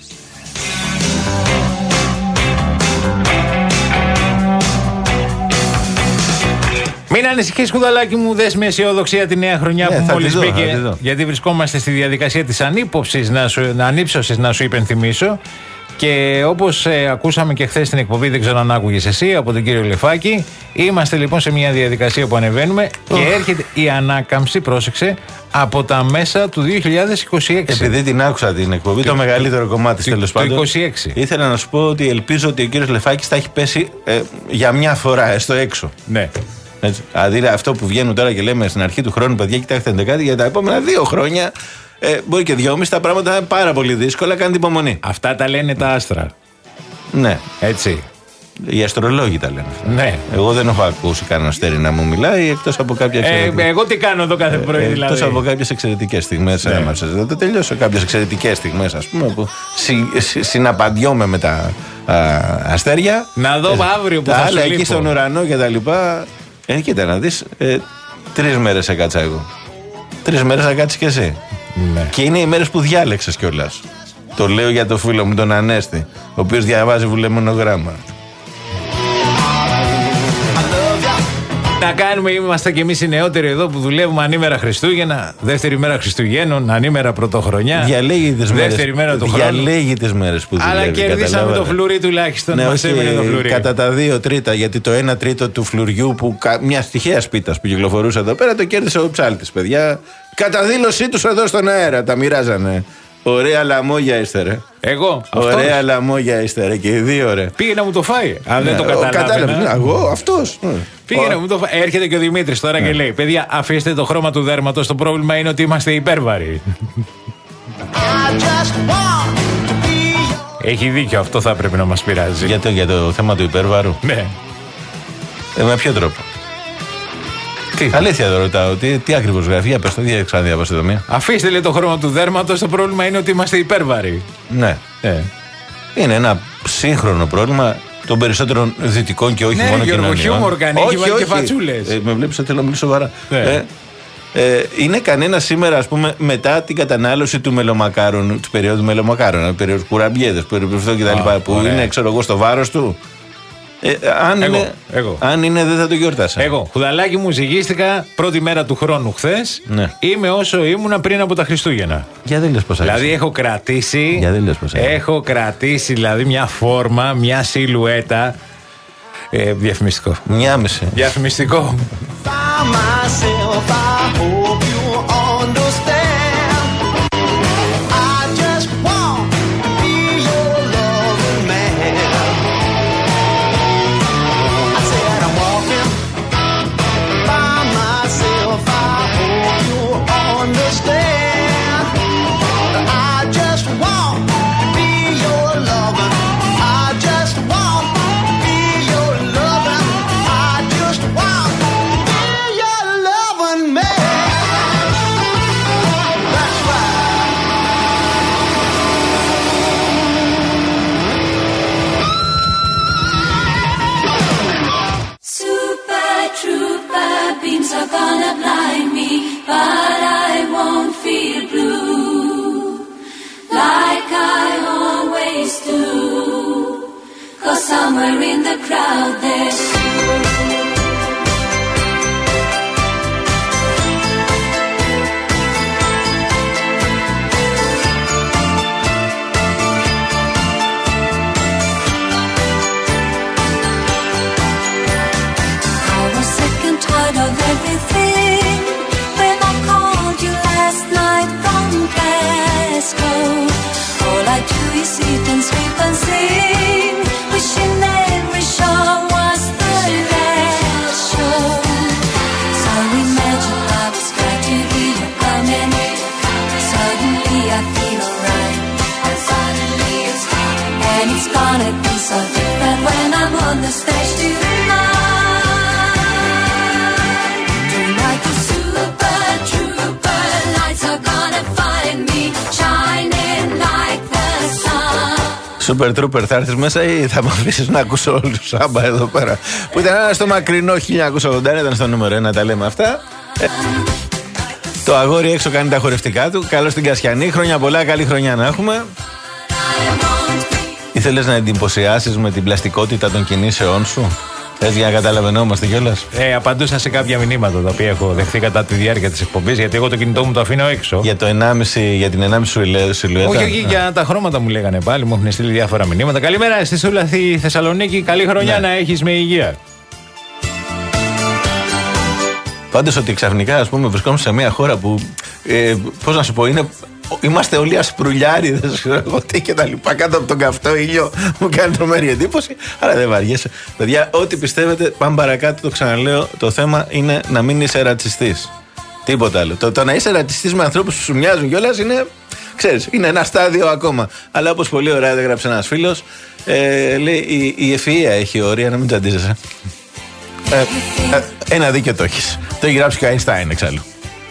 Μην ανησυχείς, Κουδαλάκι μου, δες με αισιοδοξία τη νέα χρονιά ναι, που μόλις μπήκε. Γιατί βρισκόμαστε στη διαδικασία της ανύποψης, να σου, ανύψωσης, να σου υπενθυμίσω. Και όπως ε, ακούσαμε και χθες στην εκπομπή, δεν ξέρω αν άκουγες εσύ, από τον κύριο Λεφάκη, είμαστε λοιπόν σε μια διαδικασία που ανεβαίνουμε oh. και έρχεται η ανάκαμψη, πρόσεξε, από τα μέσα του δύο χιλιάδες είκοσι έξι. Επειδή την άκουσα την εκπομπή, το, το μεγαλύτερο κομμάτι τέλος πάντων. Το είκοσι έξι. Ήθελα να σου πω ότι ελπίζω ότι ο κύριος Λεφάκης θα έχει πέσει ε, για μια φορά, έστω έξω. Ναι. Έτσι. Δηλαδή αυτό που βγαίνουν τώρα και λέμε στην αρχή του χρόνου, παιδιά, κοιτάξτε κάτι για τα επόμενα δύο χρόνια. Ε, μπορεί και δυόμιση, τα πράγματα είναι πάρα πολύ δύσκολα, κάντε υπομονή. Αυτά τα λένε τα άστρα. Ναι. Έτσι. Οι αστρολόγοι τα λένε. Ναι. Εγώ δεν έχω ακούσει κανένα αστέρι να μου μιλάει εκτός από κάποια εξαιρετικές. Ε, εγώ τι κάνω εδώ κάθε πρωί, δηλαδή. Εκτός από κάποιες εξαιρετικές στιγμές. Ναι. Έμασα. Δεν το τελειώσω. Κάποιες εξαιρετικές στιγμές, ας πούμε, που συ, συ, συναπαντιόμαι με τα α, αστέρια. Να δω ε, αύριο που θα άλλα εκεί στον ουρανό και τα λοιπά. Ε, κοίτα να δεις. Ε, Τρεις μέρες έκατσα εγώ. Τρεις μέρες θα κάτσεις κι εσύ. Ναι. Και είναι οι μέρες που διάλεξες κιόλας. Το λέω για το φίλο μου τον Ανέστη, ο οποίος διαβάζει βουλεμονογράμμα. Να κάνουμε, είμαστε κι εμείς οι νεότεροι εδώ που δουλεύουμε ανήμερα Χριστούγεννα, δεύτερη μέρα Χριστουγέννων, ανήμερα Πρωτοχρονιά. Διαλέγει τις μέρες, δεύτερη μέρα του χρόνου. Διαλέγει τις μέρες που δουλεύει. Αλλά κερδίσαμε το φλουρί τουλάχιστον. Ναι, μας έμεινε το φλουρί. Κατά τα δύο τρίτα, γιατί το ένα τρίτο του φλουριού που μια τυχαία σπίτας που κυκλοφορούσε εδώ πέρα το κέρδισε ο ψάλτης, παιδιά. Κατά δήλωσή τους εδώ στον αέρα τα μοιράζανε. Ωραία λαμόγια είστε ρε. Εγώ. Ωραία αυτός. λαμόγια είστε ρε και οι δύο ρε. Πήγε να μου το φάει. Αν ναι, δεν το κατάλαβα. Κατάλαβε. Εγώ αυτός. Πήγε να μου το φάει. Έρχεται και ο Δημήτρης τώρα ναι. και λέει: παιδιά, αφήστε το χρώμα του δέρματος. Το πρόβλημα είναι ότι είμαστε υπέρβαροι. Έχει δίκιο, αυτό θα πρέπει να μας πειράζει. Για το, για το θέμα του υπέρβαρου. Ναι. Ε, με ποιο τρόπο? Τι? Αλήθεια εδώ ρωτάω, τι, τι ακριβώς γράφει, για πες το, τι ξαναδιάβασε εδώ μία. Αφήστε λέει το χρώμα του δέρματος, το πρόβλημα είναι ότι είμαστε υπέρβαροι. Ναι. Ε. Είναι ένα σύγχρονο πρόβλημα των περισσότερων δυτικών και όχι ναι, μόνο κοινωνιών. Ναι, χιούμορ κάνει, έχει βάλει και φατσούλες. Ε, με βλέπεις ότι θέλω να μιλήσω σοβαρά. Ναι. Ε, ε, είναι κανένα σήμερα, ας πούμε, μετά την κατανάλωση του μελομακάρων, του περίοδου μελομακάρων, περίοδου κουραμπιέδες, περίοδου κτλ. Που ωραία. Είναι, ξέρω εγώ, στο βάρος του. Ε, αν, εγώ, είναι, εγώ. αν είναι, δεν θα το γιορτάσα. Εγώ, Χουδαλάκι μου, ζυγίστηκα πρώτη μέρα του χρόνου χθες. Ναι. Είμαι όσο ήμουνα πριν από τα Χριστούγεννα. Για δεν λες πως άρχισε. Δηλαδή έχω κρατήσει. Για δεν λες πως άρχισε. Έχω κρατήσει δηλαδή μια φόρμα, μια σιλουέτα. Ε, διαφημιστικό. Μια μισή. Διαφημιστικό. Are gonna blind me, but I won't feel blue like I always do, 'cause somewhere in the crowd there's you. I was sick and tired of everything when I called it's gonna be so different when I'm on the stage tonight. Tonight the super trooper lights are gonna find me shining like the sun. Super Trooper, θα έρθεις μέσα ή θα με αφήσεις να ακούσω όλους τους Σάμπα εδώ πέρα? Που ήταν ένα στο μακρινό χίλια εννιακόσια ογδόντα ένα, ήταν στο νούμερο ένα, τα λέμε αυτά. Ε, το αγόρι έξω κάνει τα χορευτικά του. Καλώς την Κασιανή. Χρόνια πολλά, καλή χρονιά να έχουμε. Ήθελες να εντυπωσιάσεις με την πλαστικότητα των κινήσεών σου? Θες για να καταλαβαίνόμαστε κιόλας? Ε, απαντούσα σε κάποια μηνύματα τα οποία έχω δεχθεί κατά τη διάρκεια της εκπομπής, γιατί εγώ το κινητό μου το αφήνω έξω. Για, το ενάμιση, για την ενάμιση σιλουέτα. Όχι, όχι, για τα χρώματα μου λέγανε πάλι, μου έχουν στείλει διάφορα μηνύματα. Καλημέρα στη Σούλα στη Θεσσαλονίκη, καλή χρονιά ναι. να έχεις με υγεία. Πάντως ότι ξαφνικά, ας πούμε, βρισκόμαστε σε μια χώρα που, ε, πώς να σου πω, είναι, είμαστε όλοι ασπρουλιάριδες, ξέρω εγώ τι και τα λοιπά, κάτω από τον καυτό ήλιο, μου κάνει τρομερή εντύπωση, αλλά δεν βαριέσαι. Παιδιά, ό,τι πιστεύετε, πάμε παρακάτω, το ξαναλέω, το θέμα είναι να μην είσαι ρατσιστής. Τίποτα άλλο. Το, το να είσαι ρατσιστής με ανθρώπους που σου μοιάζουν κιόλας είναι, ξέρεις, είναι ένα στάδιο ακόμα. Αλλά όπως πολύ ωραία έγραψε ένας φίλος, ε, λέει, η, η ευφυΐα έχει όρια, να μην τσαντίζεσαι. Ε, ε, ένα δίκιο το έχεις. Το έχει γράψει και ο Αϊνστάιν εξάλλου.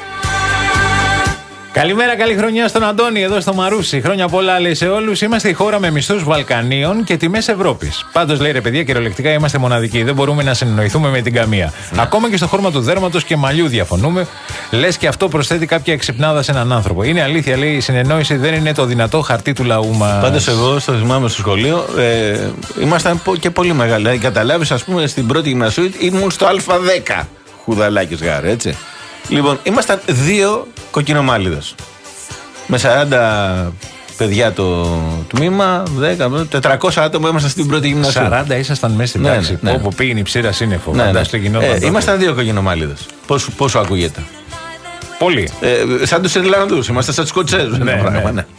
Καλημέρα, καλή χρονιά στον Αντώνη εδώ στο Μαρούσι. Χρόνια πολλά λέει σε όλους. Είμαστε η χώρα με μισθούς Βαλκανίων και τιμές Ευρώπης. Πάντως λέει ρε παιδιά, κυριολεκτικά είμαστε μοναδικοί. Δεν μπορούμε να συνεννοηθούμε με την καμία. Ναι. Ακόμα και στο χρώμα του δέρματος και μαλλιού διαφωνούμε. Λες και αυτό προσθέτει κάποια εξυπνάδα σε έναν άνθρωπο. Είναι αλήθεια, λέει, η συνεννόηση δεν είναι το δυνατό χαρτί του λαού μας. Πάντως εγώ στο θυμάμαι στο σχολείο ε, ήμασταν και πολύ μεγάλοι. Δηλαδή, καταλάβεις, ας πούμε, στην πρώτη γυμνασίου ήμουν στο Α δέκα. Χουδαλάκης γάρε, έτσι. Λοιπόν, ήμασταν δύο κοκκινομάλιδες. Με σαράντα παιδιά το τμήμα, δέκα, τετρακόσια άτομα ήμασταν στην πρώτη γυμνασίου. σαράντα ήσασταν μέσα στην τάξη. Ναι, ναι. Όπου πήγαινε η ψήρα σύννεφο. Ναι, ναι. Ε, ήμασταν δύο κοκκινομάλιδες. Πόσο, πόσο ακούγεται? Πολύ. Ε, σαν τους Ιρλανδούς, είμαστε σαν τους Σκοτσέζους. Ναι, ναι. Πράγμα, ναι.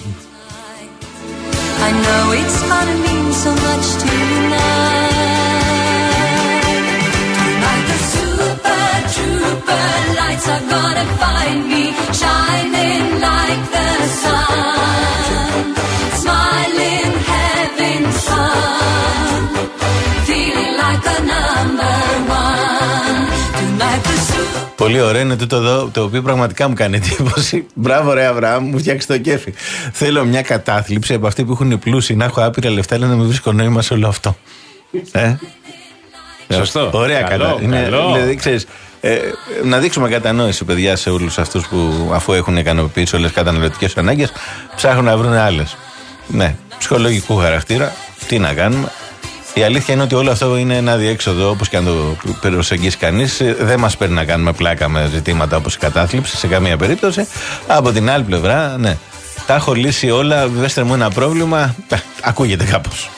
I know it's gonna mean so much to you tonight. The super trooper lights are gonna find me shining like the sun, smiling heaven's sun, feeling like a number one. Tonight the super. Πολύ ωραίο είναι τούτο εδώ, το οποίο πραγματικά μου κάνει εντύπωση. Μπράβο, ρε Αβραάμ, μου φτιάξει το κέφι. Θέλω μια κατάθλιψη από αυτοί που έχουν πλούσιοι, να έχω άπειρα λεφτά, αλλά να μην βρίσκω νόημα σε όλο αυτό. Ε? Σωστό. Ωραία, καλό. καλά. Είναι, καλό. Δηλαδή, ξέρεις, ε, να δείξουμε κατανόηση, παιδιά, σε όλους αυτούς που αφού έχουν ικανοποιήσει όλες τις καταναλωτικές ανάγκες, ψάχνουν να βρουν άλλες. Ναι, ψυχολογικού χαρακτήρα. Τι να κάνουμε. Η αλήθεια είναι ότι όλο αυτό είναι ένα διέξοδο, όπως και αν το προσεγγίσει κανείς. Δεν μας παίρνει να κάνουμε πλάκα με ζητήματα όπως η κατάθλιψη σε καμία περίπτωση. Από την άλλη πλευρά, ναι, τα έχω λύσει όλα. Βεβαίστε μου ένα πρόβλημα. Ακούγεται κάπως.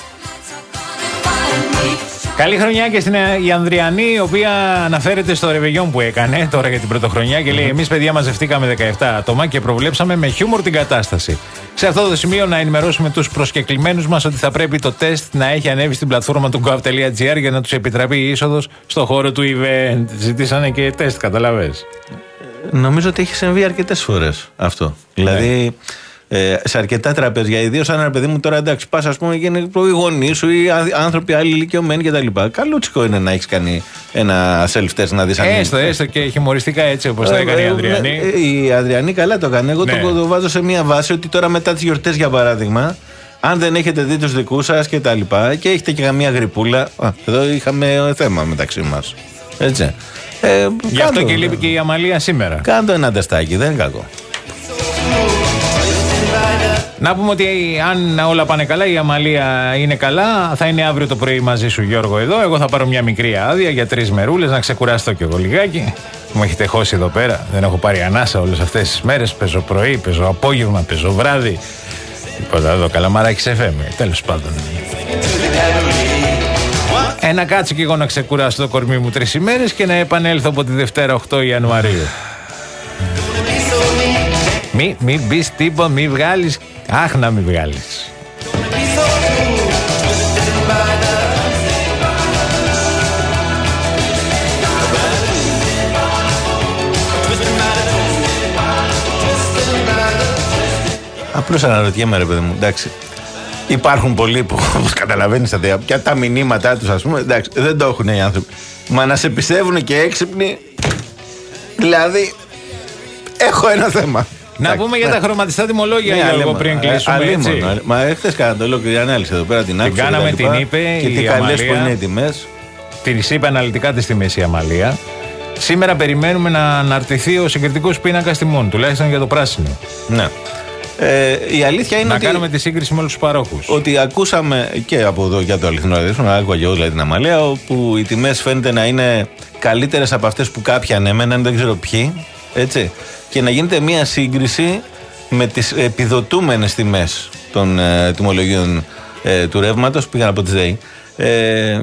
Καλή χρονιά και στην η Ανδριανή, η οποία αναφέρεται στο ρεβεγιόν που έκανε τώρα για την πρωτοχρονιά και λέει: εμείς, παιδιά, μαζευτήκαμε δεκαεπτά άτομα και προβλέψαμε με χιούμορ την κατάσταση. Σε αυτό το σημείο να ενημερώσουμε τους προσκεκλημένους μας ότι θα πρέπει το τεστ να έχει ανέβει στην πλατφόρμα του gov.gr για να τους επιτραπεί η είσοδος στο χώρο του event. Ζητήσανε και τεστ, καταλαβες. Νομίζω ότι έχει συμβεί αρκετές φορές αυτό. Δηλαδή. Ε, σε αρκετά τραπέζια, ιδίως αν ένα παιδί μου τώρα εντάξει, πας ας πούμε και είναι οι γονείς σου ή άνθρωποι άλλοι ηλικιωμένοι κτλ. Καλούτσικο είναι να έχεις κάνει ένα self-test να δεις αν είναι. Έστω, έστω και χιουμοριστικά έτσι όπως το έκανε η Ανδριανή. Η Ανδριανή καλά το έκανε. Εγώ ναι. το, το βάζω σε μια βάση ότι τώρα μετά τις γιορτές για παράδειγμα, αν δεν έχετε δει τους δικούς σας και τα λοιπά και έχετε και καμία γρυπούλα. Α, εδώ είχαμε θέμα μεταξύ μας. Έτσι. Ε, Γι' αυτό και λείπει και η Αμαλία σήμερα. Κάντο ένα τεστάκι, δεν είναι κακό. Να πούμε ότι αν όλα πάνε καλά, η Αμαλία είναι καλά. Θα είναι αύριο το πρωί μαζί σου, Γιώργο, εδώ. Εγώ θα πάρω μια μικρή άδεια για τρεις μερούλες να ξεκουράσω κι εγώ λιγάκι. Μου έχετε χώσει εδώ πέρα. Δεν έχω πάρει ανάσα όλες αυτές τις μέρες. Παίζω πρωί, παίζω απόγευμα, παίζω βράδυ. Τίποτα εδώ, καλαμαράκι σε φέμε. Τέλος πάντων. Ένα κάτσο κι εγώ να ξεκουράσω το κορμί μου τρεις ημέρες και να επανέλθω από τη Δευτέρα οκτώ Ιανουαρίου. Μη, μη μπεις τίποτα, μη βγάλεις. Αχ, να μη βγάλεις. Απλώς αναρωτιέμαι ρε παιδί μου, εντάξει. υπάρχουν πολλοί που, όπως καταλαβαίνεις, και τα μηνύματά τους, ας πούμε, εντάξει, δεν το έχουν οι άνθρωποι. Μα να σε πιστεύουν και έξυπνοι, δηλαδή, έχω ένα θέμα. Να εντάξει, πούμε για ναι. τα χρωματιστά τιμολόγια ναι, λίγο πριν κλείσουμε. Αλίμονο, μα χθες κάνατε ολόκληρη ανάλυση εδώ πέρα, την άκουσα. Την κάναμε, την είπε και τι καλές που είναι οι τιμές. Την είπε αναλυτικά τις τιμές η Αμαλία. Σήμερα περιμένουμε να αναρτηθεί ο συγκριτικός πίνακας τιμών, τουλάχιστον για το πράσινο. Ναι. Ε, η αλήθεια είναι να ότι. Να κάνουμε τη σύγκριση με όλους τους παρόχους. Ότι ακούσαμε και από εδώ για το αληθινό ραδιόφωνο, άκουγα και εγώ δηλαδή την Αμαλία, όπου οι τιμές φαίνεται να είναι καλύτερες από αυτές που κάποιοι ανέμεναν, δεν ξέρω ποιοι. Έτσι. Και να γίνεται μια σύγκριση με τις επιδοτούμενες τιμές των ε, τιμολογίων ε, του ρεύματος που πήγαν από τις ΔΕΗ. Ε,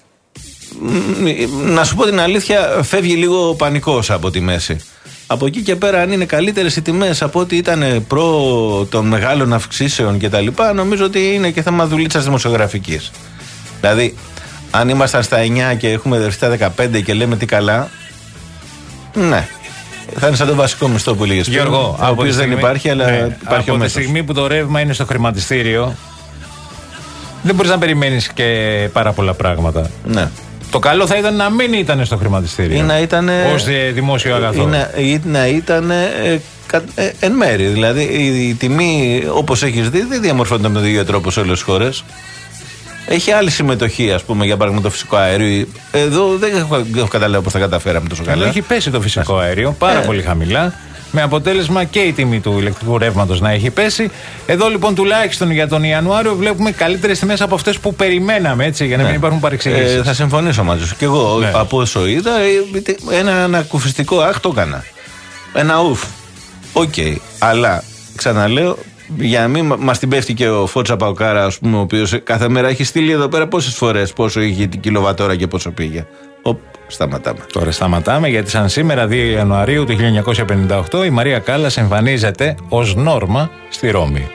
να σου πω την αλήθεια, φεύγει λίγο ο πανικός από τη μέση. Από εκεί και πέρα, αν είναι καλύτερες οι τιμές από ό,τι ήταν προ των μεγάλων αυξήσεων κτλ., νομίζω ότι είναι και θέμα δουλίτσας δημοσιογραφικής. Δηλαδή, αν ήμασταν στα εννιά και έχουμε δερθεί στα δεκαπέντε και λέμε τι καλά, ναι. Θα είναι σαν το βασικό μισθό που λέγες πριν. Γιώργο, ο οποίος δεν υπάρχει, αλλά ναι, υπάρχει από ο τη στιγμή που το ρεύμα είναι στο χρηματιστήριο, δεν μπορείς να περιμένεις και πάρα πολλά πράγματα. Ναι. Το καλό θα ήταν να μην ήταν στο χρηματιστήριο. Ή να ήταν. Ως δημόσιο αγαθό. Ή να, ή να ήταν ε, ε, εν μέρη. Δηλαδή η, η τιμή, όπως έχεις δει, δεν διαμορφώνεται με τον ίδιο τρόπο σε όλες τις χώρες. Έχει άλλη συμμετοχή, ας πούμε, για παράδειγμα το φυσικό αέριο. Εδώ δεν έχω, έχω καταλάβει πώς θα καταφέραμε τόσο καλά. Εδώ έχει πέσει το φυσικό αέριο πάρα ε. πολύ χαμηλά. Με αποτέλεσμα και η τιμή του ηλεκτρικού ρεύματος να έχει πέσει. Εδώ λοιπόν τουλάχιστον για τον Ιανουάριο βλέπουμε καλύτερες τιμές από αυτές που περιμέναμε, έτσι, για να ναι. μην υπάρχουν παρεξηγήσεις. Ε, θα συμφωνήσω μαζί σου. Και εγώ ναι. από όσο είδα, ένα ανακουφιστικό αχ το έκανα. Ένα ουφ. Οκ. Okay. Αλλά ξαναλέω, για να μην μας την πέφτει και ο Φώτσα Παοκάρα, ας πούμε, ο οποίος κάθε μέρα έχει στείλει εδώ πέρα πόσες φορές πόσο είχε την κιλοβατόρα και πόσο πήγε. Οπ, σταματάμε. Τώρα σταματάμε, γιατί σαν σήμερα δύο Ιανουαρίου του χίλια εννιακόσια πενήντα οκτώ η Μαρία Κάλλας εμφανίζεται ως Νόρμα στη Ρώμη.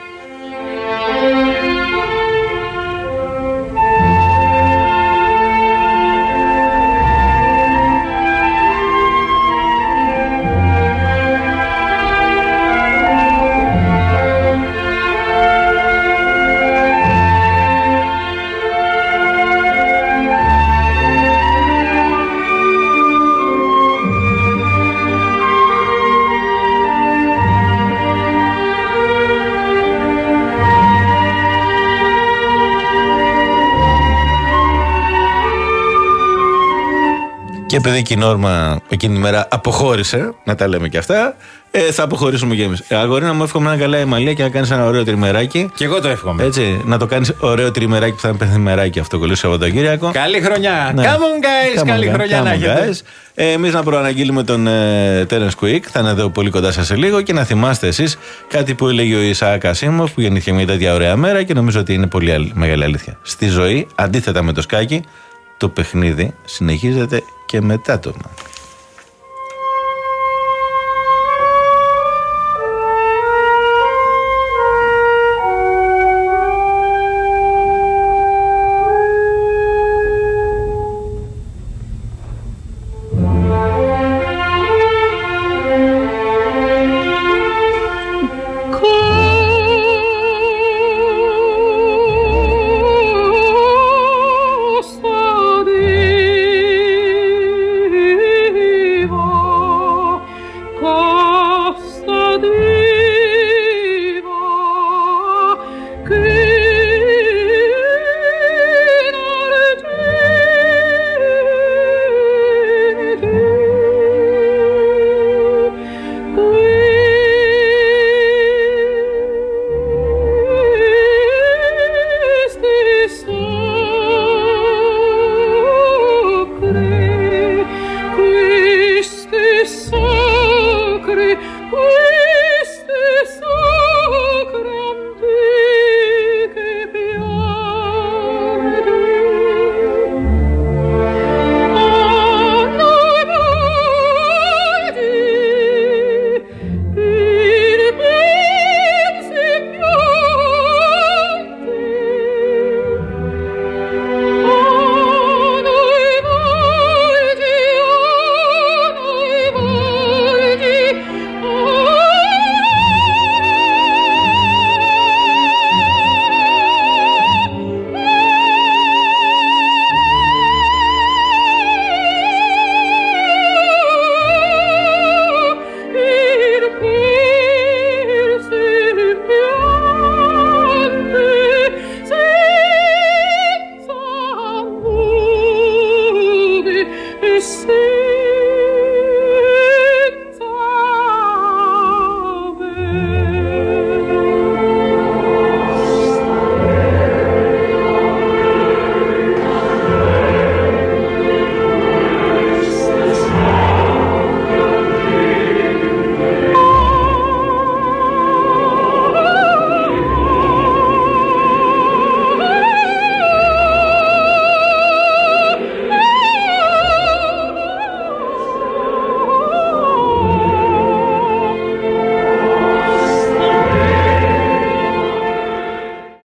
Και επειδή και η Νόρμα εκείνη τη μέρα αποχώρησε, να τα λέμε και αυτά, ε, θα αποχωρήσουμε κι εμείς. Ε, αγορίνα μου, εύχομαι να είναι καλά η Αμαλία και να κάνεις ένα ωραίο τριμεράκι. Και εγώ το εύχομαι. Έτσι, να το κάνεις ωραίο τριμεράκι που θα είναι πενθυμεράκι αυτό κολλήσει Σαββατοκύριακο. Καλή χρονιά! Ναι. Come on guys! Come καλή on, χρονιά come να έχετε. Ε, εμείς να προαναγγείλουμε τον ε, Terence Quick, θα είναι εδώ πολύ κοντά σας σε λίγο, και να θυμάστε εσείς κάτι που έλεγε ο Ισαάκ Ασίμοφ, που γεννήθηκε μια τέτοια ωραία μέρα και νομίζω ότι είναι πολύ μεγάλη αλήθεια. Στη ζωή, αντίθετα με το σκάκι, το παιχνίδι συνεχίζεται και μετά το μάτι.